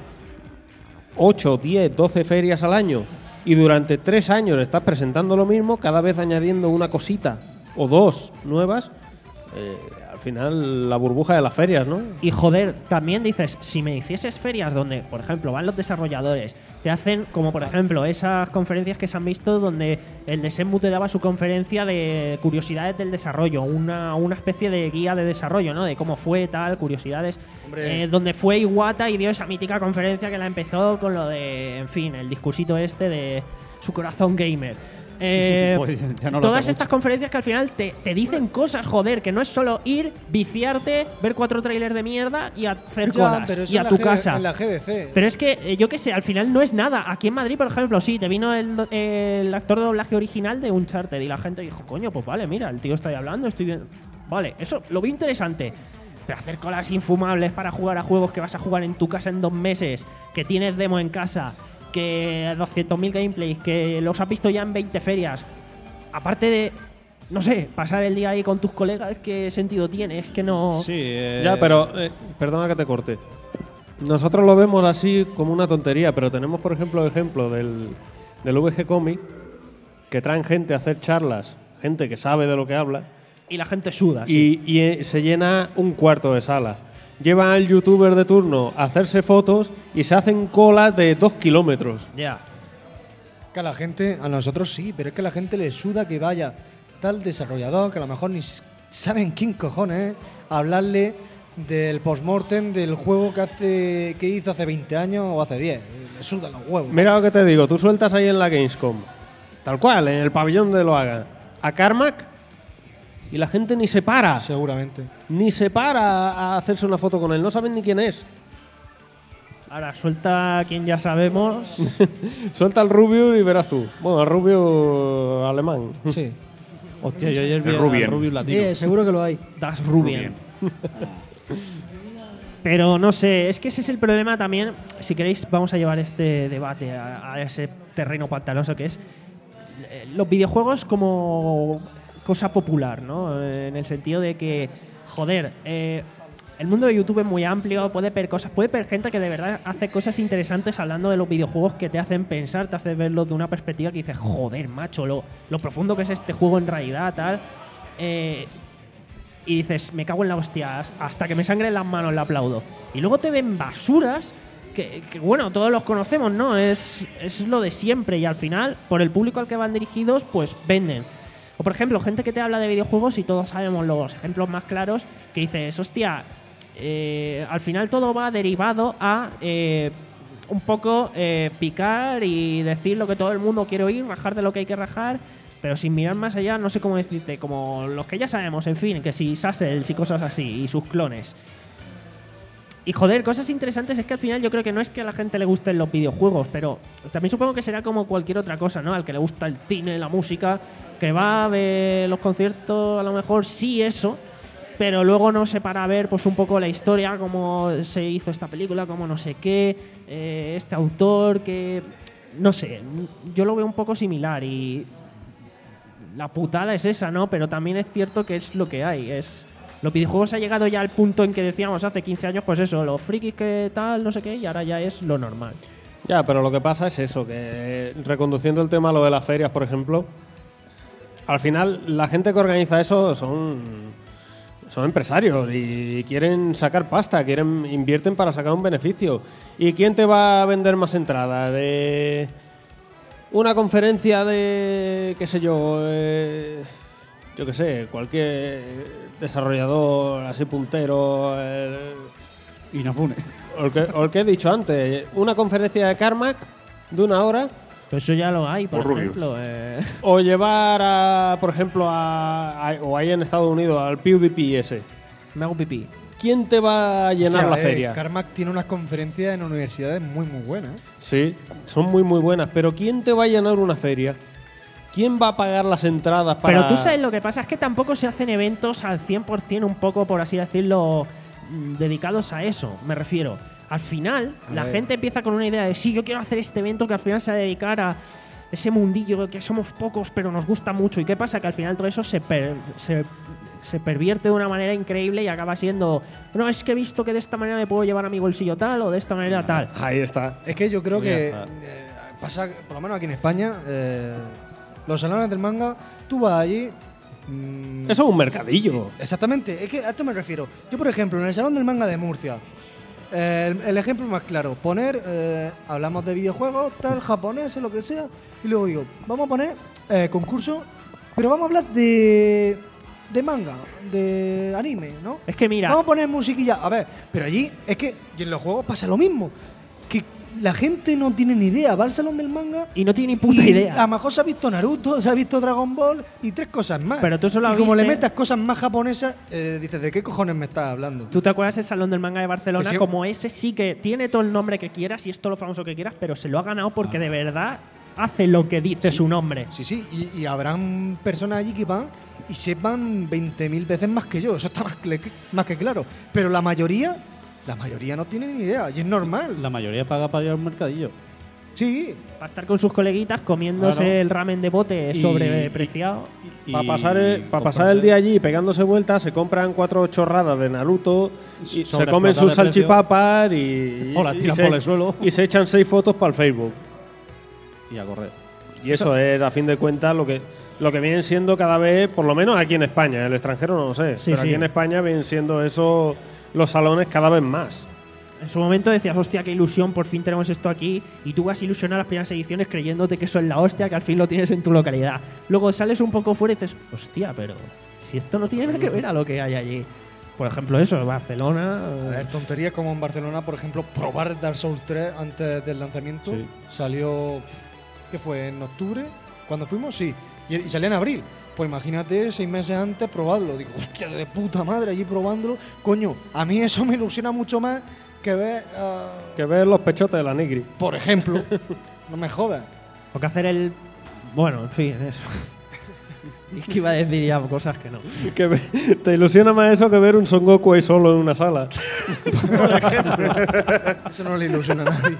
ocho, diez, doce ferias al año y durante tres años estás presentando lo mismo, cada vez añadiendo una cosita o dos nuevas, eh, al final la burbuja de las ferias, ¿no? Y joder, también dices, si me hicieses ferias donde, por ejemplo, van los desarrolladores, te hacen, como por ejemplo, esas conferencias que se han visto donde el de Shenmue te daba su conferencia de curiosidades del desarrollo, una, una especie de guía de desarrollo, ¿no? De cómo fue, tal, curiosidades. Hombre. Eh, donde fue Iwata y dio esa mítica conferencia que la empezó con lo de, en fin, el discursito este de su corazón gamer. Eh, Pues ya no lo todas hace estas mucho. conferencias que al final te, te dicen cosas, joder, que no es solo ir, viciarte, ver cuatro trailers de mierda y hacer Ya, colas pero eso y a en la tu G- casa. En la G D C. Pero es que, eh, yo qué sé, al final no es nada. Aquí en Madrid, por ejemplo, sí, te vino el, do- el actor de doblaje original de Uncharted y la gente dijo, coño, pues vale, mira, el tío está ahí hablando, estoy viendo. Vale, eso lo vi interesante. Pero hacer colas infumables para jugar a juegos que vas a jugar en tu casa en dos meses, que tienes demo en casa, que doscientos mil gameplays, que los has visto ya en veinte ferias. Aparte de, no sé, pasar el día ahí con tus colegas, ¿qué sentido tiene? Es que no... Sí, eh, Ya, pero eh, perdona que te corte. Nosotros lo vemos así como una tontería, pero tenemos, por ejemplo, el ejemplo del, del V G Comic, que traen gente a hacer charlas, gente que sabe de lo que habla, Y la gente suda, sí. y, y, eh, se llena un cuarto de sala. Llevan al youtuber de turno a hacerse fotos y se hacen colas de dos kilómetros. Ya. Que a la gente, a nosotros sí, pero es que a la gente le suda que vaya tal desarrollador que a lo mejor ni s- saben quién cojones es, a hablarle del postmortem del juego que hace que hizo hace veinte años o hace diez. Le sudan los huevos. Mira lo que te digo, tú sueltas ahí en la Gamescom, tal cual, en el pabellón donde lo hagan, a Carmack y la gente ni se para, Seguramente. ni se para a hacerse una foto con él, no saben ni quién es. Ahora, suelta a quien ya sabemos. Suelta al Rubius y verás tú. Bueno, al Rubius alemán. Sí. Hostia, yo ayer vi El al Rubien. Rubius latino. Eh, seguro que lo hay. Das Rubien. Pero no sé, es que ese es el problema también. Si queréis, vamos a llevar este debate a, a ese terreno pantanoso que es eh, los videojuegos como cosa popular, ¿no? Eh, En el sentido de que, joder, eh, el mundo de YouTube es muy amplio, puede ver cosas, puede ver gente que de verdad hace cosas interesantes hablando de los videojuegos que te hacen pensar, te hace verlo de una perspectiva que dices, joder, macho, lo, lo profundo que es este juego en realidad, tal. Eh, y dices, me cago en la hostia, hasta que me sangren las manos le aplaudo. Y luego te ven basuras que, que, bueno, todos los conocemos, ¿no? Es, es lo de siempre y al final, por el público al que van dirigidos, pues venden. O por ejemplo, gente que te habla de videojuegos y todos sabemos los ejemplos más claros que dices, hostia, eh, al final todo va derivado a eh, un poco eh, picar y decir lo que todo el mundo quiere oír, rajar de lo que hay que rajar, pero sin mirar más allá, no sé cómo decirte, como los que ya sabemos, en fin, que si Sassels y cosas así, y sus clones. Y joder, cosas interesantes es que al final yo creo que no es que a la gente le gusten los videojuegos, pero también supongo que será como cualquier otra cosa, ¿no? Al que le gusta el cine, la música, que va a ver los conciertos, a lo mejor sí eso, pero luego no se para a ver pues un poco la historia, cómo se hizo esta película, cómo no sé qué, eh, este autor, que no sé, yo lo veo un poco similar y la putada es esa, ¿no? Pero también es cierto que es lo que hay, es los videojuegos ha llegado ya al punto en que decíamos hace quince años, pues eso, los frikis que tal, no sé qué, y ahora ya es lo normal. Ya, pero lo que pasa es eso, que reconduciendo el tema a lo de las ferias, por ejemplo, al final la gente que organiza eso son, son empresarios y quieren sacar pasta, quieren invierten para sacar un beneficio. ¿Y quién te va a vender más entradas? De una conferencia de, qué sé yo, eh, yo qué sé, cualquier desarrollador así puntero, eh, Inafune. o, el que, o el que he dicho antes, una conferencia de Carmack de una hora, Pues eso ya lo hay, por O Rubius. ejemplo. Eh. o llevar, a, por ejemplo, a, a- o ahí en Estados Unidos, al PewDiePie ese. Me hago pipí. ¿Quién te va a llenar Hostia, la eh, feria? Carmack tiene unas conferencias en universidades muy, muy buenas. ¿eh? Sí, son muy muy buenas, pero ¿quién te va a llenar una feria? ¿Quién va a pagar las entradas para...? Pero tú sabes lo que pasa, es que tampoco se hacen eventos al cien por cien un poco, por así decirlo, mm, dedicados a eso, me refiero. Al final, A la ver. gente empieza con una idea de sí, yo quiero hacer este evento que al final se va a dedicar a ese mundillo que somos pocos pero nos gusta mucho. ¿Y qué pasa? Que al final todo eso se, per- se, se pervierte de una manera increíble y acaba siendo, no, es que he visto que de esta manera me puedo llevar a mi bolsillo tal o de esta manera tal. Ahí está. Es que yo creo Pues ya que está. eh, pasa, por lo menos aquí en España, eh, los salones del manga, tú vas allí. mm, Eso es un mercadillo. Exactamente, es que a esto me refiero. Yo, por ejemplo, en el Salón del Manga de Murcia, eh, el, el ejemplo más claro, poner, eh, hablamos de videojuegos, tal, japoneses, lo que sea, y luego digo, vamos a poner eh, concurso, pero vamos a hablar de, de manga, de anime, ¿no? Es que mira, Vamos a poner musiquilla. A ver, pero allí es que y en los juegos pasa lo mismo. Que la gente no tiene ni idea. Va al salón del manga y no tiene ni puta y idea. a lo mejor se ha visto Naruto, se ha visto Dragon Ball y tres cosas más. Pero tú solo y como le viste- metas cosas más japonesas, eh, dices, ¿de qué cojones me estás hablando? ¿Tú te acuerdas del Salón del Manga de Barcelona? Que sí. Como ese sí que tiene todo el nombre que quieras y es todo lo famoso que quieras, pero se lo ha ganado porque de verdad hace lo que dice su nombre. Sí, sí, y, y habrán personas allí que van y sepan veinte mil veces más que yo. Eso está más, cle- más que claro. Pero la mayoría, la mayoría no tiene ni idea. Y es normal. La mayoría paga para ir al mercadillo. Sí. Va a estar con sus coleguitas comiéndose Claro. el ramen de bote Y- sobrepreciado. Y Para pasar, el, pa pasar el día allí pegándose vueltas, se compran cuatro chorradas de Naruto, y se Sobreexplotar comen sus de precio. salchipapas y, O las y tiran se, por el suelo. y se echan seis fotos para el Facebook. Y a correr. Y eso es, a fin de cuentas, lo que lo que vienen siendo cada vez, por lo menos aquí en España. En el extranjero no lo sé, Sí, pero sí. aquí en España vienen siendo eso los salones cada vez más. En su momento decías, hostia, qué ilusión, por fin tenemos esto aquí. Y tú vas a ilusionar las primeras ediciones creyéndote que eso es la hostia, que al fin lo tienes en tu localidad. Luego sales un poco fuera y dices, hostia, pero si esto no tiene nada que ver a lo que hay allí. Por ejemplo, eso, Barcelona. A ver, tonterías como en Barcelona, por ejemplo, probar Dark Souls tres antes del lanzamiento. Sí. Salió, ¿qué fue? ¿En octubre? ¿Cuando fuimos? Sí. Y, y salía en abril. Pues imagínate, seis meses antes, probarlo. Digo, hostia, de puta madre, allí probándolo. Coño, a mí eso me ilusiona mucho más que ver, ah, Que ver los pechotes de la Nigri. por ejemplo, no me jodas. O que hacer el. Bueno, en fin, eso. Y es que iba a decir ya cosas que no. Que ve- te ilusiona más eso que ver un Son Goku ahí solo en una sala. Eso no le ilusiona a nadie.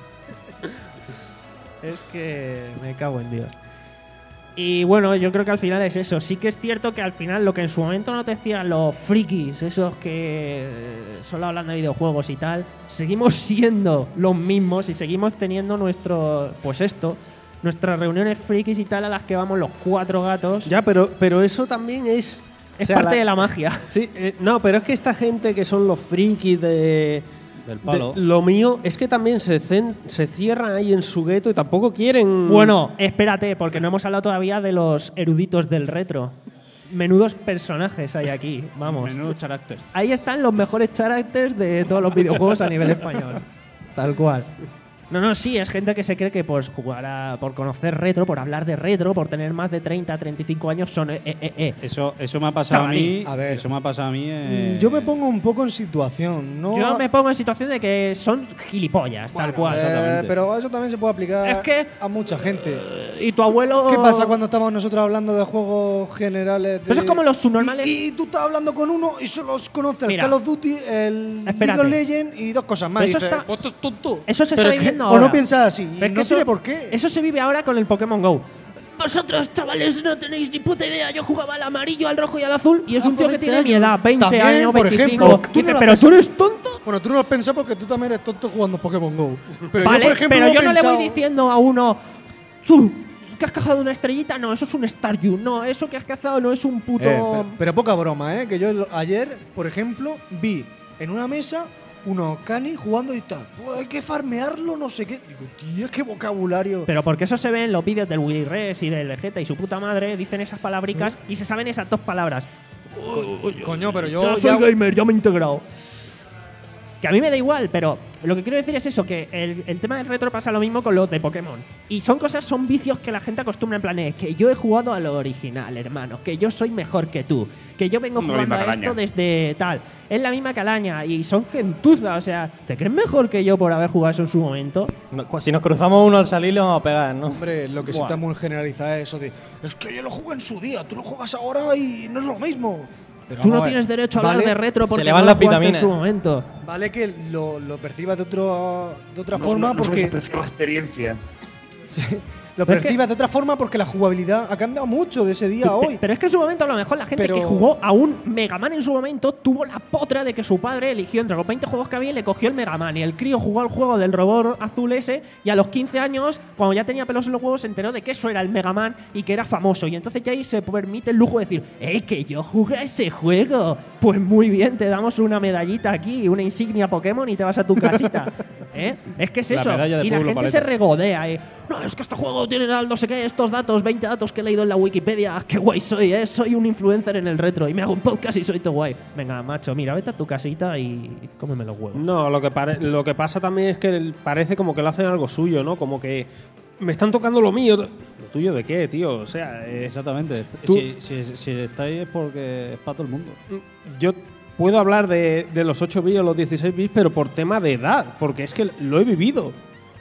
Es que me cago en Dios. Y bueno, yo creo que al final es eso. Sí que es cierto que al final lo que en su momento nos decían los frikis, esos que eh, solo hablan de videojuegos y tal, seguimos siendo los mismos y seguimos teniendo nuestro, pues esto, nuestras reuniones frikis y tal a las que vamos los cuatro gatos. Ya, pero, pero eso también es... es o sea, parte la- de la magia. Sí, eh, no, pero es que esta gente que son los frikis de... Del palo. de- lo mío es que también se, cen- se cierran ahí en su gueto y tampoco quieren... Bueno, espérate, porque no hemos hablado todavía de los eruditos del retro. Menudos personajes hay aquí, vamos. Menudo carácter. Ahí están los mejores characters de todos los videojuegos a nivel español. Tal cual. No, no, sí, es gente que se cree que pues jugar a, por conocer retro, por hablar de retro, por tener más de treinta, treinta y cinco años son eh, eh, eh, eh. Eso, eso me ha pasado Chavalín, a mí. a ver. Eso me ha pasado a mí. eh, Yo me pongo un poco en situación, ¿no? Yo me pongo en situación de que son gilipollas, tal cual. Eh, exactamente. pero eso también se puede aplicar Es que- a mucha gente. Y tu abuelo... ¿Qué pasa cuando estamos nosotros hablando de juegos generales? De... Pero eso es como los subnormales. Y, y tú estás hablando con uno y solo conoce el Mira. Call of Duty, el Espérate. League of Legends y dos cosas más. Eso Y dices, está- "Pues tú, tú, tú". Eso se Pero está es que- viviendo O ahora. no piensas así. y Pero es no que eso- tiene por qué. Eso se vive ahora con el Pokémon GO. Vosotros, chavales, no tenéis ni puta idea. Yo jugaba al amarillo, al rojo y al azul. Y es un tío que tiene mi edad, veinte También, años, por veinticinco. ejemplo, tú Dice, no lo pero has tú pensado- eres tonto. Bueno, tú no lo has pensado porque tú también eres tonto jugando Pokémon GO. Pero Vale, yo, por ejemplo, pero lo he yo no le voy pensado- diciendo a uno, tú, que has cazado una estrellita, no, eso es un Staryu. No, eso que has cazado no es un puto. Eh, pero, pero poca broma, ¿eh? Que yo lo- ayer, por ejemplo, vi en una mesa unos canis jugando y tal. "Pues hay que farmearlo, no sé qué". Digo, tío, qué vocabulario. Pero porque eso se ve en los vídeos del Willy Res y del Vegeta y su puta madre, dicen esas palabricas y se saben esas dos palabras. Coño, pero yo. Yo soy ya- gamer, ya me he integrado. Que a mí me da igual, pero lo que quiero decir es eso, que el, el tema del retro pasa lo mismo con los de Pokémon. Y son cosas, son vicios que la gente acostumbra en plan, "Eh, que yo he jugado a lo original, hermano, que yo soy mejor que tú, que yo vengo La jugando misma a calaña. esto desde tal". Es la misma calaña y son gentuza, o sea, ¿te crees mejor que yo por haber jugado eso en su momento? No, cu- si nos cruzamos uno al salir, le vamos a pegar, ¿no? Hombre, lo que sí Buah. está muy generalizado es eso de. Es que yo lo jugué en su día, tú lo juegas ahora y no es lo mismo. Pero Tú vamos no a ver, tienes derecho a hablar vale- de retro porque le van no las lo jugaste en vitaminas. su momento. Vale que lo, lo percibas de, otro, de otra No, forma no, no porque. se aprecia la experiencia. Sí, lo Pero es percibas de otra forma porque la jugabilidad ha cambiado mucho de ese día a hoy. Pero es que en su momento a lo mejor la gente Pero- que jugó a un Mega Man en su momento tuvo la potra de que su padre eligió entre los veinte juegos que había y le cogió el Mega Man. Y el crío jugó al juego del robot azul ese y a los quince años, cuando ya tenía pelos en los huevos, se enteró de que eso era el Mega Man y que era famoso. Y entonces ya ahí se permite el lujo de decir, ¡eh, que yo jugué a ese juego! Pues muy bien, te damos una medallita aquí, una insignia Pokémon y te vas a tu casita. ¿Eh? Es que es La eso. medalla de Y la pueblo gente paleta. se regodea, ¿eh? No, es que este juego tiene no sé qué, estos datos, veinte datos que he leído en la Wikipedia. ¡Qué guay soy, eh! Soy un influencer en el retro y me hago un podcast y soy todo guay. Venga, macho, mira, vete a tu casita y cómeme los huevos. No, lo que, pare- lo que pasa también es que el- parece como que lo hacen algo suyo, ¿no? Como que me están tocando lo mío. ¿Lo tuyo de qué, tío? O sea, eh, Exactamente. Tú- Si, si, si estáis es porque es para todo el mundo. yo puedo hablar de, de los ocho bits o los dieciséis bits, pero por tema de edad, porque es que lo he vivido.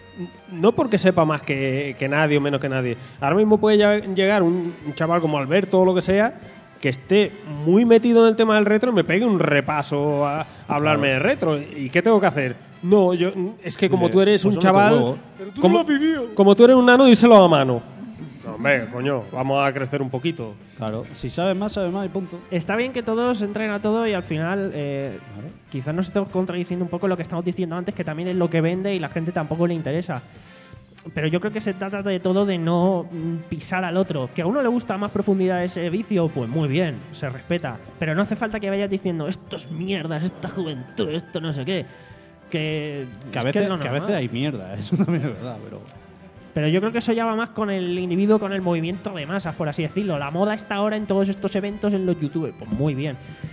No porque sepa más que, que nadie o menos que nadie. Ahora mismo puede ya- llegar un, un chaval como Alberto o lo que sea, que esté muy metido en el tema del retro y me pegue un repaso a, a hablarme de retro. ¿Y qué tengo que hacer? No, yo es que como Dile, tú eres pues un hombre, tu chaval, huevo. Pero tú como, no lo has vivido. como tú eres un nano, díselo a mano. No, hombre, coño, vamos a crecer un poquito. Claro. Si sabes más, sabes más y punto. Está bien que todos entren a todo y al final eh, quizás nos estemos contradiciendo un poco lo que estamos diciendo antes, que también es lo que vende y la gente tampoco le interesa. Pero yo creo que se trata de todo de no mm, pisar al otro. Que a uno le gusta más profundidad ese vicio, pues muy bien, se respeta. Pero no hace falta que vayas diciendo, esto es mierdas, esta juventud, esto no sé qué. Que, Que a es veces, es lo que a normal. veces hay mierda, eso también es verdad, pero. Pero yo creo que eso ya va más con el individuo, con el movimiento de masas, por así decirlo. La moda está ahora en todos estos eventos en los youtubers. Pues muy bien.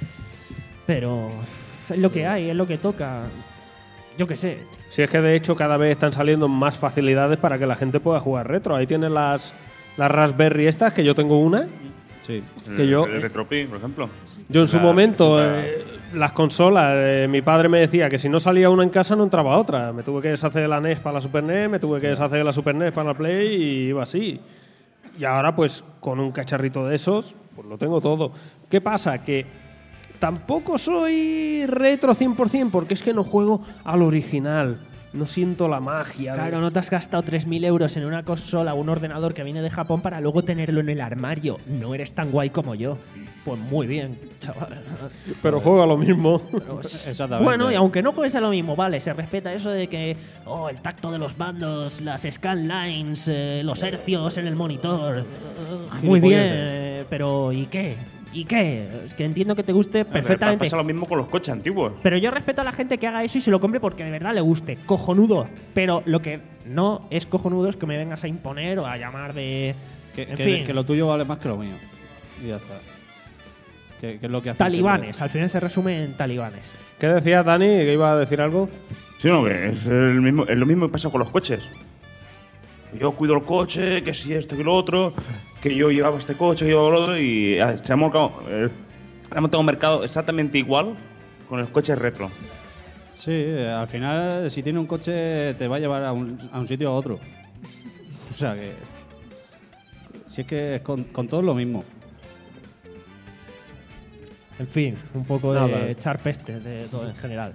Pero es lo que hay, es lo que toca. Yo qué sé. Si es que de hecho cada vez están saliendo más facilidades para que la gente pueda jugar retro. Ahí tienes las, las Raspberry estas, que yo tengo una. Sí. Que El- yo- El Retropi, por ejemplo. Yo en su La- momento, la- eh, las consolas, eh, mi padre me decía que si no salía una en casa no entraba otra. Me tuve que deshacer de la N E S para la Super N E S, me tuve que deshacer de la Super N E S para la Play y iba así. Y ahora pues con un cacharrito de esos, pues lo tengo todo. ¿Qué pasa? Que tampoco soy retro cien por cien porque es que no juego al original. No siento la magia. de- Claro, no te has gastado tres mil euros en una consola o un ordenador que viene de Japón para luego tenerlo en el armario. No eres tan guay como yo. Pues muy bien, chaval. Pero juego a lo mismo. Exactamente. Bueno, y aunque no juegues a lo mismo, vale, se respeta eso de que, oh, el tacto de los bandos, las scanlines, eh, los hercios en el monitor. Muy bien, eh, pero ¿y qué? ¿Y qué? Es que entiendo que te guste perfectamente. Pasa lo mismo con los coches antiguos. Pero yo respeto a la gente que haga eso y se lo compre porque de verdad le guste. Cojonudo. Pero lo que no es cojonudo es que me vengas a imponer o a llamar de. Que, en que- fin. que lo tuyo vale más que lo mío. Y ya está. ¿Qué, qué es lo que hacen Talibanes, al final se resume en talibanes. ¿Qué decía Dani? ¿Que iba a decir algo? Sí, no, que es, el mismo, es lo mismo que pasa con los coches. Yo cuido el coche, que si esto, que lo otro, que yo llevaba este coche, yo lo otro, y ah, se ha montado, eh, hemos tenido un mercado exactamente igual con los coches retro. Sí, eh, al final, si tiene un coche, te va a llevar a un, a un sitio o a otro. O sea que. Si es que es con, con todo lo mismo. En fin, un poco Nada. de echar peste de todo en general.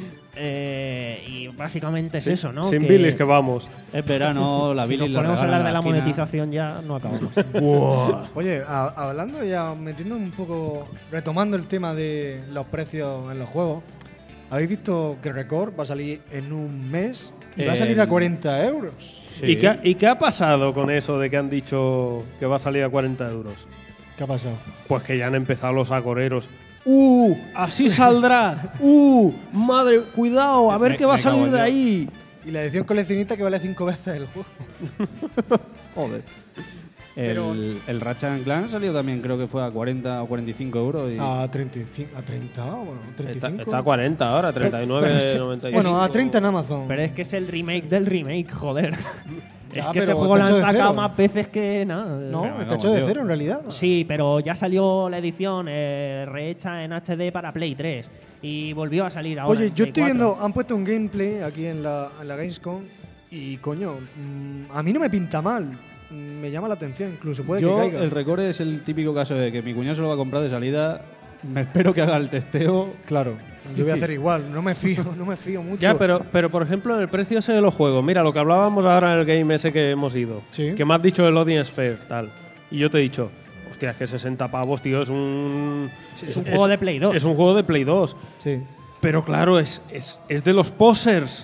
Eh, y básicamente es Sí, eso, ¿no? Sin Que bilis que vamos. Es verano, la si Billy nos la ponemos a regalan hablar de en la esquina. monetización ya no acabamos. Oye, a- hablando ya, metiendo un poco, retomando el tema de los precios en los juegos, ¿habéis visto que Record va a salir en un mes y va a salir a En- cuarenta euros? Sí. ¿Y, qué, ¿Y qué ha pasado con eso de que han dicho que va a salir a cuarenta euros? ¿Qué ha pasado? Pues que ya han empezado los agoreros. ¡Uh! ¡Así saldrá! ¡Uh! ¡Madre! ¡Cuidado! A ver Me- qué va a me cago salir en de Dios. ahí. Y la edición coleccionista que vale cinco veces el juego. Joder. El, el Ratchet and Clank salió también, creo que fue a cuarenta o cuarenta y cinco euros. Y A treinta y cinco, a treinta, bueno, treinta y Está, cinco. está a cuarenta ahora, treinta y nueve, Pero es- noventa y cinco. Bueno, a treinta en Amazon. Pero es que es el remake del remake, joder. es Ya, que ese pero juego lo está han hecho de sacado cero. más veces que nada. No, Pero me está cago hecho en de Dios. cero en realidad. Sí, pero ya salió la edición eh, rehecha en H D para Play tres y volvió a salir ahora. Oye, en yo Play estoy cuatro. viendo, han puesto un gameplay aquí en la, en la Gamescom y coño, mm, a mí no me pinta mal. Mm, Me llama la atención, incluso puede yo, que caiga. el Record es el típico caso de que mi cuñado se lo va a comprar de salida. Me espero que haga el testeo. Claro, yo voy a hacer igual, no me fío, no me fío mucho. Ya, pero, pero por ejemplo, en el precio ese de los juegos, mira, lo que hablábamos ahora en el game ese que hemos ido, Sí. que me has dicho el Odin Sphere, tal, y yo te he dicho, hostia, es que sesenta pavos, tío, es un... es un juego de Play dos. Es un juego de Play dos. Sí. Pero claro, es, es, es de los posers.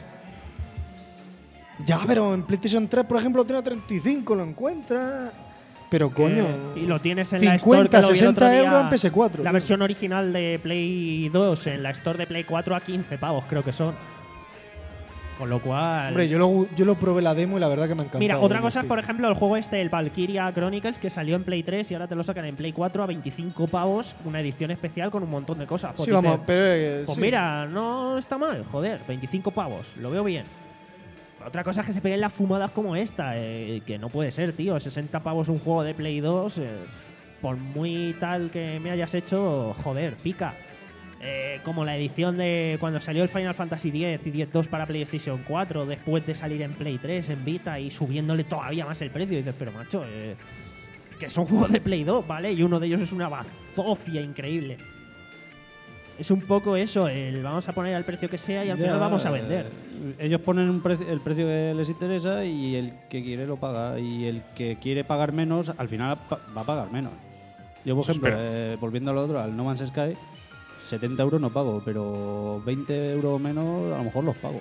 Ya, pero en PlayStation tres, por ejemplo, tiene a treinta y cinco, lo encuentras. Pero coño, Y lo tienes en la cincuenta, Store. Que lo vi el otro sesenta día, euros en P S cuatro. La tío. versión original de Play dos en la Store de Play cuatro a quince pavos, creo que son. Con lo cual. Hombre, yo lo, yo lo probé la demo y la verdad que me ha encantado. Mira, otra el cosa es, estilo. por ejemplo, el juego este, el Valkyria Chronicles, que salió en Play tres y ahora te lo sacan en Play cuatro a veinticinco pavos, una edición especial con un montón de cosas. Pues Sí, dices, vamos, pero. eh, pues sí. mira, no está mal, joder, veinticinco pavos, lo veo bien. Otra cosa es que se peguen las fumadas como esta, eh, que no puede ser, tío. sesenta pavos un juego de Play dos, eh, por muy tal que me hayas hecho, joder, pica. Eh, como la edición de cuando salió el Final Fantasy X y diez dos para PlayStation cuatro, después de salir en Play tres, en Vita, y subiéndole todavía más el precio. Y dices, pero macho, eh, que son juegos de Play dos, ¿vale? Y uno de ellos es una bazofia increíble. Es un poco eso, el vamos a poner al precio que sea y al Ya, final vamos a vender. eh, Ellos ponen un preci- el precio que les interesa y el que quiere lo paga. Y el que quiere pagar menos, al final pa- va a pagar menos. Yo, por ejemplo, eh, volviendo al otro, al No Man's Sky, setenta euros no pago, pero veinte euros menos a lo mejor los pago.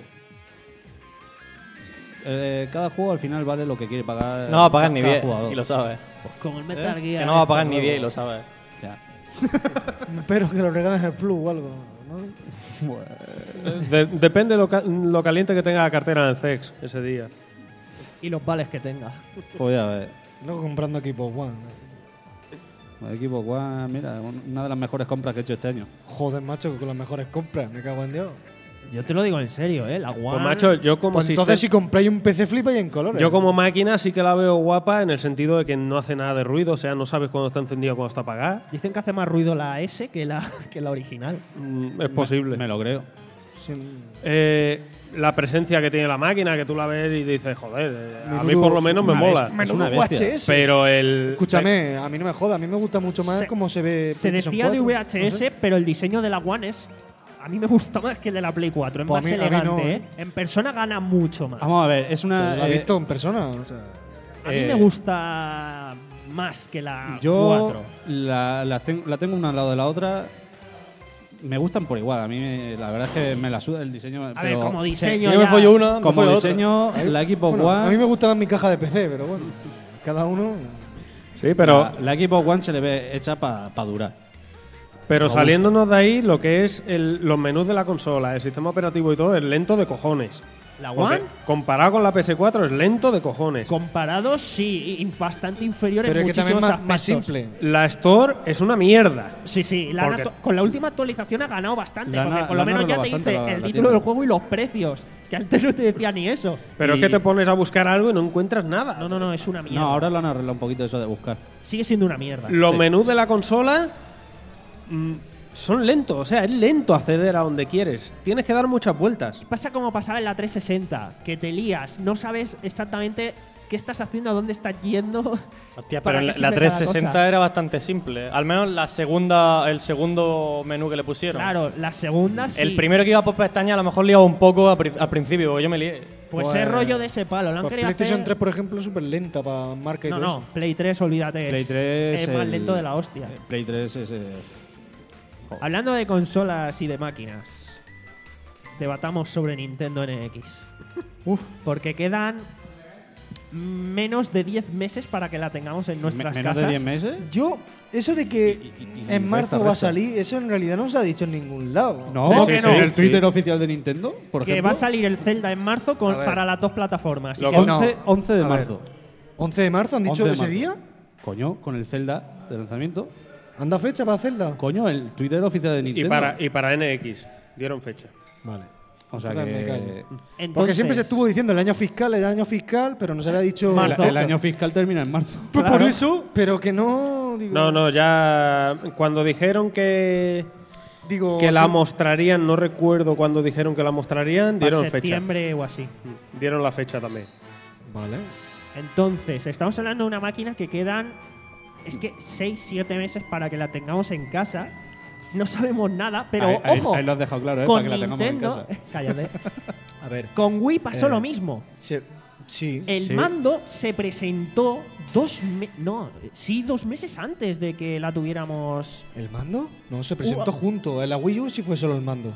Eh, cada juego al final vale lo que quiere pagar. No va a pagar ca- ni cada diez jugador. y lo sabes. Pues como el Metal ¿Eh? Gear. Que no va a este pagar ni nuevo. diez y lo sabes. Ya. Espero que lo regales el Plus o algo, ¿no? De- depende lo, ca- lo caliente que tenga la cartera en el C E X ese día. Y los vales que tenga. Pues ya ves. Luego comprando equipos One. El equipo One, mira, una de las mejores compras que he hecho este año. Joder, macho, con las mejores compras, me cago en Dios. Yo te lo digo en serio, ¿eh? La One. Pues macho, yo como Pues entonces si sistem- compráis un P C flipa y en colores. yo como máquina sí que la veo guapa en el sentido de que no hace nada de ruido, o sea, no sabes cuándo está encendido o cuándo está apagada. Dicen que hace más ruido la S que la, que la original. Mm, es posible. Me lo creo. Sin- Eh, la presencia que tiene la máquina, que tú la ves y dices, joder, eh, a mí Menudo- por lo menos me una mola. bestia. Menudo una bestia. V H S. Pero el. Escúchame, a mí no me joda, a mí me gusta mucho más Se- cómo se ve. Se PlayStation decía de cuatro, V H S, no sé. pero el diseño de la One es. A mí me gusta más que el de la Play cuatro. Es Pues más a mí- a mí elegante, no, ¿eh? ¿eh? En persona gana mucho más. Vamos a ver, es O sea, una. lo he eh, visto en persona. O sea. A mí eh, me gusta más que la Yo cuatro. la, la, ten- la tengo una al lado de la otra. Me gustan por igual. A mí me- la verdad es que me la suda el diseño. A pero ver, como Si, diseño. si yo me ya- follo una, me como follo otra. diseño, la Xbox Bueno, One. a mí me gusta más mi caja de P C, pero bueno, cada uno. Sí, pero, la, la Xbox One se le ve hecha para durar. pero saliéndonos de ahí, lo que es el- los menús de la consola, el sistema operativo y todo, es lento de cojones. ¿La Porque One? comparado con la P S cuatro es lento de cojones. Comparado, sí, y bastante inferior Pero en es que también muchísimos más, más aspectos. simple. La Store es una mierda. Sí, sí, la han Porque- actu- con la última actualización ha ganado bastante, La han- porque por la lo han menos ya te arreglado dice bastante la- el la título tienda. del juego y los precios, que antes no te decía ni eso. Pero Y- es que te pones a buscar algo y no encuentras nada. No, no, no, es una mierda. No, ahora lo han arreglado un poquito eso de buscar. Sigue siendo una mierda. Los Sí. menús de la consola mm, son lentos. O sea, es lento acceder a donde quieres. Tienes que dar muchas vueltas. Pasa como pasaba en la trescientos sesenta, que te lías, no sabes exactamente qué estás haciendo, a dónde estás yendo. Hostia, ¿Para pero qué la, sirve la cada trescientos sesenta cosa? era bastante simple. Al menos la segunda, el segundo menú que le pusieron. Claro, la segunda sí. El primero que iba por pestaña a lo mejor liaba un poco al pri- al principio, porque yo me lié. Pues, Pues- es rollo de ese palo. Lo han Pues querido PlayStation hacer- tres, por ejemplo, es súper lenta para marca y No, todo no, eso. Play tres, olvídate. Play es- tres. Es más el- lento de la hostia. eh, Play tres es. eh, Hablando de consolas y de máquinas, debatamos sobre Nintendo N X. Uf. Porque quedan menos de diez meses para que la tengamos en nuestras menos casas. de diez meses. Yo, eso de que Y- y- y en marzo resta, va a resta. salir, eso en realidad no se ha dicho en ningún lado. No, ¿Cómo sí, que sí, no? el Twitter Sí. oficial de Nintendo, por Que ejemplo. va a salir el Zelda en marzo con- A ver. para las dos plataformas. Lo Y que- que- no. once, once de A ver. marzo. ¿once de marzo han dicho once de ese marzo. día? Coño, con el Zelda de lanzamiento. ¿Anda fecha para Zelda? Coño, el Twitter oficial de Y Nintendo. para, y para N X dieron fecha. Vale. O sea Entonces me que. callo. Porque Entonces, siempre se estuvo diciendo el año fiscal, el año fiscal, pero no se había dicho El, Marzo. el año fiscal termina en marzo. Pues por Claro. eso, pero que no digo, No, no, ya cuando dijeron que, digo que la sí. mostrarían, no recuerdo cuando dijeron que la mostrarían, para dieron fecha. septiembre o así. Dieron la fecha también. Vale. Entonces, estamos hablando de una máquina que quedan, es que seis siete meses para que la tengamos en casa. No sabemos nada, pero Ahí- ahí- ojo, ahí lo has dejado claro, ¿eh? con Para que la tengamos en Nintendo, casa. cállate, A ver. con Wii pasó Eh, lo mismo. se- sí. El sí. mando se presentó dos me- no, sí, dos meses antes de que la tuviéramos. ¿El mando? No, se presentó Uh, junto. En la Wii U sí fue solo el mando.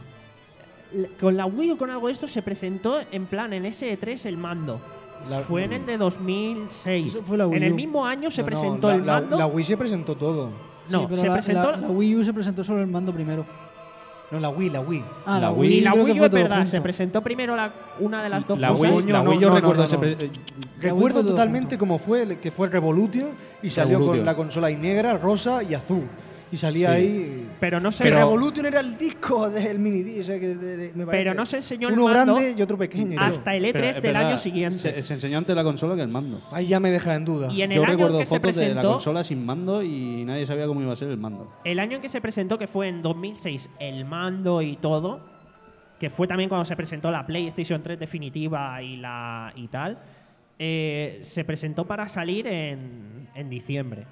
L- Con la Wii o con algo de esto se presentó en plan en S E tres el mando. La- Fue en el de dos mil seis. Eso fue la Wii En el U. mismo año se No, no, presentó la, el la- mando. La Wii se presentó todo. no, Sí, pero se la, presentó la- la Wii U se presentó solo el mando primero. No, la Wii, la Wii. Ah, La la, Wii- Wii, y la creo Wii que U fue es todo verdad, junto. se presentó primero la, una de las dos La cosas. Wii, Coño, la no, Wii yo no, no, recuerdo no, ese no. pre- eh, Recuerdo fue todo totalmente junto. cómo fue, el- que fue Revolution y salió Revolution. con la consola ahí negra, rosa y azul. Y salía Sí. ahí. Pero no se Que pero, Revolution era el disco del mini disc. o sea, que de- de- me parece. pero no se enseñó el Uno mando grande y otro pequeño. creo. hasta el E Pero tres es del verdad, año siguiente. Se, se enseñó antes la consola que el mando. Ahí ya me deja en duda. Y en el Yo año recuerdo que se fotos de la presentó, consola sin mando y nadie sabía cómo iba a ser el mando. el año en que se presentó, que fue en dos mil seis, el mando y todo, que fue también cuando se presentó la PlayStation tres definitiva y la y tal, eh, se presentó para salir en, en diciembre.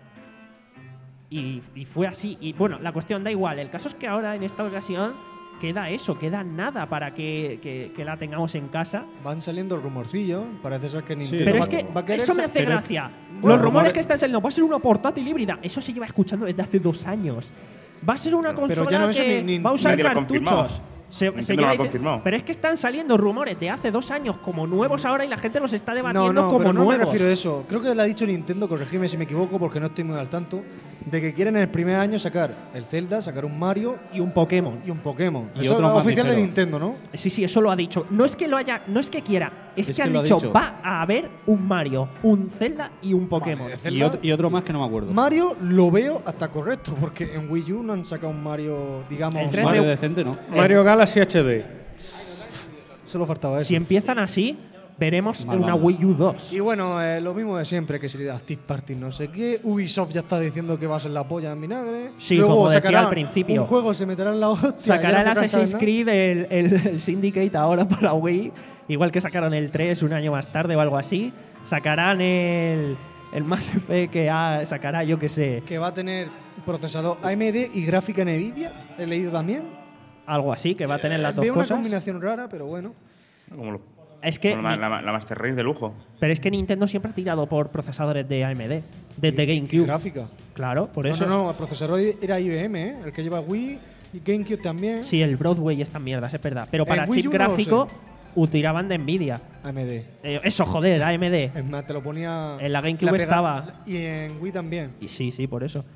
Y, y fue así. Y bueno, la cuestión da igual. El caso es que ahora, en esta ocasión, queda eso, queda nada para que, que- que la tengamos en casa. Van saliendo rumorcillos. Parece ser que Nintendo Pero va, es que va a querer eso me sa- hace pero- gracia. Bueno, Los rumores rumores- que están saliendo, va a ser una portátil híbrida. Eso se lleva escuchando desde hace dos años. Va a ser una Pero consola ya no eso que ni- ni- va a usar nadie lo ha confirmado. cartuchos. Se, Nintendo se no lo lleva ha dice- confirmado. Pero es que están saliendo rumores de hace dos años como nuevos ahora y la gente los está No, debatiendo no, como pero no me nuevos. refiero a eso. Creo que le ha dicho Nintendo, corregime si me equivoco porque no estoy muy al tanto, de que quieren en el primer año sacar el Zelda, sacar un Mario Y un Pokémon. y un Pokémon. Y Eso otro es más oficial de ligero. Nintendo, ¿no? Sí, sí, eso lo ha dicho. No es que lo haya, no es que quiera, es, Es que, que han lo ha dicho, dicho. va a haber un Mario, un Zelda y un Pokémon. Vale, Y Zelda- otro, y otro más que no me acuerdo. Mario lo veo hasta correcto, porque en Wii U no han sacado un Mario, digamos, El tres Mario de- decente, ¿no? Mario Galaxy H D. solo faltaba eso. Si empiezan así, veremos Mal una vamos. Wii U dos. Y bueno, eh, lo mismo de siempre, que sería Active Party, no sé qué. Ubisoft ya está diciendo que va a ser la polla en vinagre. Sí, Luego como decía sacará al principio. Un juego se meterá en la hostia. Sacará el ya no te Assassin's cansas, ¿no? Creed, el, el- el Syndicate ahora para Wii, igual que sacaron el tres un año más tarde o algo así. Sacarán el, el Mass Effect que ha- sacará, yo que sé, Que va a tener procesador A M D y gráfica Nvidia, he leído también. algo así, que va a tener las dos Veo una cosas. combinación rara, pero bueno. Como lo- Es que, como la, la- la Master Race de lujo. pero es que Nintendo siempre ha tirado por procesadores de A M D, desde Y GameCube. gráfica. Claro, por No, eso. no, no, el procesador era I B M, ¿eh? El que lleva Wii y GameCube también. Sí, el Broadway y estas mierdas, es verdad. Pero para En Wii chip U no lo gráfico, sé. utilizaban de Nvidia. A M D. Eh, eso, joder, A M D. Es más, te lo ponía. En la GameCube pega- estaba. Y en Wii también. Y sí, sí, por eso.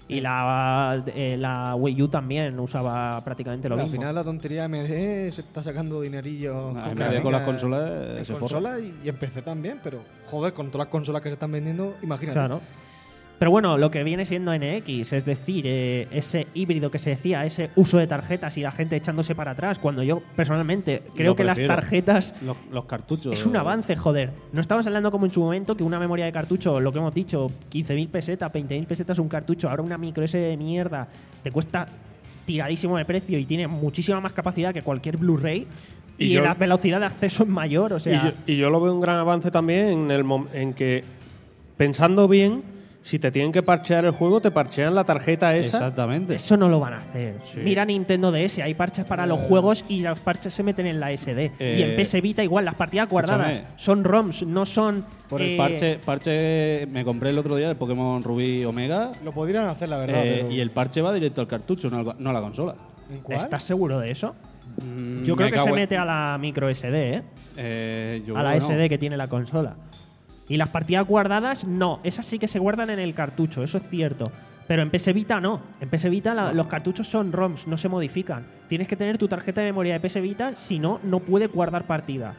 Y la, eh, la Wii U también usaba prácticamente lo Al mismo. final la tontería A M D se está sacando dinerillo A M D con las consolas eh, en se forra. consola y, y en P C también, pero joder, con todas las consolas que se están vendiendo, imagínate. Claro. Pero bueno, lo que viene siendo N X, es decir, eh, ese híbrido que se decía, ese uso de tarjetas y la gente echándose para atrás, cuando yo personalmente creo Lo que las prefiero. tarjetas Los, los cartuchos. es un avance, joder. No estamos hablando como en su momento que una memoria de cartucho, lo que hemos dicho, quince mil pesetas, veinte mil pesetas un cartucho, ahora una micro S D de mierda te cuesta tiradísimo de precio y tiene muchísima más capacidad que cualquier Blu-ray y, Y yo- la velocidad de acceso es mayor, o sea... Y yo, y yo lo veo un gran avance también en, el mom- en que, pensando bien, si te tienen que parchear el juego, te parchean la tarjeta esa. Exactamente. Eso no lo van a hacer. Sí. Mira Nintendo D S, hay parches para los juegos y los parches se meten en la S D. Eh, y en P S Vita igual, las partidas guardadas escúchame. son ROMs, no son... Por el eh, parche, parche, me compré el otro día el Pokémon Rubí Omega Lo podrían hacer, la verdad. eh, pero- y el parche va directo al cartucho, no, al- no a la consola. ¿En cuál? ¿Estás seguro de eso? Mm, Yo me creo que se cago en- mete a la micro S D, ¿eh? Eh, yo a la creo que no. S D que tiene la consola. Y las partidas guardadas, no. Esas sí que se guardan en el cartucho, eso es cierto. Pero en P S Vita no. En P S Vita la- los cartuchos son ROMs, no se modifican. Tienes que tener tu tarjeta de memoria de P S Vita, si no, no puede guardar partida.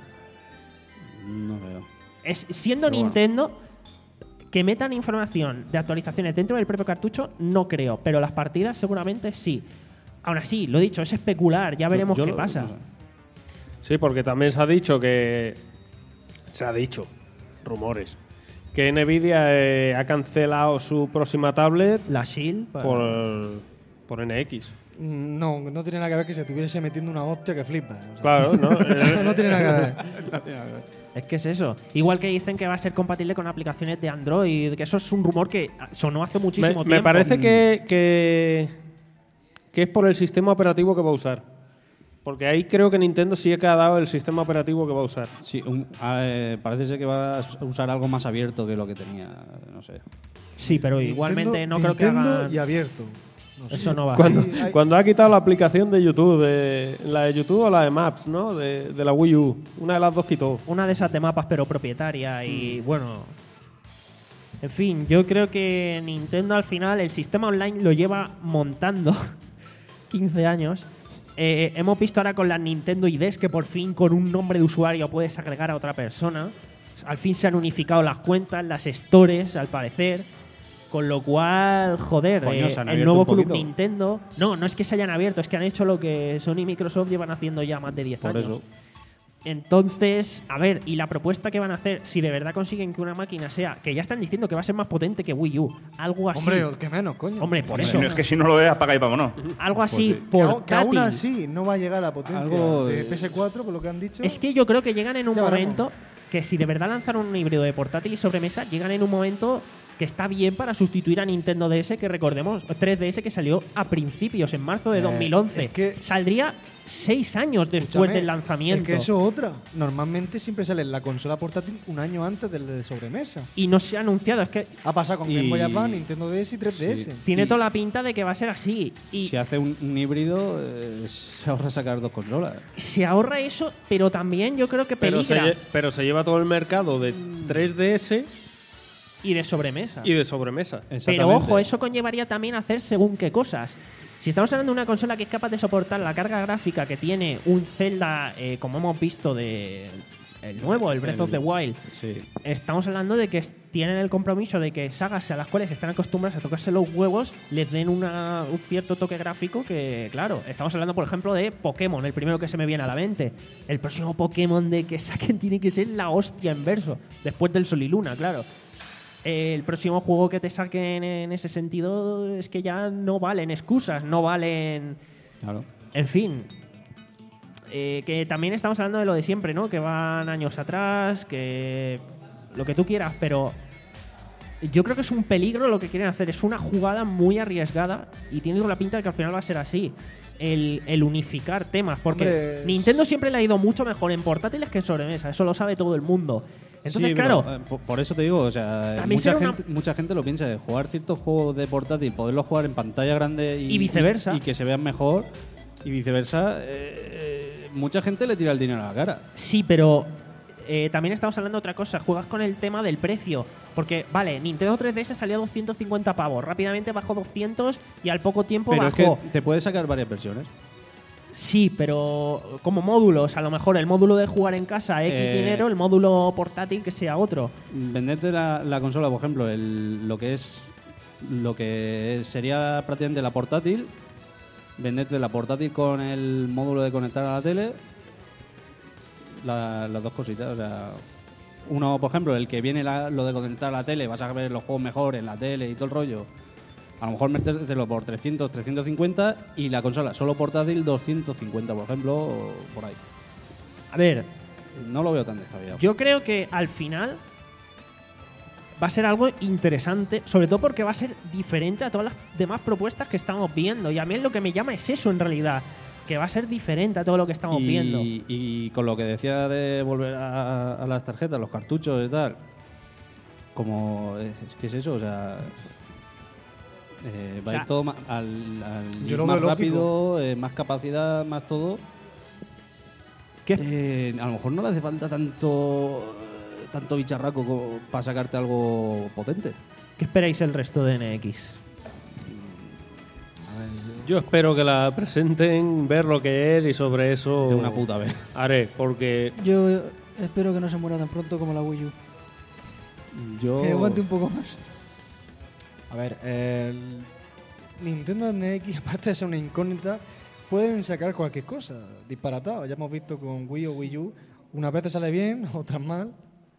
No veo. Es, siendo Pero bueno. Nintendo, que metan información de actualizaciones dentro del propio cartucho, no creo. Pero las partidas seguramente sí. Aún así, lo dicho, es especular, ya veremos Yo qué lo- pasa. no sé. Sí, porque también se ha dicho que. Se ha dicho, rumores, que Nvidia eh, ha cancelado su próxima tablet La Shield. para- por, por N X. Mm, No, no tiene nada que ver que se estuviese metiendo una hostia que flipa. o sea. Claro, ¿no? Eh, no tiene nada que ver. Es que es eso. Igual que dicen que va a ser compatible con aplicaciones de Android, que eso es un rumor que sonó hace me, muchísimo me tiempo. parece que, que, que es por el sistema operativo que va a usar. Porque ahí creo que Nintendo sí que ha dado el sistema operativo que va a usar. Sí, un- ah, eh, parece ser que va a usar algo más abierto que lo que tenía, no sé. Sí, pero igualmente Nintendo- no creo que Nintendo hagan... y abierto. No sé. Eso no va a Cuando, ser. Hay- hay- cuando ha quitado la aplicación de YouTube, de, la de YouTube o la de Maps, ¿no? De, de la Wii U. Una de las dos quitó. Una de esas de mapas, pero propietaria. Y bueno. En fin, yo creo que Nintendo al final el sistema online lo lleva montando quince años. Eh, hemos visto ahora con las Nintendo I Ds que por fin con un nombre de usuario puedes agregar a otra persona. Al fin se han unificado las cuentas, las stores, al parecer. Con lo cual, joder, Coño, eh, se han el abierto nuevo un Club poquito. Nintendo. No, no es que se hayan abierto, es que han hecho lo que Sony y Microsoft llevan haciendo ya más de diez Por años. eso. Entonces, a ver, y la propuesta que van a hacer, si de verdad consiguen que una máquina sea, que ya están diciendo que va a ser más potente que Wii U, algo así. Hombre, que menos, coño. Hombre, por Si eso. no, es que si no lo ves, apaga y vámonos. Algo así, sí. Que, au- portátil. que aún así no va a llegar a la potencia Algo de de- P S cuatro, por lo que han dicho. Es que yo creo que llegan en un Ya veremos. momento que si de verdad lanzaron un híbrido de portátil y sobremesa, llegan en un momento que está bien para sustituir a Nintendo D S, que recordemos, tres D S que salió a principios, en marzo de Eh, dos mil once. es que- Saldría seis años después Escúchame, del lanzamiento. Es que eso otra. Normalmente siempre sale la consola portátil un año antes del de sobremesa. Y no se ha anunciado, es que Ha pasado con Y- Game Boy Advance, Nintendo D S y tres D S. Sí. tiene Y- toda la pinta de que va a ser así. Y Si hace un, un híbrido, eh, se ahorra sacar dos consolas. se ahorra eso, pero también yo creo que Pero se, peligra. lle- pero se lleva todo el mercado de tres D S Y de sobremesa. y de sobremesa. Pero Exactamente. ojo, eso conllevaría también hacer según qué cosas. Si estamos hablando de una consola que es capaz de soportar la carga gráfica que tiene un Zelda, eh, como hemos visto, de el nuevo, el Breath El- of the Wild, Sí. estamos hablando de que es- tienen el compromiso de que sagas a las cuales están acostumbradas a tocarse los huevos les den una- un cierto toque gráfico que, claro, estamos hablando, por ejemplo, de Pokémon, el primero que se me viene a la mente. El próximo Pokémon de que saquen tiene que ser la hostia en verso, después del Sol y Luna, claro. Eh, el próximo juego que te saquen en ese sentido es que ya no valen excusas, no valen... Claro. En fin, eh, que también estamos hablando de lo de siempre, ¿no? Que van años atrás, que lo que tú quieras, pero yo creo que es un peligro lo que quieren hacer. Es una jugada muy arriesgada y tiene la pinta de que al final va a ser así. El, el unificar temas, porque Hombre, Nintendo siempre le ha ido mucho mejor en portátiles que en sobremesa, eso lo sabe todo el mundo. Entonces, Sí, claro, pero, eh, por, por eso te digo, o sea, También mucha será una- gente, mucha gente lo piensa de jugar ciertos juegos de portátil, poderlos jugar en pantalla grande y, Y viceversa. y, que se vean mejor y viceversa. eh, eh, mucha gente le tira el dinero a la cara. sí, pero eh, también estamos hablando de otra cosa. Juegas con el tema del precio. Porque, vale, Nintendo tres D S salía a doscientos cincuenta pavos. Rápidamente bajó doscientos y al poco tiempo Pero bajó. es que te puedes sacar varias versiones. Sí, pero como módulos. A lo mejor el módulo de jugar en casa X Eh, dinero, el módulo portátil que sea otro. Venderte la, la consola, por ejemplo, el, lo que es lo que sería prácticamente la portátil, venderte la portátil con el módulo de conectar a la tele, la- las dos cositas, o sea, uno, por ejemplo, el que viene la- lo de conectar a la tele, vas a ver los juegos mejor en la tele y todo el rollo. A lo mejor metértelo por trescientos, trescientos cincuenta y la consola solo portátil doscientos cincuenta, por ejemplo, o por ahí. A ver, No lo veo tan descabellado. yo creo que al final va a ser algo interesante, sobre todo porque va a ser diferente a todas las demás propuestas que estamos viendo. Y a mí lo que me llama es eso en realidad, que va a ser diferente a todo lo que estamos y, viendo. y con lo que decía de volver a, a las tarjetas, los cartuchos y tal, como es que es eso, o sea, eh, va O sea, a ir todo ma- al, al yo ir lo más veo lógico. rápido, eh, más capacidad, más todo. ¿Qué? Eh, a lo mejor no le hace falta tanto tanto bicharraco co- para sacarte algo potente. ¿Qué esperáis el resto de N X? Yo espero que la presenten, ver lo que es y sobre eso De una puta vez. haré, porque Yo eh, espero que no se muera tan pronto como la Wii U. Yo Que aguante un poco más. A ver, el Nintendo N X, aparte de ser una incógnita, pueden sacar cualquier cosa, disparatado. Ya hemos visto con Wii o Wii U, unas veces sale bien, otras mal.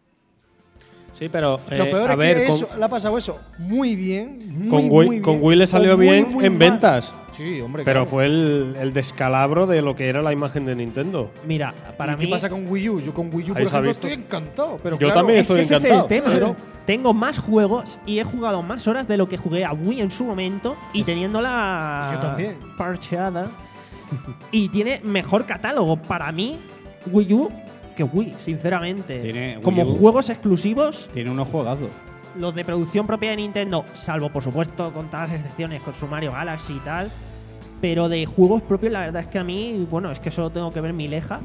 sí, pero Lo eh, peor a es ver, que con, eso, le ha pasado eso muy bien. Muy, con, muy Wii, bien, con Wii le o salió muy, bien muy en mal. ventas, Sí, hombre, pero claro. fue el, el descalabro de lo que era la imagen de Nintendo. Mira, para ¿Y mí qué pasa con Wii U? Yo con Wii U, por Ahí se ha ejemplo, visto. estoy encantado. Pero Yo claro, también es que estoy ese es el encantado, tema. pero- Tengo más juegos y he jugado más horas de lo que jugué a Wii en su momento y teniéndola Yo también. parcheada. Y tiene mejor catálogo para mí Wii U que Wii, sinceramente. Tiene Wii Como U. juegos exclusivos, Tiene unos juegazos. los de producción propia de Nintendo, salvo por supuesto con todas las excepciones con su Mario Galaxy y tal. Pero de juegos propios, la verdad es que a mí, bueno, es que solo tengo que ver mi leja,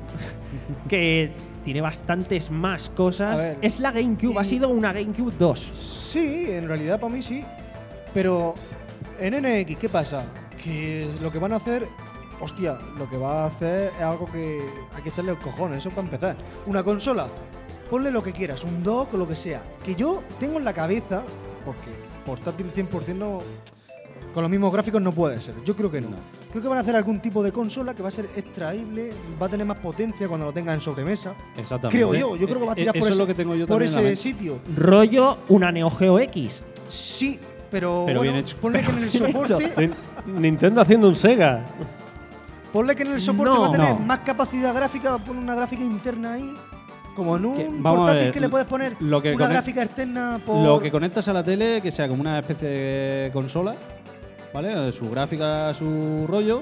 que tiene bastantes más cosas. A ver, es la GameCube, y- ha sido una GameCube dos. Sí, en realidad para mí sí. Pero en N X, ¿qué pasa? Que lo que van a hacer, hostia, lo que va a hacer es algo que hay que echarle los cojones, eso para empezar. Una consola, ponle lo que quieras, un dock o lo que sea. Que yo tengo en la cabeza, porque portátil cien por ciento no, con los mismos gráficos no puede ser. Yo creo que no. Creo que van a hacer algún tipo de consola que va a ser extraíble, va a tener más potencia cuando lo tengan en sobremesa. Exactamente. Creo yo, yo creo que va a Eh, tirar eso por, es ese, lo que tengo yo por también en la ese mente. sitio. Rollo una Neo Geo X. Sí, pero, Pero bueno, bien hecho. ponle que en el soporte, Nin- Nintendo haciendo un Sega. ponle que en el soporte No, va a tener no. más capacidad gráfica, va a poner una gráfica interna ahí, como en un Que- vamos a portátil ver, que le puedes poner lo que una conec- gráfica externa por Lo que conectas a la tele, que sea como una especie de consola, ¿vale? Su gráfica, su rollo.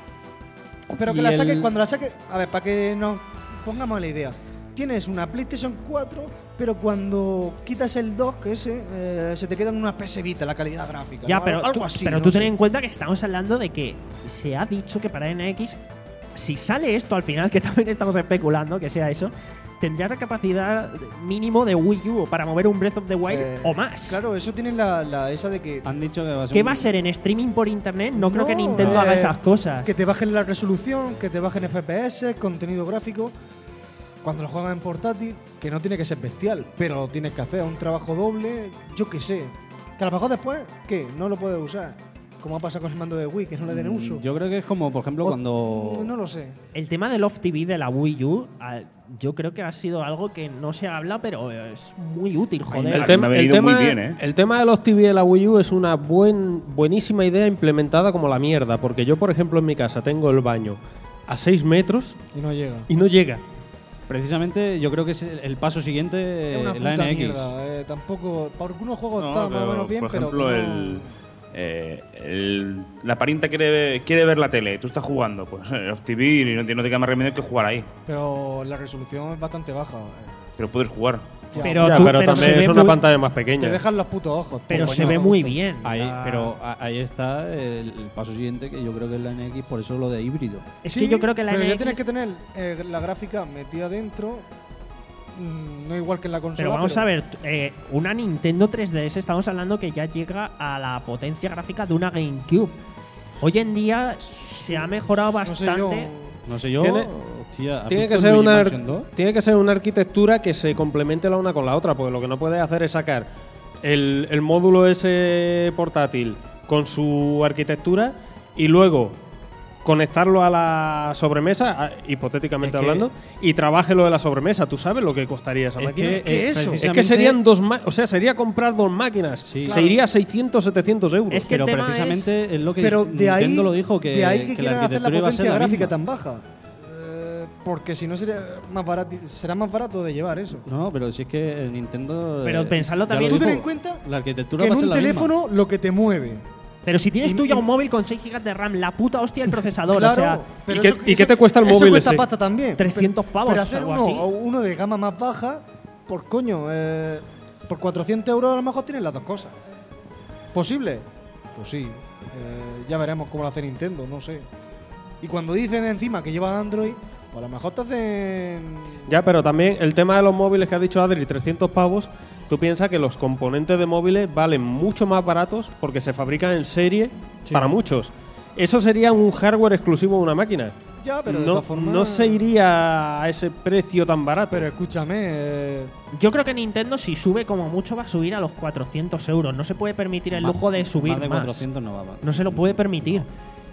pero que y la el- saques cuando la saques, a ver, para que nos pongamos la idea. Tienes una PlayStation cuatro, pero cuando quitas el dock ese, eh, se te quedan unas P S Vita, la calidad gráfica. Ya, ¿no? pero, algo tú, así. pero no tú sé. ten en cuenta que estamos hablando de que se ha dicho que para N X, si sale esto al final, que también estamos especulando que sea eso, tendría la capacidad mínimo de Wii U para mover un Breath of the Wild Eh, o más. Claro, eso tiene la, la esa de que Han dicho que va a ser. ¿Qué un- va a ser en streaming por internet? No, creo que No, Nintendo eh, haga esas cosas. Que te bajen la resolución, que te bajen F P S, contenido gráfico. Cuando lo juegas en portátil, que no tiene que ser bestial, pero lo tienes que hacer, un trabajo doble, yo qué sé. Que a lo mejor después, ¿qué? No lo puedes usar. Como ha pasado con el mando de Wii, que no le den uso. Yo creo que es como, por ejemplo, O- cuando. No lo sé. El tema del Off T V de la Wii U, ah, yo creo que ha sido algo que no se habla, pero es muy útil, Ay, joder. El, me tem- ha el venido tema, muy bien, ¿eh? el tema de los T V de la Wii U es una buen, buenísima idea implementada como la mierda, porque yo, por ejemplo, en mi casa tengo el baño a seis metros Y no llega. y no llega. Precisamente, yo creo que es el, el paso siguiente, Es una eh, la puta N X. mierda. eh, tampoco. Para algunos juegos No, está más o pero, menos bien, por pero. ejemplo, no- el, eh, el- la parienta quiere, quiere ver la tele, tú estás jugando, pues eh, Off T V y no, te- no te queda más remedio que jugar ahí. Pero la resolución es bastante baja. eh. Pero puedes jugar. Ya, Pero Ya, tú- pero pero se también ve es una muy- pantalla más te pequeña. dejan los putos ojos. Pero tú, se coño, ve da muy gusto. bien. Ahí, La- pero a- ahí está el, el paso siguiente, que yo creo que es la N X, por eso lo de híbrido. Es Sí, que yo creo que la pero N ya X tienes que tener eh, la gráfica metida dentro mm, no igual que en la consola. Pero vamos a ver, eh, una Nintendo tres D S estamos hablando que ya llega a la potencia gráfica de una GameCube. Hoy en día se ha mejorado No sé bastante. yo. No sé yo. Tiene- Hostia, ¿has Tiene visto que, el ser Luigi una, Mansion dos? tiene que ser una arquitectura que se complemente la una con la otra, porque lo que no puedes hacer es sacar el, el módulo ese portátil con su arquitectura y luego conectarlo a la sobremesa, a- hipotéticamente Es que- hablando, y trabaje lo de la sobremesa. ¿Tú sabes lo que costaría esa Es máquina? que, ¿Qué eh, es eso? Es que precisamente- serían dos ma- o sea, sería comprar dos máquinas. Sí. Se Claro. iría a seiscientos, setecientos euros. Es que Pero el tema precisamente es, lo que Pero de ahí, Nintendo lo dijo, que, de ahí que, que la quieran hacer la arquitectura iba a ser potencia la gráfica misma. tan baja. Eh, porque si no sería más barato, será más barato de llevar eso. No, pero si es que el Nintendo... Pero eh, pensadlo ya lo también- Tú dijo, ten en cuenta la arquitectura que en va a ser un la misma. teléfono lo que te mueve. Pero si tienes Y- tú ya y- un móvil con seis gigas de RAM, la puta hostia del procesador, Claro, o sea, pero ¿y qué- eso- y qué eso- te cuesta el eso móvil cuesta ese? pasta también. trescientos Pero- pavos, Pero hacer algo uno, así. o uno de gama más baja, por coño, eh, por cuatrocientos euros a lo mejor tienes las dos cosas. ¿Posible? Pues sí. Eh, ya veremos cómo lo hace Nintendo, no sé. Y cuando dicen encima que lleva Android, pues a lo mejor te hacen... Ya, pero también el tema de los móviles que ha dicho Adri, trescientos pavos, tú piensas que los componentes de móviles valen mucho más baratos porque se fabrican en serie Sí. para muchos. Eso sería un hardware exclusivo de una máquina. Ya, pero de no, todas formas... no se iría a ese precio tan barato. Pero escúchame, eh, Yo creo que Nintendo, si sube como mucho, va a subir a los cuatrocientos euros. No se puede permitir el Más- lujo de subir más de más. cuatrocientos no va. va. No se lo puede permitir.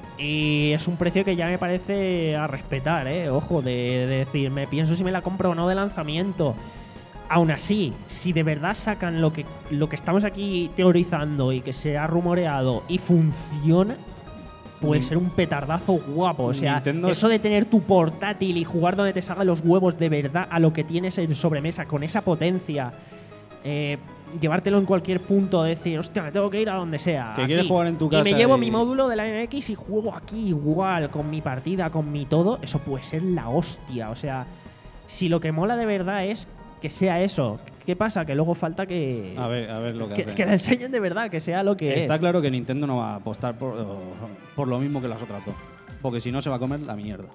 Y es un precio que ya me parece a respetar, ¿eh? Ojo, de, de decir, me pienso si me la compro o no de lanzamiento. Aún así, si de verdad sacan lo que, lo que estamos aquí teorizando y que se ha rumoreado y funciona, puede Ni- ser un petardazo guapo. O sea, Nintendo es- eso de tener tu portátil y jugar donde te salgan los huevos de verdad a lo que tienes en sobremesa, con esa potencia, eh, llevártelo en cualquier punto, decir, hostia, me tengo que ir a donde sea. Que aquí. quieres jugar en tu Y casa me llevo y- mi módulo de la N X y juego aquí igual, con mi partida, con mi todo. Eso puede ser la hostia. O sea, si lo que mola de verdad es que sea eso, ¿qué pasa? Que luego falta que, A ver, a ver lo que, que, hace. que la enseñen de verdad, que sea lo que Está es. claro que Nintendo no va a apostar por, por lo mismo que las otras dos. Porque si no, se va a comer la mierda.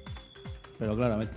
Pero claramente.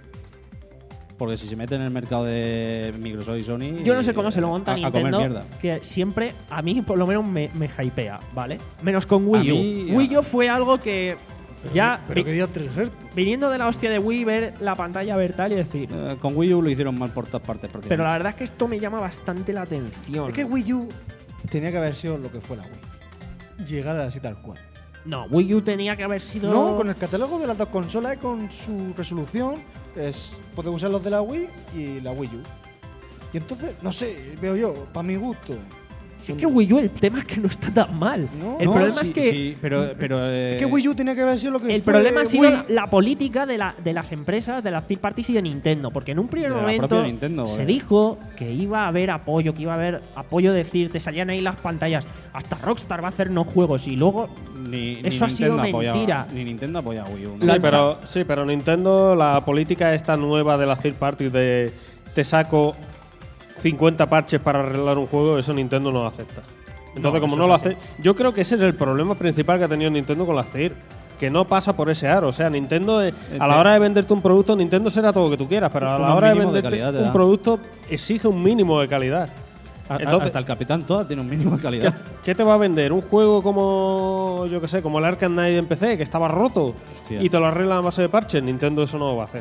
Porque si se mete en el mercado de Microsoft y Sony... Yo no sé cómo se lo monta a, a comer Nintendo, mierda. que siempre, a mí por lo menos me, me hypea, ¿vale? Menos con Wii U. A mí- Wii U fue algo que ya, pero vi- que diga tres hertz. viniendo de la hostia de Wii, ver la pantalla ver tal y decir... Eh, con Wii U lo hicieron mal por todas partes. prácticamente. Pero la verdad es que esto me llama bastante la atención. Es que Wii U tenía que haber sido lo que fue la Wii. Llegar así tal cual. No, Wii U tenía que haber sido... No, con el catálogo de las dos consolas y con su resolución, es, puedes usar los de la Wii y la Wii U. Y entonces, no sé, veo yo, para mi gusto. Si es que Wii U el tema es que no está tan mal. No. el No, problema sí, es que... sí, pero, pero, eh, Es que Wii U tenía que haber sido lo que El fue problema ha sido Wii. la, la política de, la, de las empresas, de las third parties y de Nintendo. Porque en un primer De la momento propia Nintendo, se eh. dijo que iba a haber apoyo, que iba a haber apoyo de decir, te salían ahí las pantallas. Hasta Rockstar va a hacernos juegos y luego ni, ni eso ha sido Nintendo apoya- mentira. Ni Nintendo apoya a Wii U. ¿no? Sí, Lanza- pero, sí, pero Nintendo, la política esta nueva de la third party de te saco cincuenta parches para arreglar un juego, eso Nintendo no lo acepta. Entonces, No, como eso no lo es así. hace, yo creo que ese es el problema principal que ha tenido Nintendo con la third, que no pasa por ese aro. O sea, Nintendo, eh, a la te- hora de venderte un producto, Nintendo será todo lo que tú quieras, pero a la Unos hora de mínimos de venderte calidad te un da. producto exige un mínimo de calidad. A- a- Entonces- hasta el Capitán Toad tiene un mínimo de ¿Qué, calidad. qué te va a vender? ¿Un juego como, yo que sé, como el Arkham Knight en P C, que estaba roto Hostia. y te lo arregla a base de parches? Nintendo eso no lo va a hacer.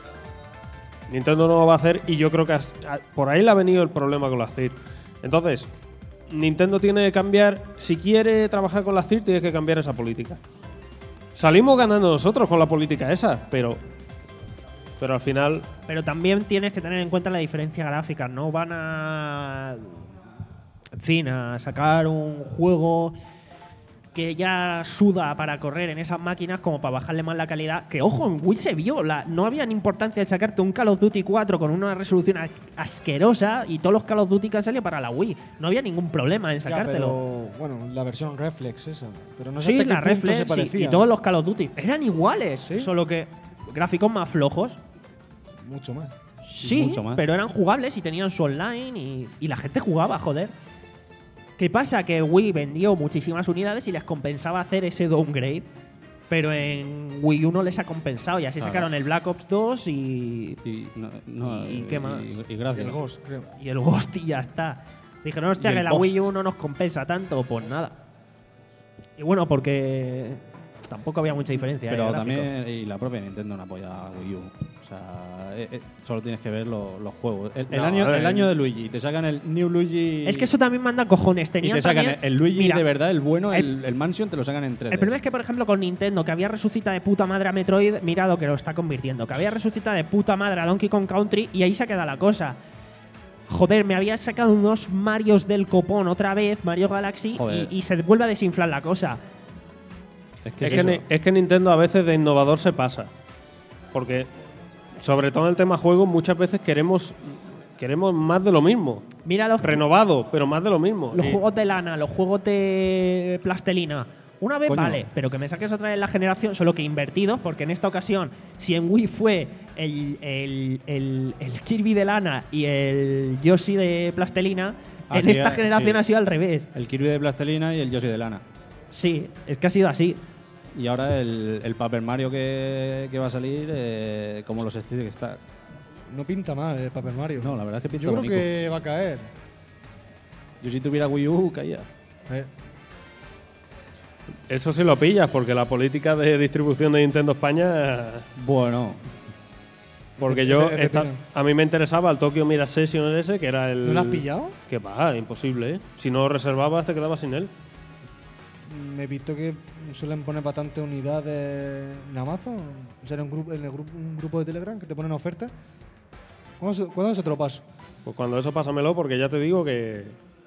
Nintendo no lo va a hacer y yo creo que as- a- por ahí le ha venido el problema con la C I R. Entonces, Nintendo tiene que cambiar, si quiere trabajar con la C I R, tiene que cambiar esa política. Salimos ganando nosotros con la política esa, pero pero al final Pero también tienes que tener en cuenta la diferencia gráfica. No van a. En fin, a sacar un juego que ya suda para correr en esas máquinas como para bajarle más la calidad. Que ojo, en Wii se vio. La, no había ni importancia de sacarte un Call of Duty cuatro con una resolución a- asquerosa y todos los Call of Duty que han salido para la Wii. No había ningún problema en Ya, sacártelo. pero, bueno, la versión Reflex esa. Pero no sé Sí, hasta qué la punto Reflex se sí, parecía. y todos los Call of Duty eran iguales, ¿Sí? solo que gráficos más flojos. Mucho más. Sí, Mucho más. pero eran jugables y tenían su online y, y la gente jugaba, joder. ¿Qué pasa? Que Wii vendió muchísimas unidades y les compensaba hacer ese downgrade. pero en Wii U no les ha compensado y así Claro. sacaron el Black Ops dos y, Y, no, no, ¿Y qué más? Y, y gracias. El Ghost, creo. y el Ghost y ya está. Dijeron, hostia, Y el que la Ghost. Wii U no nos compensa tanto, pues nada. Y bueno, porque tampoco había mucha diferencia. Pero ¿eh? Gráficos. también, y la propia Nintendo no apoya a Wii U. O sea, eh, eh, solo tienes que ver lo- los juegos. El, el No, año, a ver. el año de Luigi, te sacan el New Luigi. Es que eso también manda cojones. Y Tenían te sacan también- el Luigi Mira, de verdad, el bueno, el- el, el Mansion, te lo sacan en tres D. El problema es que, por ejemplo, con Nintendo, que había resucitado de puta madre a Metroid, mirado que lo está convirtiendo. Que había resucitado de puta madre a Donkey Kong Country y ahí se ha quedado la cosa. Joder, me había sacado unos Marios del copón otra vez, Mario Galaxy, Joder. y, y se vuelve a desinflar la cosa. Es que Es es que, eso. ni- es que Nintendo a veces de innovador se pasa. Porque, sobre todo en el tema juegos, muchas veces queremos, queremos más de lo mismo. Mira los, Renovado, pero más de lo mismo. los Y- juegos de lana, los juegos de plastelina. Una vez Coño. vale, pero que me saques otra vez la generación, solo que invertidos, porque en esta ocasión, si en Wii fue el, el, el- el Kirby de lana y el Yoshi de plastelina, en Aquí, esta eh, generación sí. ha sido al revés. El Kirby de plastelina y el Yoshi de lana. Sí, es que ha sido así. Y ahora el, el Paper Mario que, que va a salir, eh, como los stick que está. No pinta mal el Paper Mario. No, la verdad es que pinta Yo creo bonito. que va a caer. Yo si tuviera Wii U, caía. Eh, Eso sí lo pillas, porque la política de distribución de Nintendo España. Bueno, Porque ¿Qué- yo. qué- qué esta- tiene? a mí me interesaba el Tokyo Mirage Session ese, que era el. ¿No lo has pillado? Que va, imposible, ¿eh? Si no lo reservabas, te quedabas sin él. Me he visto que suelen poner bastantes unidades en Amazon. O sea, en un grupo, en el grupo, un grupo de Telegram que te ponen ofertas. ¿Cuándo se, ¿cuándo se te lo paso? Pues cuando eso pásamelo, porque ya te digo que.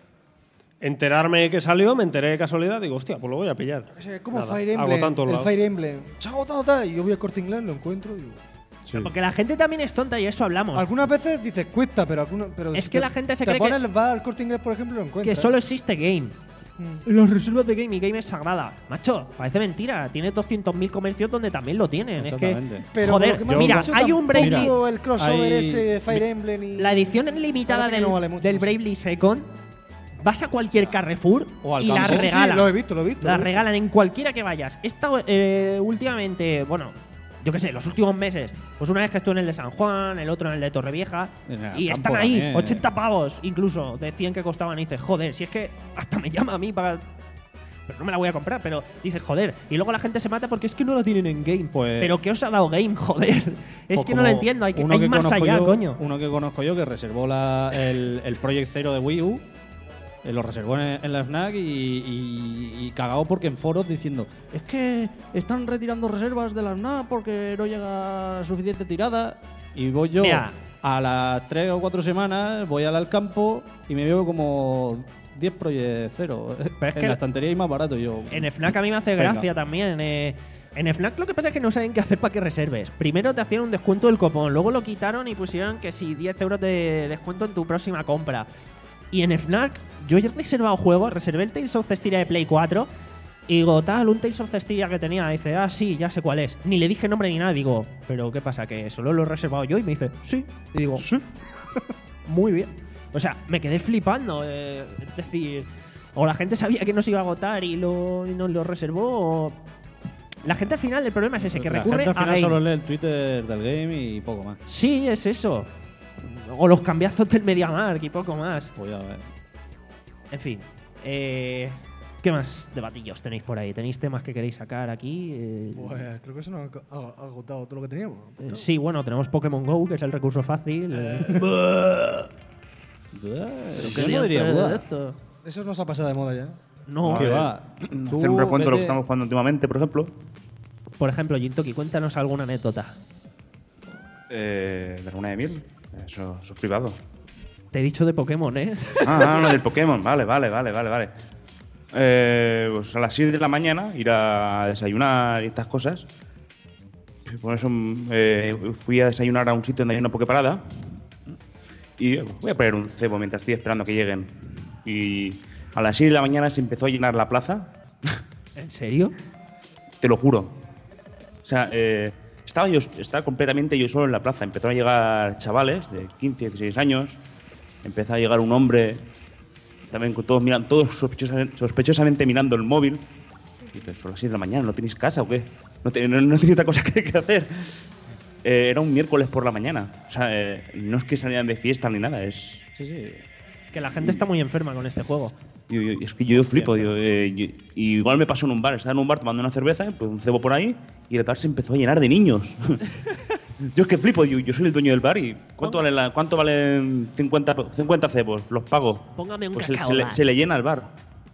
Enterarme que salió, me enteré de casualidad, digo, hostia, pues lo voy a pillar. O sea, es como Nada, Fire Emblem. agotado en todos El lados. Fire Emblem. Se ha agotado tal. Y yo voy al Corte Inglés, lo encuentro y digo. Porque la gente también es tonta y eso hablamos. Algunas veces dices cuesta, pero algunas. Pero Es si que te- la gente se te cree pones, que- va al Corte Inglés, por ejemplo, y lo encuentras. Que solo existe Game. Mm. Las reservas de Game y Game es sagrada. Macho, parece mentira. Tiene doscientos mil comercios donde también lo tienen. Es que, exactamente. Pero joder, por lo que me has mira, dicho, hay un tampoco Bravely. el crossover hay- ese de Fire Emblem y. La edición limitada Parece que del, no vale mucho, del no sé. Bravely Second. Vas a cualquier Carrefour O al y la campo. Sí, sí, sí, regalan. lo he visto, lo he visto. La lo he visto. regalan en cualquiera que vayas. Esta, eh, últimamente, bueno, yo qué sé, los últimos meses, pues una vez que estuve en el de San Juan, el otro en el de Torrevieja, En el y campo están ahí, también. ochenta pavos incluso, decían que costaban. Y dices, joder, si es que hasta me llama a mí para. Pero no me la voy a comprar, pero dices, joder. Y luego la gente se mata porque es que no la tienen en Game. Pues- pero ¿qué os ha dado Game, joder? Es Pues que no lo como entiendo, hay, que, uno hay que más conozco allá, yo- coño. Uno que conozco yo que reservó la, el, el Project Zero de Wii U, eh, lo reservó en, en la FNAC y, y, y cagado porque en foros diciendo es que están retirando reservas de la FNAC porque no llega suficiente tirada. Y voy yo Mira. a las tres o cuatro semanas, voy al, al campo y me veo como diez Project Zero Pero es en que- la estantería y más barato. Y yo, En FNAC a mí me hace Venga. gracia también. eh. En FNAC lo que pasa es que no saben qué hacer para que reserves. Primero te hacían un descuento del copón, luego lo quitaron y pusieron que si diez euros de descuento en tu próxima compra. Y en FNAC yo ya he reservado juegos, reservé el Tales of Cestiria de Play cuatro y digo, tal, un Tales of Cestiria que tenía. Dice, ah, sí, ya sé cuál es. Ni le dije nombre ni nada. Digo, ¿pero qué pasa? ¿Que solo lo he reservado yo? Y me dice, sí. Y digo, sí. Muy bien. O sea, me quedé flipando. eh, es decir, o la gente sabía que no se iba a agotar y, lo, y no lo reservó, o. La gente al final, el problema es ese, que la recurre gente al a final Game. solo lee el Twitter del game y poco más. Sí, es eso. O los cambiazos del MediaMarkt y poco más. Pues ya ves. En fin. Eh, ¿Qué más debatillos tenéis por ahí? ¿Tenéis temas que queréis sacar aquí? Eh, Pues creo que eso nos ha ha- ha agotado todo lo que teníamos. eh, sí, bueno, tenemos Pokémon Go, que es el recurso fácil. eh. Yo no diría duda. Eso nos ha pasado de moda ya. No, ¿Qué ver. va? Tú Hacer un recuento de lo que vete- estamos jugando últimamente, por ejemplo. por ejemplo, Jintoki, cuéntanos alguna anécdota. Eh, la luna de miel. Eso, eso es privado. Te he dicho de Pokémon, ¿eh? Ah, ah, lo del Pokémon. Vale, vale, vale, vale, vale. Eh, pues a las siete de la mañana ir a desayunar y estas cosas. Por eso eh, fui a desayunar a un sitio donde hay una Poképarada. Y voy a poner un cebo mientras estoy esperando que lleguen. Y a las siete de la mañana se empezó a llenar la plaza. ¿En serio? Te lo juro. O sea, eh, estaba yo estaba completamente yo solo en la plaza. Empezaron a llegar chavales de quince, dieciséis años. Empezó a llegar un hombre, también con todos mirando, todos sospechosamente, sospechosamente mirando el móvil. Y dices, son las seis de la mañana, ¿no tenéis casa o qué? No, te, no, no tenéis otra cosa que, que hacer. Eh, era un miércoles por la mañana. O sea, eh, no es que salían de fiesta ni nada, es... Sí, sí. Que la gente está muy enferma con este juego. Yo, yo- es que yo, yo flipo. Yo, eh, yo- y igual me pasó en un bar. Estaba en un bar tomando una cerveza, pues un cebo por ahí, y el bar se empezó a llenar de niños. Yo es que flipo. Yo, yo soy el dueño del bar y ¿cuánto, vale la- cuánto valen cincuenta, cincuenta cebos? Los pago. Póngame un Pues se, cacao, se le, va. se le llena el bar.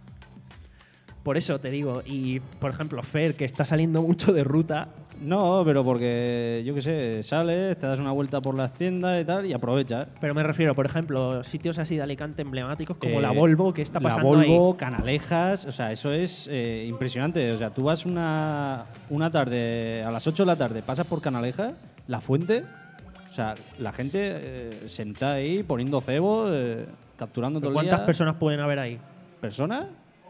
Por eso te digo. Y, por ejemplo, Fer, que está saliendo mucho de ruta. No, pero porque, yo qué sé, sales, te das una vuelta por las tiendas y tal, y aprovechas. Pero me refiero, por ejemplo, sitios así de Alicante emblemáticos como Eh, la Volvo, que está pasando La Volvo, ahí. Canalejas, o sea, eso es eh, impresionante. O sea, tú vas una, una tarde, a las ocho de la tarde, pasas por Canalejas, La Fuente, o sea, la gente eh, sentada ahí, poniendo cebo, eh, capturando todo el ¿Cuántas día. personas pueden haber ahí? ¿Personas?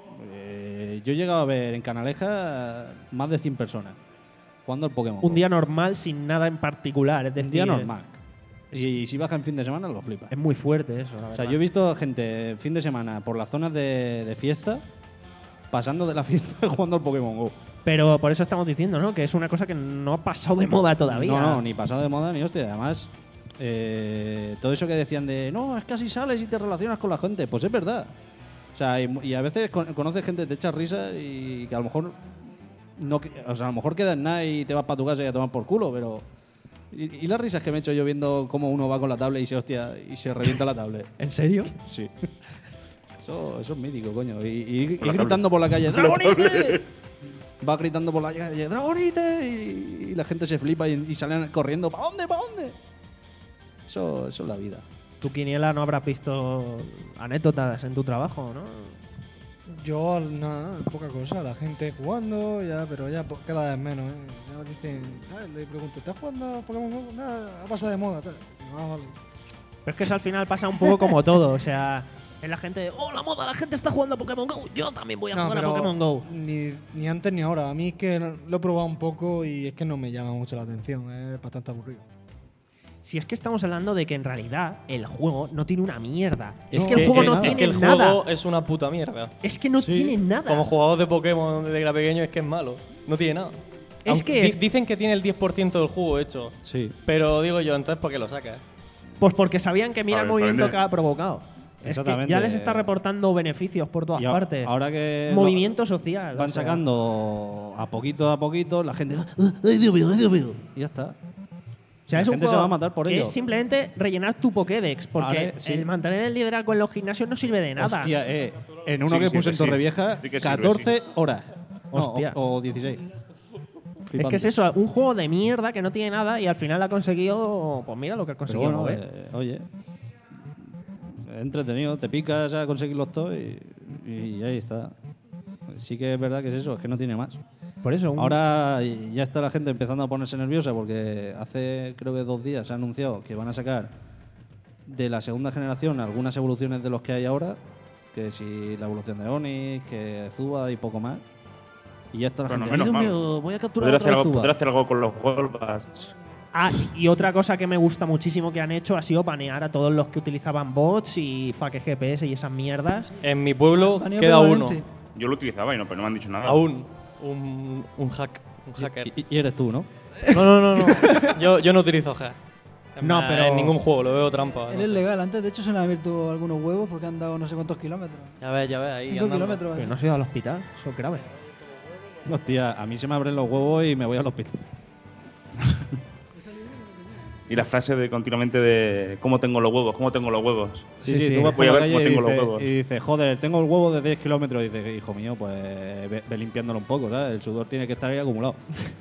Eh, yo he llegado a ver en Canalejas más de cien personas jugando al Pokémon. Un Go. día normal sin nada en particular. Es decir, Un día normal. Y si baja en fin de semana, lo flipas. Es muy fuerte eso, la O verdad. sea, yo he visto gente fin de semana por las zonas de, de fiesta, pasando de la fiesta jugando al Pokémon Go. Pero por eso estamos diciendo, ¿no? Que es una cosa que no ha pasado de moda todavía. No, no, ni pasado de moda ni hostia. Además, eh, todo eso que decían de no, es que así sales y te relacionas con la gente, pues es verdad. O sea, y, y a veces con- conoces gente, te echas risa y que a lo mejor no, que- o sea, a lo mejor quedas nada y te vas para tu casa y a tomar por culo, pero y, y las risas que me he hecho yo viendo cómo uno va con la tablet y se hostia y se revienta la tablet. ¿En serio? Sí. Eso, eso es mítico, coño. Y, y- y Con la gritando por la calle, ¡Dragonite! Va gritando por la calle, ¡Dragonite! Y, y la gente se flipa y, y salen corriendo, ¿para dónde? ¿Para dónde? Eso, eso es la vida. Tu quiniela no habrás visto anécdotas en tu trabajo, ¿no? Yo, nada, poca cosa. La gente jugando, ya, pero ya po- cada vez menos. ¿eh? Ya dicen, ah, le pregunto, ¿estás jugando a Pokémon Go? Nada, ha pasado de moda. Tal. Ah, vale. Pero es que eso al final pasa un poco como todo. O sea, es la gente de, oh, la moda, la gente está jugando a Pokémon Go. Yo también voy a No, jugar a pero Pokémon Go. Ni, ni antes ni ahora. A mí es que lo he probado un poco y es que no me llama mucho la atención. Es bastante aburrido. Si es que estamos hablando de que en realidad el juego no tiene una mierda. Es Es que el juego no es tiene que el nada. juego es una puta mierda. Es que no tiene nada. Como jugador de Pokémon desde que era pequeño es que es malo. No tiene nada. Es Aunque que di- es- dicen que tiene el diez por ciento del juego hecho. Sí. Pero digo yo, entonces ¿por qué lo sacas? Pues porque sabían que mira A el ver, movimiento depende. que ha provocado. Es que Exactamente. ya les está reportando beneficios por todas Y a- partes. ahora que Movimiento social. van o sea. sacando a poquito a poquito, la gente. Ay, Dios mío, ay, Dios mío. Y ya está. O sea, La es un gente se juego va a matar por que ello. es simplemente rellenar tu Pokédex. Porque Ahora, sí. el mantener el liderazgo en los gimnasios no sirve de nada. Hostia, eh. En uno Sí, que sí, puse en sí. Torrevieja, Sí que sirve, catorce sí. horas. No, Hostia. o, o dieciséis. Es Flipante. que es eso, un juego de mierda que no tiene nada y al final ha conseguido, pues mira lo que ha Pero conseguido bueno, mover. eh, oye. Es entretenido, te picas a conseguirlos todos y, y ahí está. Sí que es verdad que es eso, es que no tiene más. Por eso, un- Ahora ya está la gente empezando a ponerse nerviosa porque hace creo que dos días se ha anunciado que van a sacar de la segunda generación algunas evoluciones de los que hay ahora, que si la evolución de Onix, que Zuba y poco más. Y ya está la Bueno, gente, menos "Ay, Dios mal. mío, voy a capturar Poder otra hacer, vez algo, Zuba". poder hacer algo con los Golbats. Ah, y otra cosa que me gusta muchísimo que han hecho ha sido banear a todos los que utilizaban bots y fake G P S y esas mierdas. En mi pueblo Baneo queda uno. permanente. Yo lo utilizaba y no, pero no me han dicho nada. Aún. Un, un hack. Un hacker. Y, y eres tú, ¿no? No, no, no, no. Yo, yo no utilizo hack. Es No, más, pero- En ningún juego, lo veo trampa. Él no es sé. legal. Antes, de hecho, se le han abierto algunos huevos porque han dado no sé cuántos kilómetros. Ya ves, ya ves, ahí. Cinco andando. kilómetros. Pero así. no has ido al hospital, eso es grave. Hostia, a mí se me abren los huevos y me voy al hospital. Y la frase de continuamente de ¿cómo tengo los huevos? ¿Cómo tengo los huevos? Sí, Sí, sí, sí. tú vas por Voy a la ver calle cómo y tengo los dices, huevos. y dices, joder, tengo el huevo de diez kilómetros. Y dices, hijo mío, pues ve, ve limpiándolo un poco, ¿sabes? El sudor tiene que estar ahí acumulado.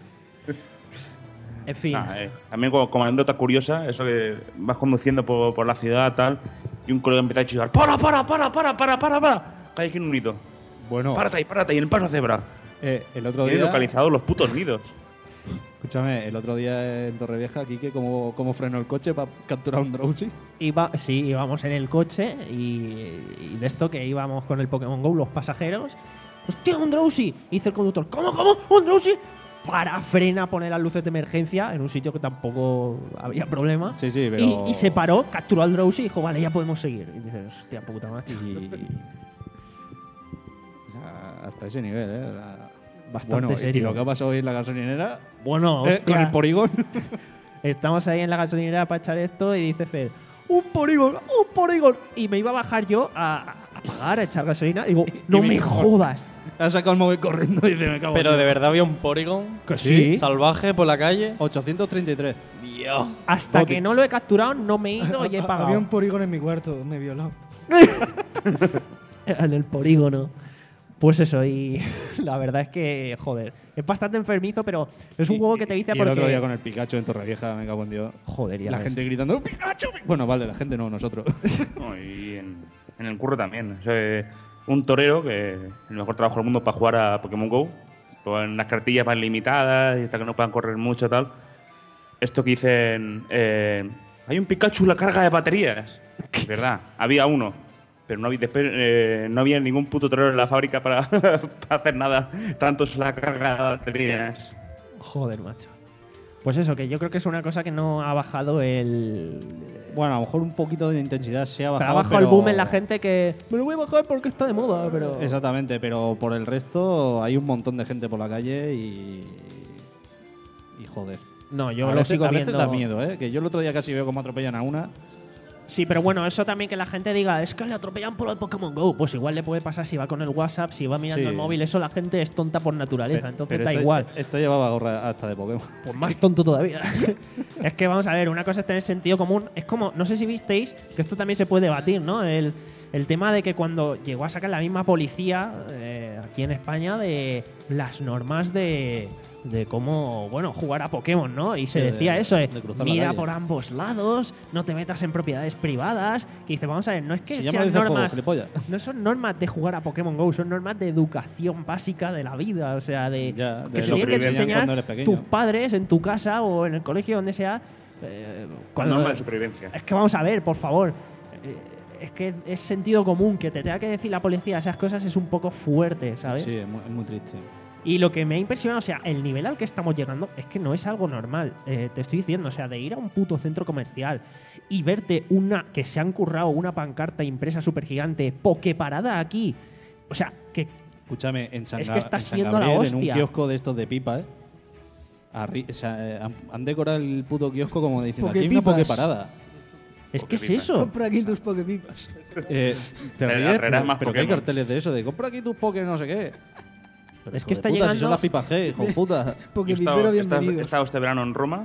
En fin, Ah, eh. También como, como anécdota curiosa, eso que vas conduciendo por, por la ciudad tal y un colega empieza a chillar ¡Para, para, para, para, para, para, para! Cae aquí en un nido. Bueno, Párate ahí, párate ahí, en el paso cebra. eh, el otro Tiene día... localizados los putos nidos. Escúchame, el otro día en Torrevieja, Quique, ¿cómo, cómo frenó el coche para capturar un Drowsy? iba, sí, íbamos en el coche y, y de esto que íbamos con el Pokémon Go, los pasajeros. ¡Hostia, un Drowsy! Dice el conductor, ¿cómo, cómo? ¿Un Drowsy? Para, frena, pone las luces de emergencia en un sitio que tampoco había problema. Sí, sí, pero... Y, y se paró, capturó al Drowsy y dijo, vale, ya podemos seguir. Y dices, hostia puta macho. Y- o sea, hasta ese nivel, ¿eh? La- bastante Bueno, y serio. lo que ha pasado hoy en la gasolinera, Bueno, eh, hostia, con el Porygon. estamos ahí en la gasolinera para echar esto y dice Fer, un Porygon, un Porygon. Y me iba a bajar yo a, a pagar, a echar gasolina. Y digo, no y me me- jodas. ha sacado el móvil corriendo y dice, me cago en Pero de Dios. verdad había un Porygon Que sí. salvaje por la calle. ochocientos treinta y tres. Dios. Hasta Bote. que no lo he capturado, no me he ido y he pagado. Había un polígono en mi cuarto, me he violado. En el polígono. Pues eso, y la verdad es que, joder, es bastante enfermizo, pero es un Y- juego que te dice y porque... el otro día con el Pikachu en Torrevieja, me cago en Dios. Joder, ya La ves. gente gritando, ¡Pikachu! Bueno, vale, la gente no, nosotros. No, y en, en el curro también. O sea, un torero, que es el mejor trabajo del mundo para jugar a Pokémon GO, con las cartillas más limitadas y hasta que no puedan correr mucho y tal. Esto que dicen, eh, hay un Pikachu en la carga de baterías. ¿Verdad? Había uno, pero no había, después, eh, no había ningún puto torero en la fábrica para, para hacer nada. Tanto es la carga de baterías. Joder, macho. Pues eso, que yo creo que es una cosa que no ha bajado el... Bueno, a lo mejor un poquito de intensidad se ha Pero bajado. ha bajado pero- el boom en la gente que... Me lo voy a bajar porque está de moda, pero... Exactamente, pero por el resto hay un montón de gente por la calle y. Y joder. No, yo a lo veces, sigo a veces viendo... da miedo, ¿eh? Que yo el otro día casi veo cómo atropellan a una. Sí, pero bueno, eso también que la gente diga, es que le atropellan por el Pokémon GO. Pues igual le puede pasar si va con el WhatsApp, si va mirando Sí. el móvil. Eso la gente es tonta por naturaleza, Pe- entonces pero da este- igual. Este llevaba gorra hasta de Pokémon. Pues más tonto todavía. Es que vamos a ver, una cosa es tener sentido común. Es como, no sé si visteis, que esto también se puede debatir, ¿no? El, el tema de que cuando llegó a sacar la misma policía eh, aquí en España de las normas de, de cómo, bueno, jugar a Pokémon, ¿no? Y se Sí, de- decía eso, eh, de cruzar la mira calle. por ambos lados, no te metas en propiedades privadas. Que dice, vamos a ver, no es que Se llama sean videojuego, normas... gilipollas. No son normas de jugar a Pokémon GO, son normas de educación básica de la vida. O sea, de Ya, que de se lo tienen que que te enseñan enseñar cuando eres pequeño. tus padres en tu casa o en el colegio, donde sea. eh, Con cuando- norma de supervivencia. es que vamos a ver, por favor. eh, es que es sentido común que te tenga que decir la policía esas cosas es un poco fuerte, ¿sabes? Sí, es muy, es muy triste. Y lo que me ha impresionado, o sea, el nivel al que estamos llegando es que no es algo normal. Eh, te estoy diciendo, o sea, de ir a un puto centro comercial y verte una que se han currado una pancarta impresa súper gigante, Poképarada aquí. O sea, que Escúchame, en San, Es que Ga- está en San siendo la Gabriel, en un hostia. kiosco de estos de pipa, ¿eh? Arri- o sea, eh, han, han decorado el puto kiosco como diciendo, aquí hay una Pokepipas. Pokeparada. es que es Poképipas. eso. Compra aquí tus Poképipas. Eh, te La ríes, carrera pero, es más pero que hay Pokémon. carteles de eso, de compra aquí tus Poké no sé qué. Pero Es hijo que de está puta, llegando- Si son las pipas G, hijo de puta. Yo he estado, Poképipero, he estado- he bienvenido. estado este verano en Roma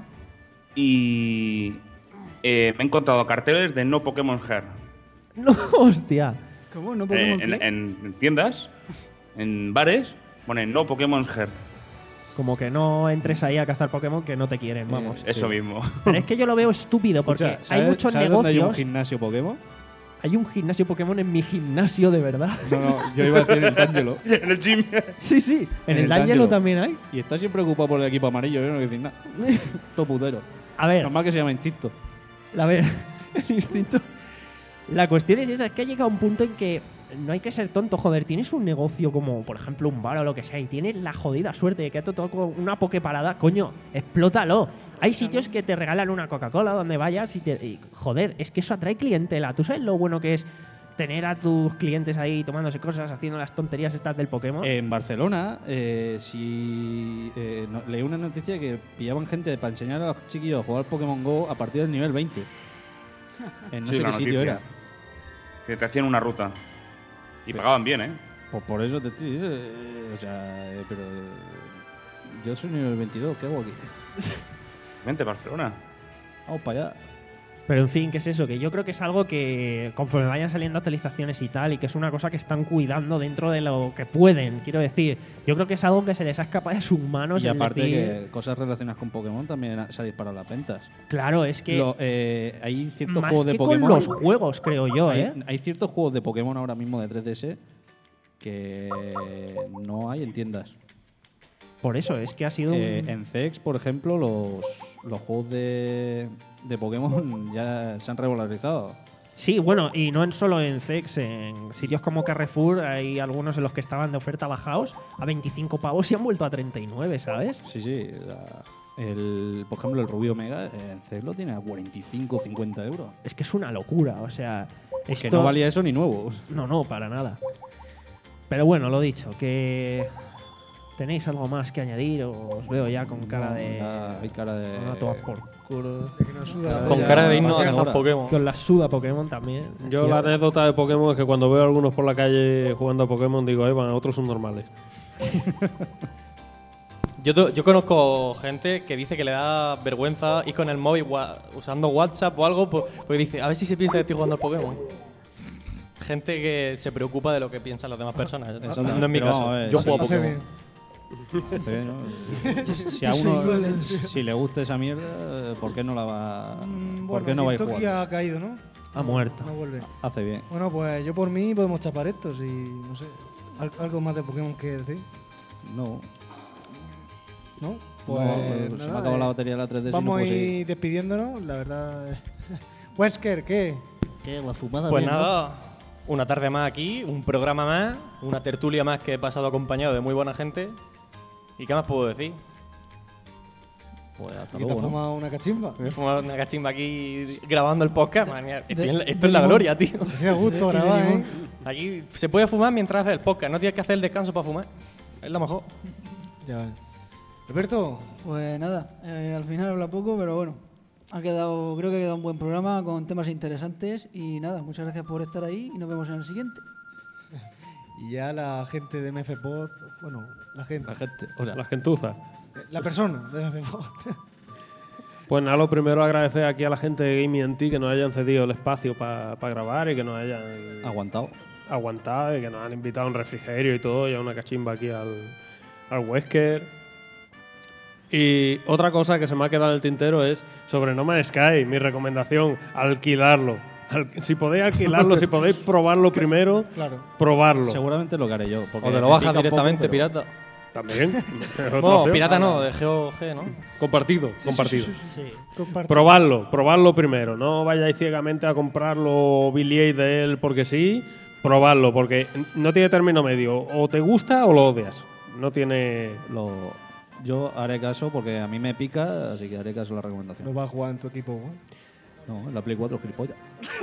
y eh, me he encontrado carteles de no Pokémon Hair. No, hostia. ¿Cómo? ¿No Eh, Pokémon en, qué? en- en tiendas, en bares, ponen no Pokémon Hair. Como que no entres ahí a cazar Pokémon que no te quieren, vamos. Eso mismo. Pero es que yo lo veo estúpido porque Escucha, hay ¿sabes- muchos ¿sabes dónde hay un negocios. gimnasio Pokémon? Hay un gimnasio Pokémon en mi gimnasio, de verdad. No, no, yo iba a decir el D'Angelo. en el gym. Sí, sí. En, En el el D'Angelo D'Angelo. también hay. Y está siempre ocupado por el equipo amarillo, yo no quiero decir nada. Todo putero. A ver, Normal que se llama Instinto. a ver, el instinto. La cuestión es esa, es que ha llegado un punto en que no hay que ser tonto, joder, tienes un negocio como, por ejemplo, un bar o lo que sea, y tienes la jodida suerte de que te toca una Poképarada, coño, explótalo. Hay sitios que te regalan una Coca-Cola donde vayas y te... y, joder, es que eso atrae clientela. ¿Tú sabes lo bueno que es tener a tus clientes ahí tomándose cosas, haciendo las tonterías estas del Pokémon? En Barcelona, eh, si eh, no- leí una noticia que pillaban gente para enseñar a los chiquillos a jugar Pokémon GO a partir del nivel veinte. En no Sí, sé la qué sitio noticia. era. Que te hacían una ruta. Y pagaban bien, ¿eh? Pues por eso te estoy diciendo, eh, o sea, eh, pero eh, yo soy nivel veintidós, ¿qué hago aquí? Vente, Barcelona. Vamos para allá. Pero en fin, ¿qué es eso? Que yo creo que es algo que conforme vayan saliendo actualizaciones y tal, y que es una cosa que están cuidando dentro de lo que pueden, quiero decir. Yo creo que es algo que se les ha escapado de sus manos. Y el aparte decir- que cosas relacionadas con Pokémon también ha- se han disparado las ventas. Claro, es que Lo- eh, hay ciertos más juegos de que Pokémon. con los juegos, creo yo, hay, ¿eh? hay ciertos juegos de Pokémon ahora mismo de tres D S que no hay en tiendas. Por eso, es que ha sido Eh, un... en C E X, por ejemplo, los, los juegos de, de Pokémon ya se han regularizado. Sí, bueno, y no en solo en C E X, en sitios como Carrefour hay algunos en los que estaban de oferta bajados a veinticinco pavos y han vuelto a treinta y nueve, ¿sabes? Sí, sí. la- el, por ejemplo, el Rubí Omega eh, en C E X lo tiene a cuarenta y cinco o cincuenta euros. Es que es una locura, o sea... Que esto- no valía eso ni nuevo. No, no, para nada. Pero bueno, lo dicho, que ¿Tenéis algo más que añadir o os veo ya con cara No, de... ya hay cara de. Ah, todas por culo. De que nos suda la Con polla. cara de irnos a Ahora. cazar Pokémon. Que os la suda Pokémon también. Yo la anécdota de Pokémon es que cuando veo a algunos por la calle jugando a Pokémon digo, eh, van, otros son normales. Yo, to- yo conozco gente que dice que le da vergüenza ir con el móvil wa- usando WhatsApp o algo po- porque dice, a ver si se piensa que estoy jugando al Pokémon. Gente que se preocupa de lo que piensan las demás personas. Eso no, no es mi Pero caso. vamos a ver, Yo sí. juego a Hace Pokémon. bien. Sí, ¿no? Si a uno si le gusta esa mierda, ¿por qué no la va Mm, ¿Por bueno, qué no vais Kentucky jugando? ha caído, ¿no? Ha muerto. No vuelve. Hace bien. Bueno, pues yo por mí podemos chapar esto, si no sé. al- Algo más de Pokémon que decir, No. ¿no? Pues Pues se me nada, ha acabado eh, la batería de la tres D. vamos si a no puedo ir seguir. despidiéndonos, la verdad. Wesker, ¿qué? Que la fumada Pues bien, ¿no? nada, una tarde más aquí, un programa más, una tertulia más que he pasado acompañado de muy buena gente. ¿Y qué más puedo decir? Pues hasta ¿Y te luego, has ¿no? fumado una cachimba? Me he fumado una cachimba aquí grabando el podcast. Madre mía, estoy de- en la- esto de es la limón. gloria, tío. Así a gusto Y de grabar, ¿eh? limón. Aquí se puede fumar mientras haces el podcast, no tienes que hacer el descanso para fumar. Es lo mejor. Ya ves. Alberto, Pues nada, eh, al final habla poco, pero bueno. Ha quedado, creo que ha quedado un buen programa con temas interesantes. Y nada, muchas gracias por estar ahí y nos vemos en el siguiente. y ya la gente de M F Pod, bueno, la gente, La gente, o sea, La gentuza. la persona de M F Pod. Pues nada, lo primero agradecer aquí a la gente de Gaming and Tea que nos hayan cedido el espacio para grabar y que nos hayan aguantado. aguantado y que nos han invitado a un refrigerio y todo, y a una cachimba aquí al, al Wesker. Y otra cosa que se me ha quedado en el tintero es sobre No Man's Sky, mi recomendación, alquilarlo. Al- si podéis alquilarlo, si podéis probarlo primero, Claro. probarlo. Seguramente lo que haré yo. porque O te lo me bajas pica directamente, poco, pero- pirata. También. Es otra No, opción. pirata no, de G O G, ¿no? Compartido, compartido. Comparte. Probarlo, probarlo primero. No vayáis ciegamente a comprarlo Billy de él porque sí. Probarlo, porque no tiene término medio. O te gusta o lo odias. No tiene. Lo, yo haré caso porque a mí me pica, así que haré caso a la recomendación. Lo vas a jugar en tu equipo, ¿no? No, en la Play cuatro, gilipollas.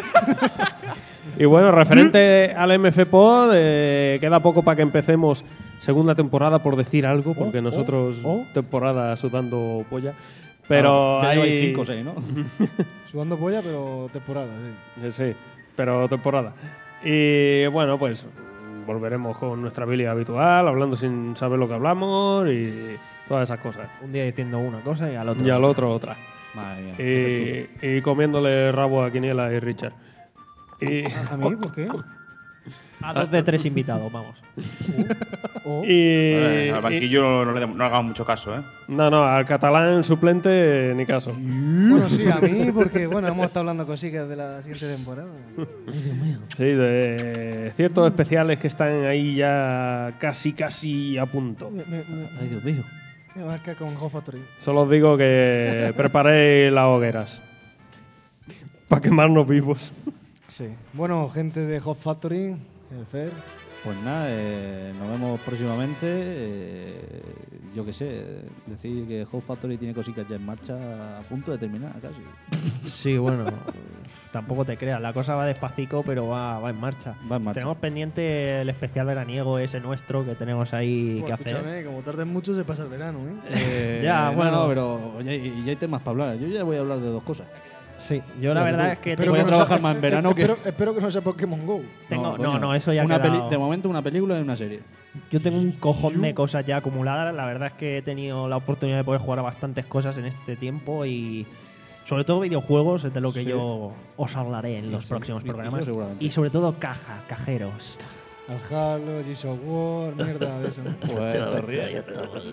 Y bueno, referente al M F Pod, eh, queda poco para que empecemos segunda temporada, por decir algo, porque Oh, nosotros oh, oh. temporada sudando polla. Pero Ah, ya lleváis hay cinco o seis, ¿no? Sudando polla, pero temporada, sí. Eh, Sí, pero temporada. Y bueno, pues mm, volveremos con nuestra habilidad habitual, hablando sin saber lo que hablamos y todas esas cosas. Un día diciendo una cosa y al otro. Y al otra. otro otra. Madre mía. Y, y comiéndole rabo a Quiniela y Richard. Y, ¿A mí? ¿Por qué? A dos de tres invitados, vamos. Oh. y- Vale, al y- banquillo no le no le hagamos mucho caso, ¿eh? no, no, al catalán suplente ni caso. Bueno, sí, a mí, porque bueno, hemos estado hablando cositas de la siguiente temporada. Sí, de ciertos especiales que están ahí ya casi, casi a punto. Me, me, me, Ay, Dios mío. me marca con Hot Factory. Solo os digo que preparéis las hogueras. Para quemarnos vivos. Sí. Bueno, gente de Hot Factory, el Fer. Pues nada, eh, nos vemos próximamente. eh, yo qué sé, decir que Hope Factory tiene cositas ya en marcha a punto de terminar casi. Sí, bueno, tampoco te creas. La cosa va despacito, pero va, va en marcha. Va en marcha. Tenemos pendiente el especial veraniego ese nuestro que tenemos ahí Pues que hacer. escúchame, como tarden mucho se pasa el verano, ¿eh? Eh, Ya, no, bueno. no, pero ya, y ya hay temas para hablar. Yo ya voy a hablar de dos cosas. Sí, yo la Bueno, verdad tú- es que pero tengo, voy a no trabajar sea- más en verano que- espero, espero que no sea Pokémon Go. tengo- no, coño. no, eso ya ha una quedado- De momento una película y una serie. yo tengo un cojón de cosas ya acumuladas. La verdad es que he tenido la oportunidad de poder jugar a bastantes cosas en este tiempo y sobre todo videojuegos, es de lo que Sí. yo os hablaré en los sí, próximos y- y yo programas. seguramente. Y sobre todo caja, cajeros. Al Halo, Gears of War, mierda de eso. ¿no? Pues te ríes.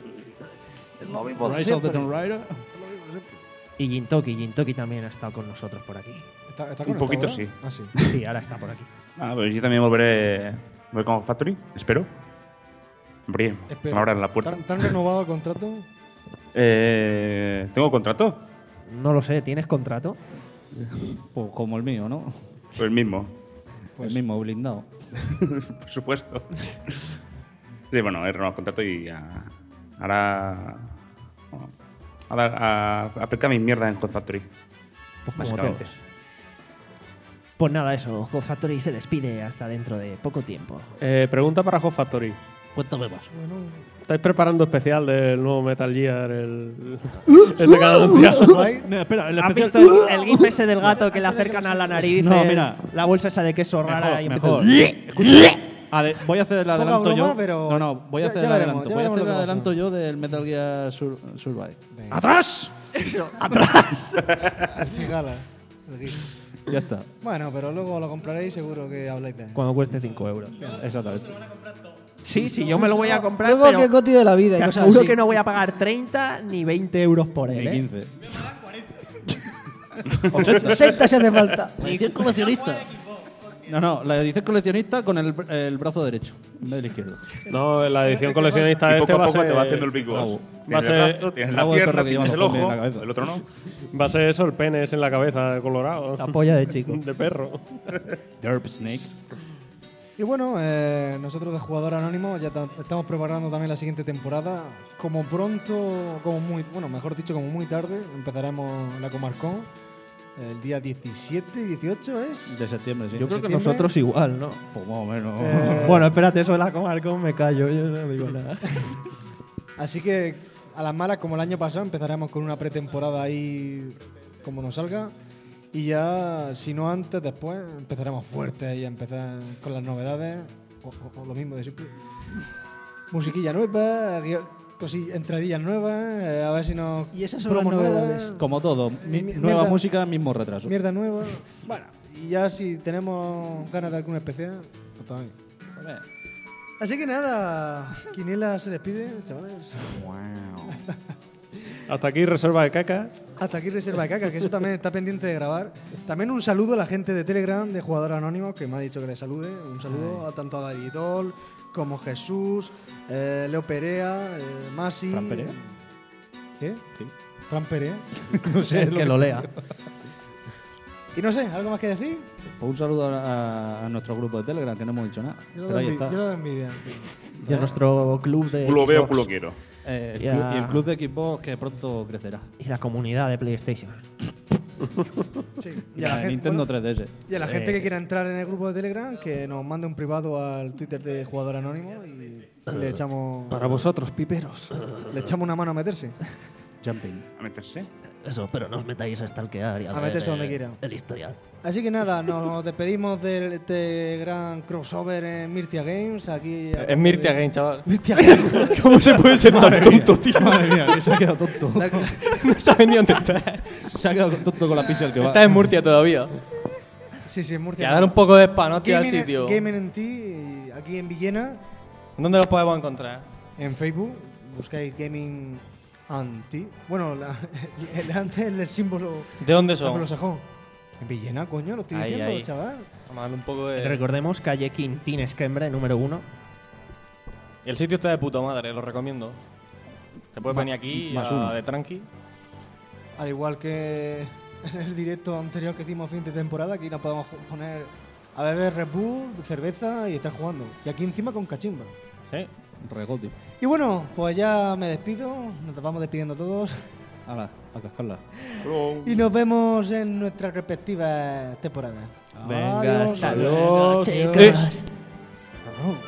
Rise of the Tomb Raider. Y Jintoki, Jintoki también ha estado con nosotros por aquí. ¿Está, está Un conectado poquito ahora? sí. Ah, sí. Sí, ahora está por aquí. Ah, pues yo también volveré, volveré con Factory, espero. Hombre, Espero. me abran la puerta. ¿Te han renovado el contrato? Eh, ¿Tengo contrato? No lo sé, ¿tienes contrato? Pues como el mío, ¿no? Pues el mismo, Pues- el mismo blindado. por supuesto. Sí, bueno, he renovado el contrato y ya. Ahora. bueno, A, dar- a, a aplicar mis mierdas en Hot Factory. Pues como Básicamente. todos. Pues nada, eso. Hot Factory se despide hasta dentro de poco tiempo. Eh, pregunta para Hot Factory. Cuéntame más. ¿Estáis preparando especial del nuevo Metal Gear? El, el de cada día? Mira, espera, el ¿Has especial... visto el, el gif ese del gato que le acercan a la nariz? No, el- mira. La bolsa esa de queso rara y Mejor, empieza- mejor. Escucha, ade- voy a hacer el Poca adelanto broma, yo. pero No, no, voy a ya- hacer ya el veremos, adelanto. ya Voy a veremos hacer el lo que adelanto pasa. yo del Metal Gear Sur Survive. Venga. ¡Atrás! Fíjala. el gif. Ya está. Bueno, pero luego lo compraréis seguro que habláis de él. Cuando cueste cinco euros. Exactamente. Sí, sí, yo me lo voy a comprar, Luego pero que Goti de la vida y te cosas aseguro así. que no voy a pagar treinta ni veinte euros por él. Ni ¿eh? quince. sesenta si hace falta. Edición coleccionista. No, no, la edición coleccionista con el, el brazo derecho en vez del izquierdo. No, la edición coleccionista Y este poco va a a poco ser... te va haciendo el Big Boss. Bravo. Va a Tienes ser- el brazo, tienes la bravo de pierna, perro que tienes lleva el los ojo, en la cabeza. el otro no. Va a ser eso, el pene es en la cabeza colorado. La polla de chico. De perro. Derp Snake. Y bueno, eh, nosotros de Jugador Anónimo ya ta- estamos preparando también la siguiente temporada. Como pronto, como muy, bueno, mejor dicho, como muy tarde, empezaremos la Comarcón. El día diecisiete, dieciocho es. De septiembre, sí. Yo creo que septiembre. nosotros igual, ¿no? Pues más o menos. Eh, Bueno, espérate, eso de la Comarcón me callo, yo no digo nada. Así que a las malas, como el año pasado, empezaremos con una pretemporada ahí como nos salga. Y ya, si no antes, después empezaremos fuerte ahí a empezar con las novedades. O, o- o lo mismo de siempre. Musiquilla nueva, guio- cosi- entradillas nuevas, eh, a ver si nos. Y esas son las promos nuevas, novedades. Como todo, mi- Mi- nueva mierda. música, mismo retraso. Mierda nueva. Bueno, y ya si tenemos ganas de algún especial, pues también. Así que nada, Quiniela se despide, chavales. Hasta aquí reserva de caca. Hasta aquí Reserva de Caca, que eso también está pendiente de grabar. También un saludo a la gente de Telegram, de Jugador Anónimo, que me ha dicho que le salude. Un saludo a tanto a Davidol como Jesús, eh, Leo Perea, eh, Masi. ¿Fran Perea? ¿Qué? Sí. Fran Perea. No sé, que lo lea. Y no sé, ¿algo más que decir? Pues un saludo a, a nuestro grupo de Telegram, que no hemos dicho nada. Yo lo Pero ahí doy está. yo lo doy envidia. Y a nuestro club de Culo veo, Xbox culo quiero. Eh, el Ya. club- y el club de Xbox que pronto crecerá. y la comunidad de PlayStation. Sí. Y Y a la, gente, Nintendo bueno, tres D S. y a la gente Eh. que quiera entrar en el grupo de Telegram, que nos mande un privado al Twitter de Jugador Anónimo y, y le echamos Para vosotros, piperos. le echamos una mano a meterse. Jumping. A meterse. Eso, pero no os metáis a stalkear y a, A ver, meterse donde eh, quiera. el historial. Así que nada, nos despedimos de este gran crossover en Mirtia Games. Aquí Es Mirtia Game, chaval. Mirtia Games. ¿Cómo se puede ser tan tonto, tío? Madre mía, que se ha quedado tonto. No sabe ni dónde está. Se ha quedado tonto con la pizza el que va. Está en Murcia todavía. Sí, sí, en Y Murcia. a dar un poco de spam, ¿no? Tío, al Gaming, sitio. Gaming en ti, aquí en Villena, ¿Dónde los podemos encontrar? en Facebook. Buscáis Gaming Anti. Bueno, la, el, antes el símbolo ¿De dónde son? anglosajón. En Villena, coño, lo estoy Ahí, diciendo, ahí. chaval. Vamos a darle un poco de... Recordemos calle Quintín Esquembre, número uno. Y el sitio está de puta madre, lo recomiendo. Te puedes Ma- venir aquí más a- uno. de tranqui. Al igual que en el directo anterior que hicimos fin de temporada, aquí nos podemos ju- poner a beber Red Bull, cerveza y estar jugando. Y aquí encima con cachimba. Sí. Regoti. Y bueno, pues ya me despido, nos vamos despidiendo todos Hala, a cascarla. y nos vemos en nuestras respectivas temporadas. Venga, Adiós. hasta Adiós. luego, Adiós. chicos.